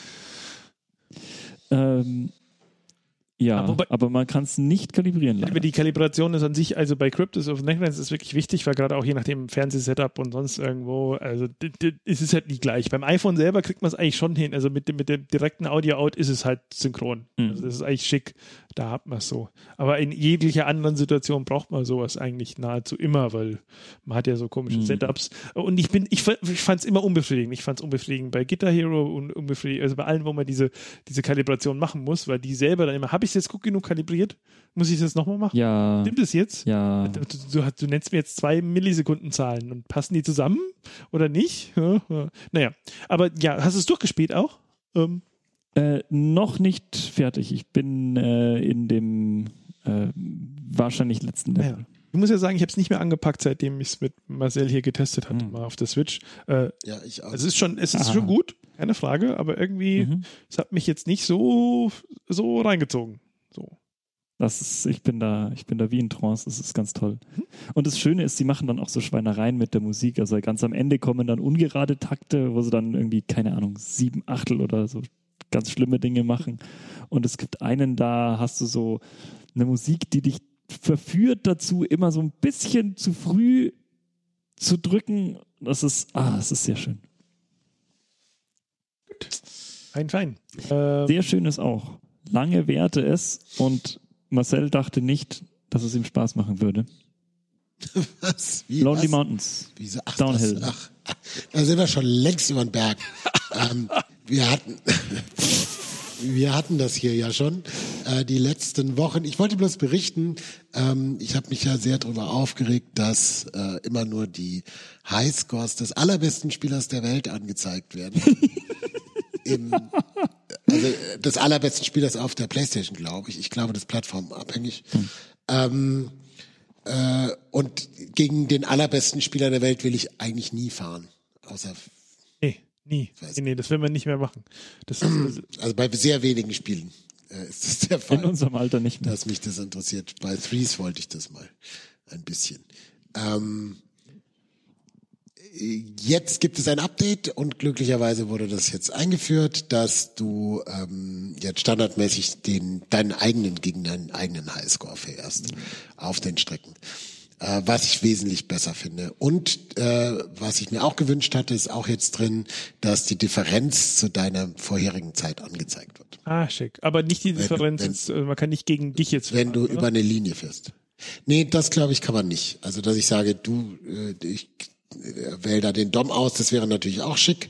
Ja, aber man kann es nicht kalibrieren. Aber die Kalibration ist an sich, also bei Crypt of the Necromancer ist wirklich wichtig, weil gerade auch je nach dem Fernsehsetup und sonst irgendwo, also es ist halt nicht gleich. Beim iPhone selber kriegt man es eigentlich schon hin, also mit dem direkten Audio-Out ist es halt synchron. Also das ist eigentlich schick, da hat man es so. Aber in jeglicher anderen Situation braucht man sowas eigentlich nahezu immer, weil man hat ja so komische Setups. Und ich fand es immer unbefriedigend. Ich fand es unbefriedigend bei Guitar Hero und unbefriedigend, also bei allen, wo man diese Kalibration machen muss, weil die selber dann immer, habe ich es jetzt gut genug kalibriert? Muss ich das nochmal machen? Ja. Stimmt es jetzt? Ja. Du nennst mir jetzt 2 Millisekunden Zahlen und passen die zusammen oder nicht? Naja, aber ja, hast du es durchgespielt auch? Noch nicht fertig. Ich bin in dem wahrscheinlich letzten Level. Ja. Ich muss ja sagen, ich habe es nicht mehr angepackt, seitdem ich es mit Marcel hier getestet hatte, mal auf der Switch. Ja, ich auch. Es ist schon gut, keine Frage, aber irgendwie, es hat mich jetzt nicht so reingezogen. So. Ich bin da wie in Trance, das ist ganz toll. Und das Schöne ist, sie machen dann auch so Schweinereien mit der Musik. Also ganz am Ende kommen dann ungerade Takte, wo sie dann irgendwie, keine Ahnung, 7/8 oder so ganz schlimme Dinge machen. Und es gibt einen, da hast du so eine Musik, die dich verführt dazu, immer so ein bisschen zu früh zu drücken. Das ist sehr schön. Fein. Sehr schön ist auch. Lange währte es und Marcel dachte nicht, dass es ihm Spaß machen würde. Was? Lonely Mountains. Wieso? Downhill. Da sind wir schon längst über den Berg. Wir hatten das hier ja schon die letzten Wochen. Ich wollte bloß berichten, ich habe mich ja sehr darüber aufgeregt, dass immer nur die Highscores des allerbesten Spielers der Welt angezeigt werden. Also des allerbesten Spielers auf der PlayStation, glaube ich. Ich glaube, das ist plattformabhängig. Und gegen den allerbesten Spieler der Welt will ich eigentlich nie fahren. Außer nie. Nee, das will man nicht mehr machen. Also bei sehr wenigen Spielen ist das der Fall. In unserem Alter nicht mehr. Dass mich das interessiert. Bei Threes wollte ich das mal ein bisschen. Jetzt gibt es ein Update und glücklicherweise wurde das jetzt eingeführt, dass du jetzt standardmäßig deinen eigenen Highscore fährst auf den Strecken. Was ich wesentlich besser finde. Und was ich mir auch gewünscht hatte, ist auch jetzt drin, dass die Differenz zu deiner vorherigen Zeit angezeigt wird. Ah, schick. Aber nicht die Differenz, man kann nicht gegen dich jetzt fahren, wenn du über eine Linie fährst. Nee, das glaube ich kann man nicht. Also, dass ich sage, ich wähle da den Dom aus, das wäre natürlich auch schick.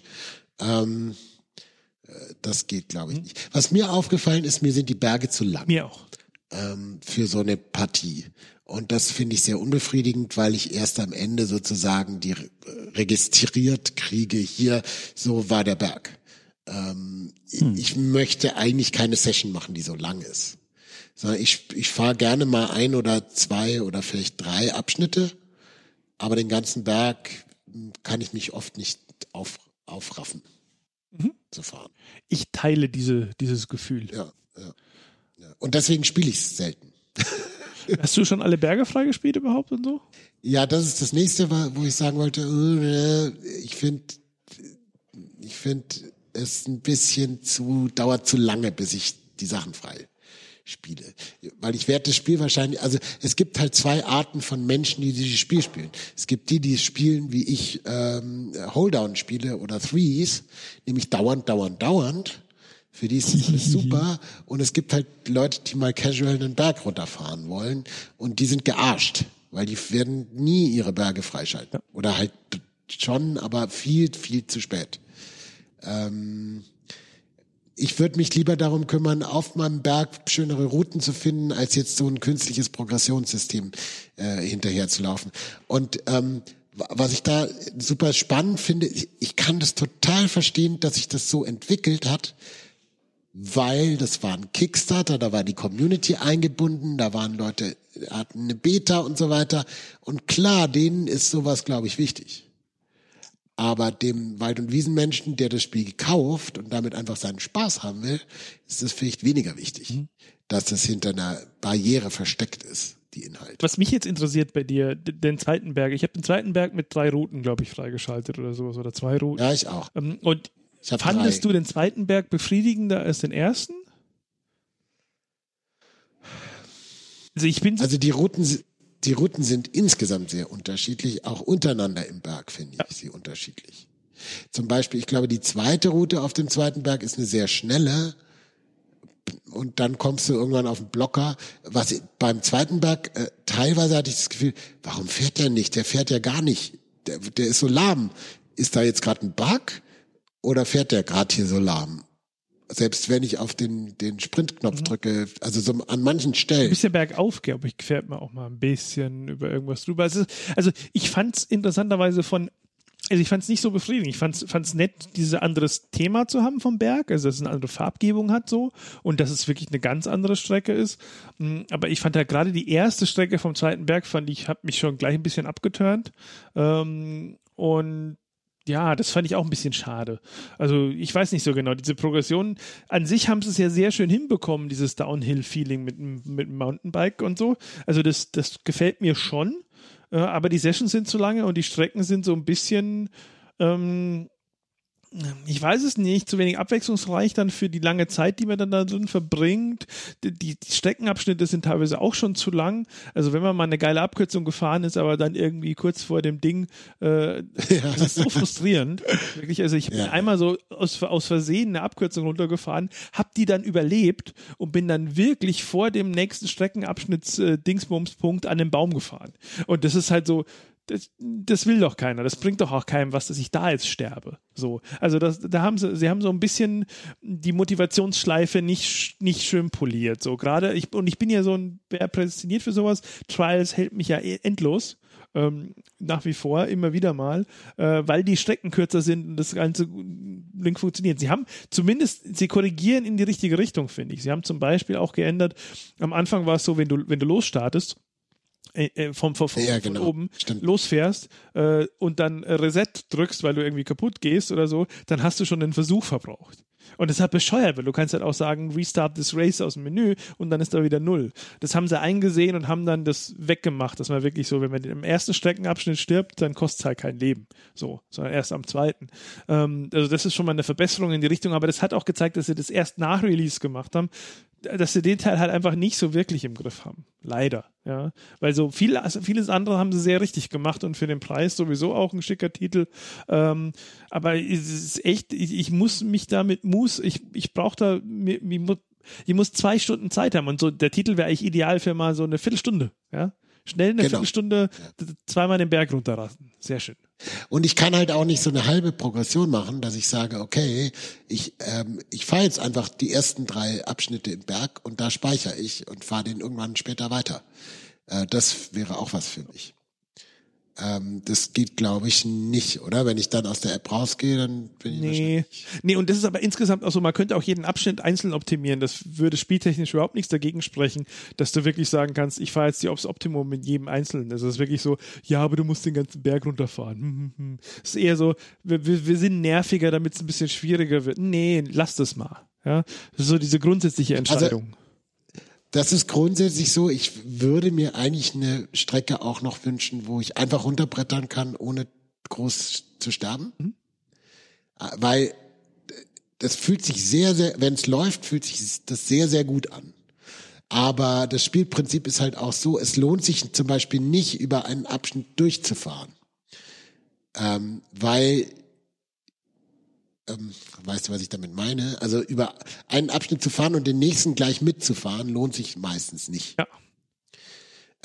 Das geht, glaube ich, nicht. Was mir aufgefallen ist, mir sind die Berge zu lang. Mir auch. Für so eine Partie. Und das finde ich sehr unbefriedigend, weil ich erst am Ende sozusagen die registriert kriege, hier, so war der Berg. Ich möchte eigentlich keine Session machen, die so lang ist. Sondern ich fahre gerne mal 1 oder 2 oder vielleicht 3 Abschnitte, aber den ganzen Berg kann ich mich oft nicht aufraffen zu fahren. Ich teile dieses Gefühl. Ja. Und deswegen spiele ich es selten. Hast du schon alle Berge freigespielt überhaupt und so? Ja, das ist das nächste, wo ich sagen wollte, ich finde es ein bisschen dauert zu lange, bis ich die Sachen frei spiele. Weil ich werde das Spiel wahrscheinlich, also es gibt halt 2 Arten von Menschen, die dieses Spiel spielen. Es gibt die es spielen, wie ich Holedown spiele oder Threes, nämlich dauernd. Für die ist das alles super. Und es gibt halt Leute, die mal casual einen Berg runterfahren wollen. Und die sind gearscht, weil die werden nie ihre Berge freischalten. Ja. Oder halt schon, aber viel, viel zu spät. ich würde mich lieber darum kümmern, auf meinem Berg schönere Routen zu finden, als jetzt so ein künstliches Progressionssystem hinterher zu laufen. Und was ich da super spannend finde, ich kann das total verstehen, dass sich das so entwickelt hat, weil das war ein Kickstarter, da war die Community eingebunden, da waren Leute, hatten eine Beta und so weiter. Und klar, denen ist sowas, glaube ich, wichtig. Aber dem Wald- und Wiesenmenschen, der das Spiel kauft und damit einfach seinen Spaß haben will, ist es vielleicht weniger wichtig, dass das hinter einer Barriere versteckt ist, die Inhalte. Was mich jetzt interessiert bei dir, den zweiten Berg. Ich habe den zweiten Berg mit 3 Routen, glaube ich, freigeschaltet oder sowas, oder 2 Routen. Ja, ich auch. Und fandest du den zweiten Berg befriedigender als den ersten? Also die Routen sind insgesamt sehr unterschiedlich, auch untereinander im Berg finde ich sie unterschiedlich. Zum Beispiel, ich glaube, die zweite Route auf dem zweiten Berg ist eine sehr schnelle und dann kommst du irgendwann auf den Blocker. Was beim zweiten Berg, teilweise hatte ich das Gefühl, warum fährt der nicht? Der fährt ja gar nicht. Der ist so lahm. Ist da jetzt gerade ein Bug oder fährt der gerade hier so lahm? Selbst wenn ich auf den Sprintknopf drücke, also so an manchen Stellen. Ein bisschen bergauf, glaube ich, fährt man auch mal ein bisschen über irgendwas drüber. Also ich fand es interessanterweise ich fand es nicht so befriedigend. Ich fand's nett, dieses anderes Thema zu haben vom Berg, also dass es eine andere Farbgebung hat so und dass es wirklich eine ganz andere Strecke ist. Aber ich fand ja gerade die erste Strecke vom zweiten Berg, hat mich schon gleich ein bisschen abgeturnt. Und ja, das fand ich auch ein bisschen schade. Also ich weiß nicht so genau, diese Progression, an sich haben sie es ja sehr schön hinbekommen, dieses Downhill-Feeling mit dem Mountainbike und so. Also das gefällt mir schon, aber die Sessions sind zu lange und die Strecken sind so ein bisschen, ich weiß es nicht, zu wenig abwechslungsreich dann für die lange Zeit, die man dann da drin verbringt. Die Streckenabschnitte sind teilweise auch schon zu lang. Also wenn man mal eine geile Abkürzung gefahren ist, aber dann irgendwie kurz vor dem Ding, das ist so frustrierend. Wirklich, also ich bin einmal so aus Versehen eine Abkürzung runtergefahren, hab die dann überlebt und bin dann wirklich vor dem nächsten Streckenabschnitts-Dingsbumspunkt an den Baum gefahren. Und das ist halt so, das will doch keiner. Das bringt doch auch keinem was, dass ich da jetzt sterbe. So. Also sie haben so ein bisschen die Motivationsschleife nicht schön poliert. So gerade ich bin ja so prädestiniert für sowas. Trials hält mich ja endlos. Nach wie vor, immer wieder mal, weil die Strecken kürzer sind und das ganze Link funktioniert. Sie korrigieren in die richtige Richtung, finde ich. Sie haben zum Beispiel auch geändert, am Anfang war es so, wenn du losstartest, von oben losfährst und dann Reset drückst, weil du irgendwie kaputt gehst oder so, dann hast du schon einen Versuch verbraucht. Und das ist halt bescheuert, weil du kannst halt auch sagen, restart this race aus dem Menü und dann ist da wieder 0. Das haben sie eingesehen und haben dann das weggemacht, dass man wirklich so, wenn man im ersten Streckenabschnitt stirbt, dann kostet es halt kein Leben. So, sondern erst am zweiten. Also das ist schon mal eine Verbesserung in die Richtung, aber das hat auch gezeigt, dass sie das erst nach Release gemacht haben, dass sie den Teil halt einfach nicht so wirklich im Griff haben. Leider, ja. Weil so vieles andere haben sie sehr richtig gemacht und für den Preis sowieso auch ein schicker Titel. Aber es ist echt, ich muss mich damit ich brauche da, ich muss 2 Stunden Zeit haben und so, der Titel wäre eigentlich ideal für mal so eine Viertelstunde, ja. Schnell eine Viertelstunde, zweimal den Berg runterrasen. Sehr schön. Und ich kann halt auch nicht so eine halbe Progression machen, dass ich sage, okay, ich fahre jetzt einfach die ersten 3 Abschnitte im Berg und da speichere ich und fahre den irgendwann später weiter. Das wäre auch was für mich. Das geht, glaube ich, nicht, oder? Wenn ich dann aus der App rausgehe, dann bin ich wahrscheinlich... Nee, und das ist aber insgesamt auch so, man könnte auch jeden Abschnitt einzeln optimieren. Das würde spieltechnisch überhaupt nichts dagegen sprechen, dass du wirklich sagen kannst, ich fahre jetzt die aufs Optimum mit jedem Einzelnen. Also es ist wirklich so, ja, aber du musst den ganzen Berg runterfahren. Es ist eher so, wir sind nerviger, damit es ein bisschen schwieriger wird. Nee, lass das mal. Ja? Das ist so diese grundsätzliche Entscheidung. Also, das ist grundsätzlich so, ich würde mir eigentlich eine Strecke auch noch wünschen, wo ich einfach runterbrettern kann, ohne groß zu sterben. Weil das fühlt sich sehr, sehr, wenn es läuft, fühlt sich das sehr, sehr gut an. Aber das Spielprinzip ist halt auch so, es lohnt sich zum Beispiel nicht, über einen Abschnitt durchzufahren. Weil weißt du, was ich damit meine? Also über einen Abschnitt zu fahren und den nächsten gleich mitzufahren, lohnt sich meistens nicht. Ja.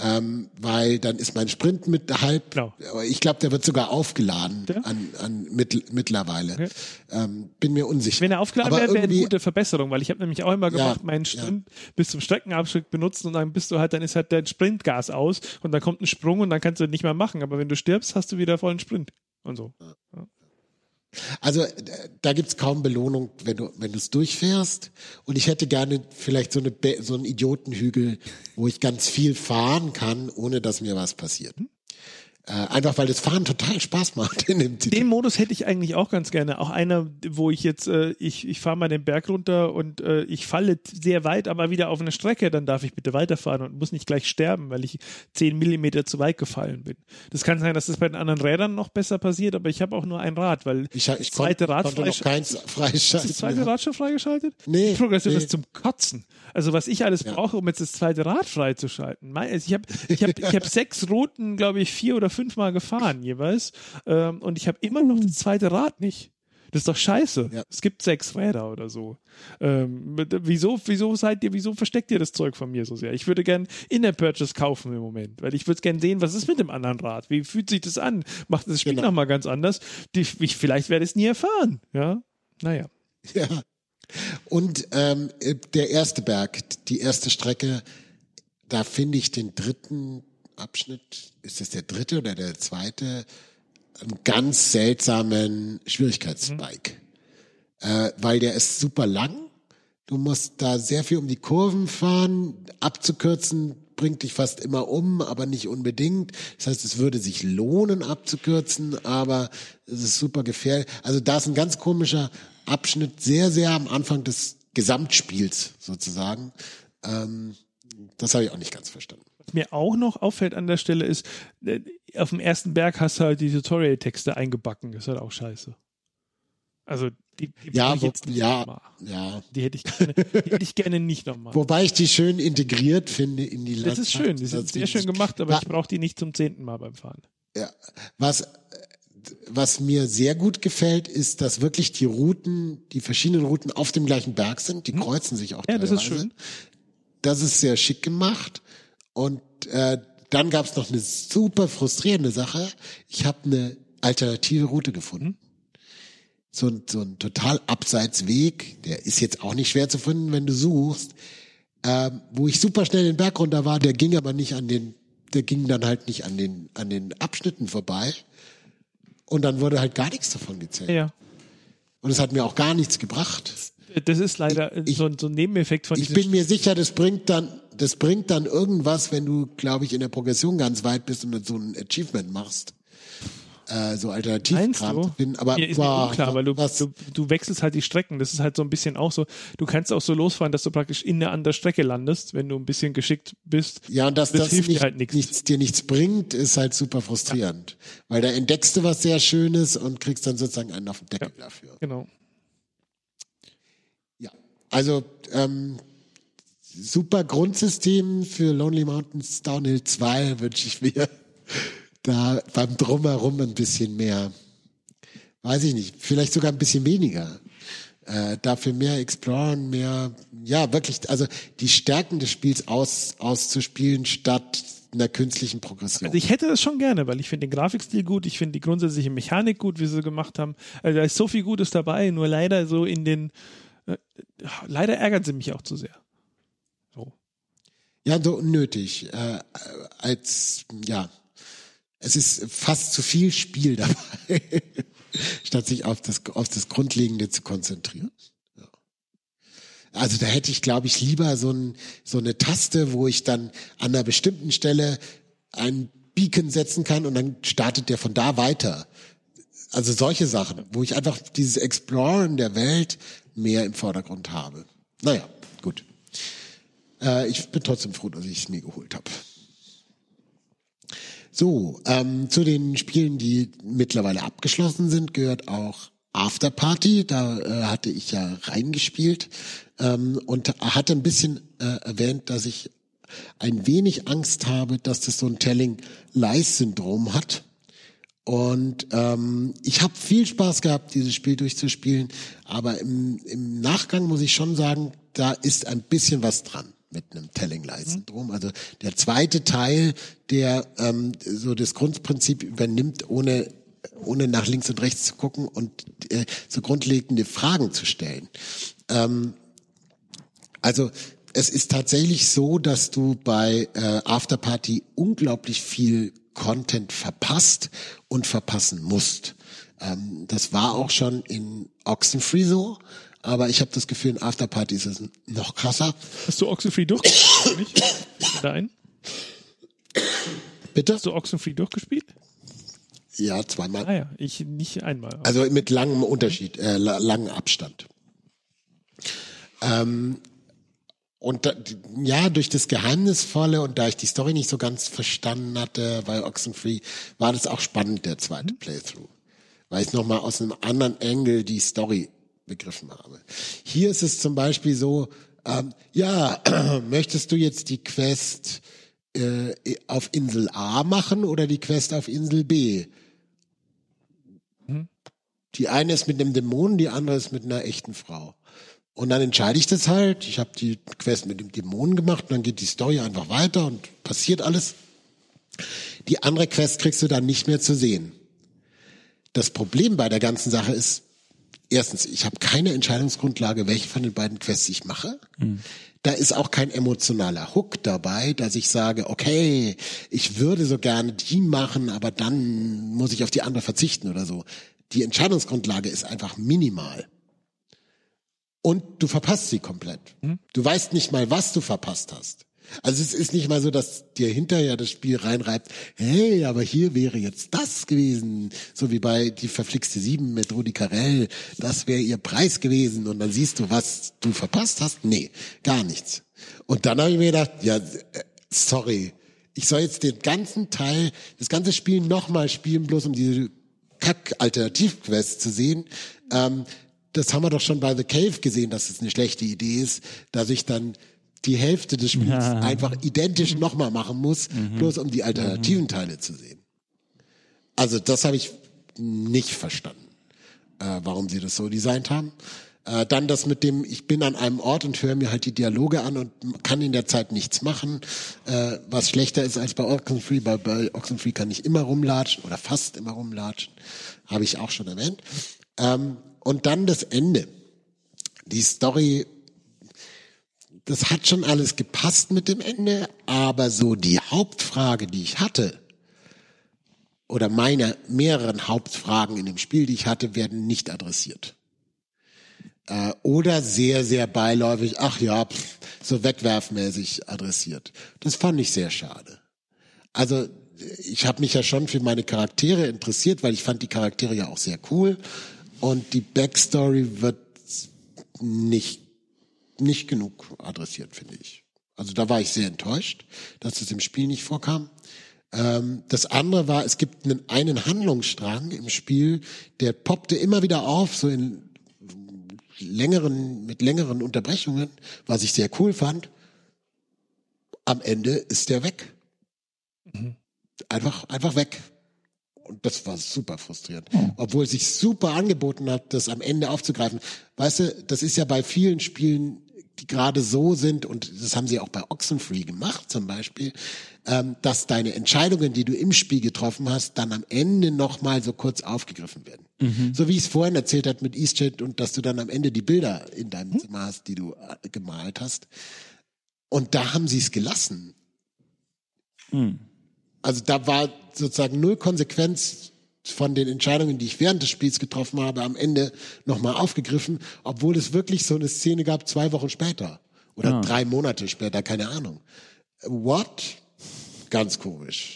weil dann ist mein Sprint mit halb, genau. Ich glaube, der wird sogar aufgeladen mittlerweile. Okay. Bin mir unsicher. Wenn er aufgeladen wäre, wäre eine gute Verbesserung, weil ich habe nämlich auch immer gemacht, meinen Sprint bis zum Streckenabschnitt benutzen und dann dann ist halt dein Sprintgas aus und dann kommt ein Sprung und dann kannst du nicht mehr machen. Aber wenn du stirbst, hast du wieder vollen Sprint und so. Ja. Also da gibt's kaum Belohnung, wenn du es durchfährst. Und ich hätte gerne vielleicht so einen Idiotenhügel, wo ich ganz viel fahren kann, ohne dass mir was passiert. Einfach weil das Fahren total Spaß macht in dem Titel. Den Modus hätte ich eigentlich auch ganz gerne. Auch einer, wo ich jetzt, ich fahre mal den Berg runter und ich falle sehr weit, aber wieder auf eine Strecke, dann darf ich bitte weiterfahren und muss nicht gleich sterben, weil ich 10 Millimeter zu weit gefallen bin. Das kann sein, dass das bei den anderen Rädern noch besser passiert, aber ich habe auch nur ein Rad, weil das zweite Rad freigeschaltet. Ist das zweite Rad schon freigeschaltet? Nee. Progressive ist zum Kotzen. Also was ich alles brauche, um jetzt das zweite Rad freizuschalten. Ich hab 6 Routen, glaube ich, 4 oder 5 Mal gefahren jeweils. Und ich habe immer noch das zweite Rad nicht. Das ist doch scheiße. Ja. Es gibt 6 Räder oder so. Wieso versteckt ihr das Zeug von mir so sehr? Ich würde gern In-App-Purchase kaufen im Moment, weil ich würde gern sehen, was ist mit dem anderen Rad? Wie fühlt sich das an? Macht das Spiel nochmal ganz anders? Vielleicht werde ich es nie erfahren. Ja, naja. Ja. Und der erste Berg, die erste Strecke, da finde ich den dritten Abschnitt, ist das der dritte oder der zweite, einen ganz seltsamen Schwierigkeitsspike. Weil der ist super lang. Du musst da sehr viel um die Kurven fahren. Abzukürzen bringt dich fast immer um, aber nicht unbedingt. Das heißt, es würde sich lohnen abzukürzen, aber es ist super gefährlich. Also da ist ein ganz komischer Abschnitt, sehr, sehr am Anfang des Gesamtspiels sozusagen. Das habe ich auch nicht ganz verstanden. Was mir auch noch auffällt an der Stelle ist, auf dem ersten Berg hast du halt die Tutorial-Texte eingebacken. Das ist halt auch scheiße. Also die hätte ich gerne nicht nochmal. Wobei ich die schön integriert finde in die Landschaft. Das ist schön, die sind sehr schön gemacht, aber ich brauche die nicht zum 10. Mal beim Fahren. Ja, was mir sehr gut gefällt, ist, dass wirklich die verschiedenen Routen auf dem gleichen Berg sind. Die kreuzen sich auch teilweise. Ja, das ist schön. Das ist sehr schick gemacht. Und dann gab es noch eine super frustrierende Sache. Ich habe eine alternative Route gefunden. So ein total Abseitsweg, der ist jetzt auch nicht schwer zu finden, wenn du suchst, wo ich super schnell den Berg runter war, der ging aber nicht der ging dann halt nicht an den Abschnitten vorbei. Und dann wurde halt gar nichts davon gezählt. Ja. Und es hat mir auch gar nichts gebracht. Das ist leider so ein Nebeneffekt von Ich bin mir sicher, das bringt dann irgendwas, wenn du, glaube ich, in der Progression ganz weit bist und so ein Achievement machst. So Alternativkram zu finden. Aber ist mir unklar, weil du wechselst halt die Strecken. Das ist halt so ein bisschen auch so, du kannst auch so losfahren, dass du praktisch in der anderen Strecke landest, wenn du ein bisschen geschickt bist. Ja, und dass das hilft dir halt nichts bringt, ist halt super frustrierend. Ja. Weil da entdeckst du was sehr Schönes und kriegst dann sozusagen einen auf den Deckel dafür. Genau. Ja, also super Grundsystem für Lonely Mountains Downhill 2 wünsche ich mir. Da beim Drumherum ein bisschen mehr, weiß ich nicht, vielleicht sogar ein bisschen weniger. Dafür mehr exploren, mehr, ja, wirklich, also die Stärken des Spiels auszuspielen statt einer künstlichen Progression. Also ich hätte das schon gerne, weil ich finde den Grafikstil gut, ich finde die grundsätzliche Mechanik gut, wie sie gemacht haben. Also da ist so viel Gutes dabei, nur leider so leider ärgern sie mich auch zu sehr. So. Ja, so unnötig. Es ist fast zu viel Spiel dabei, statt sich auf das Grundlegende zu konzentrieren. Ja. Also da hätte ich, glaube ich, lieber so eine Taste, wo ich dann an einer bestimmten Stelle ein Beacon setzen kann und dann startet der von da weiter. Also solche Sachen, wo ich einfach dieses Exploren der Welt mehr im Vordergrund habe. Naja, gut. Ich bin trotzdem froh, dass ich es mir geholt habe. So, zu den Spielen, die mittlerweile abgeschlossen sind, gehört auch Afterparty. Da hatte ich ja reingespielt und hatte ein bisschen erwähnt, dass ich ein wenig Angst habe, dass das so ein Telling-Lies-Syndrom hat. Und ich habe viel Spaß gehabt, dieses Spiel durchzuspielen, aber im Nachgang muss ich schon sagen, da ist ein bisschen was dran. mit einem Telling-Lie-Syndrom. Also der zweite Teil, der so das Grundprinzip übernimmt, ohne nach links und rechts zu gucken und so grundlegende Fragen zu stellen. Also es ist tatsächlich so, dass du bei Afterparty unglaublich viel Content verpasst und verpassen musst. Das war auch schon in Oxenfree so, aber ich habe das Gefühl, in Afterparty ist es noch krasser. Hast du Oxenfree durchgespielt? Nicht? Da ein? Bitte? Hast du Oxenfree durchgespielt? Ja, zweimal. Ah ja, ich nicht einmal. Also mit langem Unterschied, langem Abstand. Und durch das Geheimnisvolle und da ich die Story nicht so ganz verstanden hatte, bei Oxenfree, war das auch spannend, der zweite Playthrough. Weil ich nochmal aus einem anderen Angle die Story begriffen habe. Hier ist es zum Beispiel so, möchtest du jetzt die Quest auf Insel A machen oder die Quest auf Insel B? Die eine ist mit einem Dämonen, die andere ist mit einer echten Frau. Und dann entscheide ich das halt. Ich habe die Quest mit dem Dämonen gemacht und dann geht die Story einfach weiter und passiert alles. Die andere Quest kriegst du dann nicht mehr zu sehen. Das Problem bei der ganzen Sache ist, erstens, ich habe keine Entscheidungsgrundlage, welche von den beiden Quests ich mache. Da ist auch kein emotionaler Hook dabei, dass ich sage, okay, ich würde so gerne die machen, aber dann muss ich auf die andere verzichten oder so. Die Entscheidungsgrundlage ist einfach minimal. Und du verpasst sie komplett. Du weißt nicht mal, was du verpasst hast. Also es ist nicht mal so, dass dir hinterher das Spiel reinreibt, hey, aber hier wäre jetzt das gewesen, so wie bei Die verflixte 7 mit Rudi Carrell, das wäre ihr Preis gewesen und dann siehst du, was du verpasst hast. Nee, gar nichts. Und dann habe ich mir gedacht, sorry, ich soll jetzt den ganzen Teil, das ganze Spiel nochmal spielen, bloß um diese Kack-Alternativ-Quest zu sehen. Das haben wir doch schon bei The Cave gesehen, dass es eine schlechte Idee ist, dass ich dann die Hälfte des Spiels einfach identisch nochmal machen muss, bloß um die alternativen Teile zu sehen. Also das habe ich nicht verstanden, warum sie das so designt haben. Dann das mit dem, ich bin an einem Ort und höre mir halt die Dialoge an und kann in der Zeit nichts machen, was schlechter ist als bei Oxenfree. Bei Oxenfree kann ich immer rumlatschen oder fast immer rumlatschen, habe ich auch schon erwähnt. Und dann das Ende. Die Story, das hat schon alles gepasst mit dem Ende, aber so die Hauptfrage, die ich hatte, oder meine mehreren Hauptfragen in dem Spiel, die ich hatte, werden nicht adressiert. Oder sehr, sehr beiläufig, so wegwerfmäßig adressiert. Das fand ich sehr schade. Also ich habe mich ja schon für meine Charaktere interessiert, weil ich fand die Charaktere ja auch sehr cool. Und die Backstory wird nicht genug adressiert, finde ich. Also da war ich sehr enttäuscht, dass das im Spiel nicht vorkam. Das andere war, es gibt einen Handlungsstrang im Spiel, der poppte immer wieder auf, so mit längeren Unterbrechungen, was ich sehr cool fand. Am Ende ist der weg. Einfach weg. Und das war super frustrierend. Obwohl es sich super angeboten hat, das am Ende aufzugreifen. Weißt du, das ist ja bei vielen Spielen, die gerade so sind, und das haben sie auch bei Oxenfree gemacht zum Beispiel, dass deine Entscheidungen, die du im Spiel getroffen hast, dann am Ende nochmal so kurz aufgegriffen werden. So wie ich es vorhin erzählt habe mit EastJet und dass du dann am Ende die Bilder in deinem Zimmer hast, die du gemalt hast. Und da haben sie es gelassen. Also da war sozusagen null Konsequenz von den Entscheidungen, die ich während des Spiels getroffen habe, am Ende nochmal aufgegriffen, obwohl es wirklich so eine Szene gab 2 Wochen später oder 3 Monate später, keine Ahnung. What? Ganz komisch.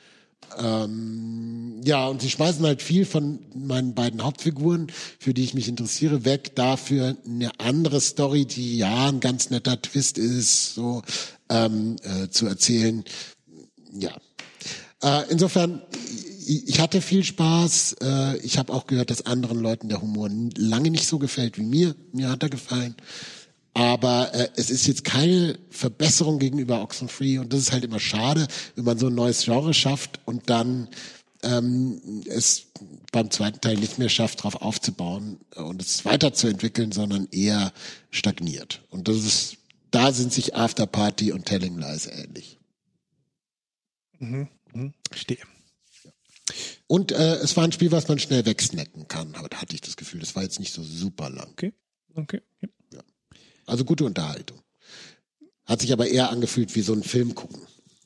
Und sie schmeißen halt viel von meinen beiden Hauptfiguren, für die ich mich interessiere, weg, dafür eine andere Story, die ein ganz netter Twist ist, so zu erzählen. Ja. Insofern, ich hatte viel Spaß. Ich habe auch gehört, dass anderen Leuten der Humor lange nicht so gefällt wie mir. Mir hat er gefallen. Aber es ist jetzt keine Verbesserung gegenüber Oxenfree. Und das ist halt immer schade, wenn man so ein neues Genre schafft und dann es beim zweiten Teil nicht mehr schafft, darauf aufzubauen und es weiterzuentwickeln, sondern eher stagniert. Und da sind sich After Party und Telling Lies ähnlich. Verstehe. Und es war ein Spiel, was man schnell wegsnacken kann, hatte ich das Gefühl. Das war jetzt nicht so super lang. Okay. Ja. Also gute Unterhaltung. Hat sich aber eher angefühlt wie so ein Film gucken.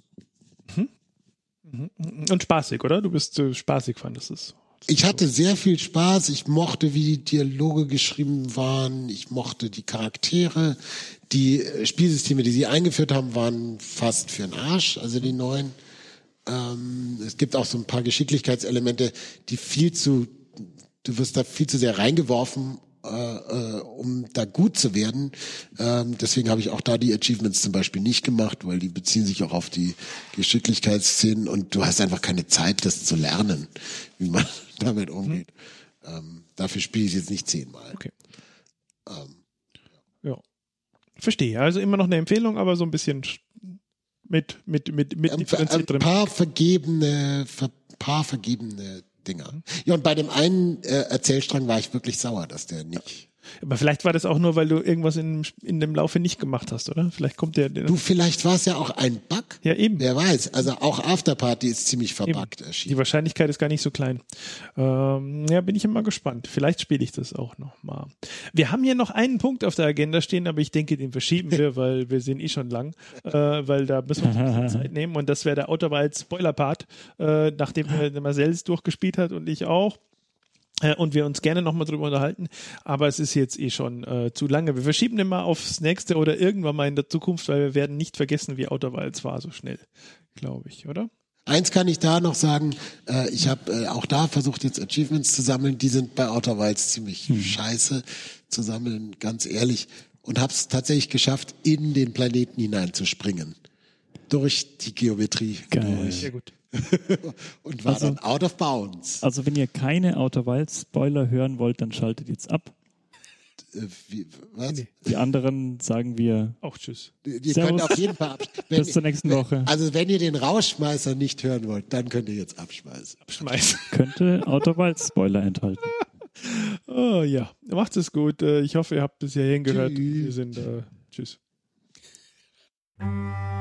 Und spaßig, oder? Du bist spaßig, fandest es. Ich hatte sehr viel Spaß. Ich mochte, wie die Dialoge geschrieben waren. Ich mochte die Charaktere. Die Spielsysteme, die sie eingeführt haben, waren fast für den Arsch, also die neuen. Es gibt auch so ein paar Geschicklichkeitselemente, die du wirst da viel zu sehr reingeworfen, um da gut zu werden. Deswegen habe ich auch da die Achievements zum Beispiel nicht gemacht, weil die beziehen sich auch auf die Geschicklichkeitsszenen und du hast einfach keine Zeit, das zu lernen, wie man damit umgeht. Dafür spiele ich jetzt nicht 10-mal. Okay. Ja. Verstehe. Also immer noch eine Empfehlung, aber so ein bisschen mit differenzierterem. Ein paar vergebene Dinger. Ja, und bei dem einen Erzählstrang war ich wirklich sauer, dass der nicht. Aber vielleicht war das auch nur, weil du irgendwas in dem Laufe nicht gemacht hast, oder? Vielleicht kommt vielleicht war es ja auch ein Bug. Ja, eben. Wer weiß. Also auch Afterparty ist ziemlich verbuggt erschienen. Die Wahrscheinlichkeit ist gar nicht so klein. Bin ich immer gespannt. Vielleicht spiele ich das auch noch mal. Wir haben hier noch einen Punkt auf der Agenda stehen, aber ich denke, den verschieben wir, weil wir sind schon lang. Weil da müssen wir uns ein bisschen Zeit nehmen. Und das wäre der Outer Wilds Spoiler-Part, nachdem Marcel es durchgespielt hat und ich auch. Und wir uns gerne nochmal drüber unterhalten, aber es ist jetzt schon zu lange. Wir verschieben den mal aufs nächste oder irgendwann mal in der Zukunft, weil wir werden nicht vergessen, wie Outer Wilds war so schnell, glaube ich, oder? Eins kann ich da noch sagen, ich habe auch da versucht, jetzt Achievements zu sammeln, die sind bei Outer Wilds ziemlich scheiße zu sammeln, ganz ehrlich, und habe es tatsächlich geschafft, in den Planeten hineinzuspringen. Durch die Geometrie. Geil. Sehr gut. Und war dann out of bounds. Also wenn ihr keine Outer Wilds Spoiler hören wollt, dann schaltet jetzt ab. Was? Die anderen sagen wir auch tschüss. Ihr könnt auf jeden Fall bis zur nächsten Woche. Also wenn ihr den Rausschmeißer nicht hören wollt, dann könnt ihr jetzt abschmeißen. Könnte Outer Wilds Spoiler enthalten. Oh ja, macht es gut. Ich hoffe, ihr habt bis hierhin gehört. Wir sind tschüss.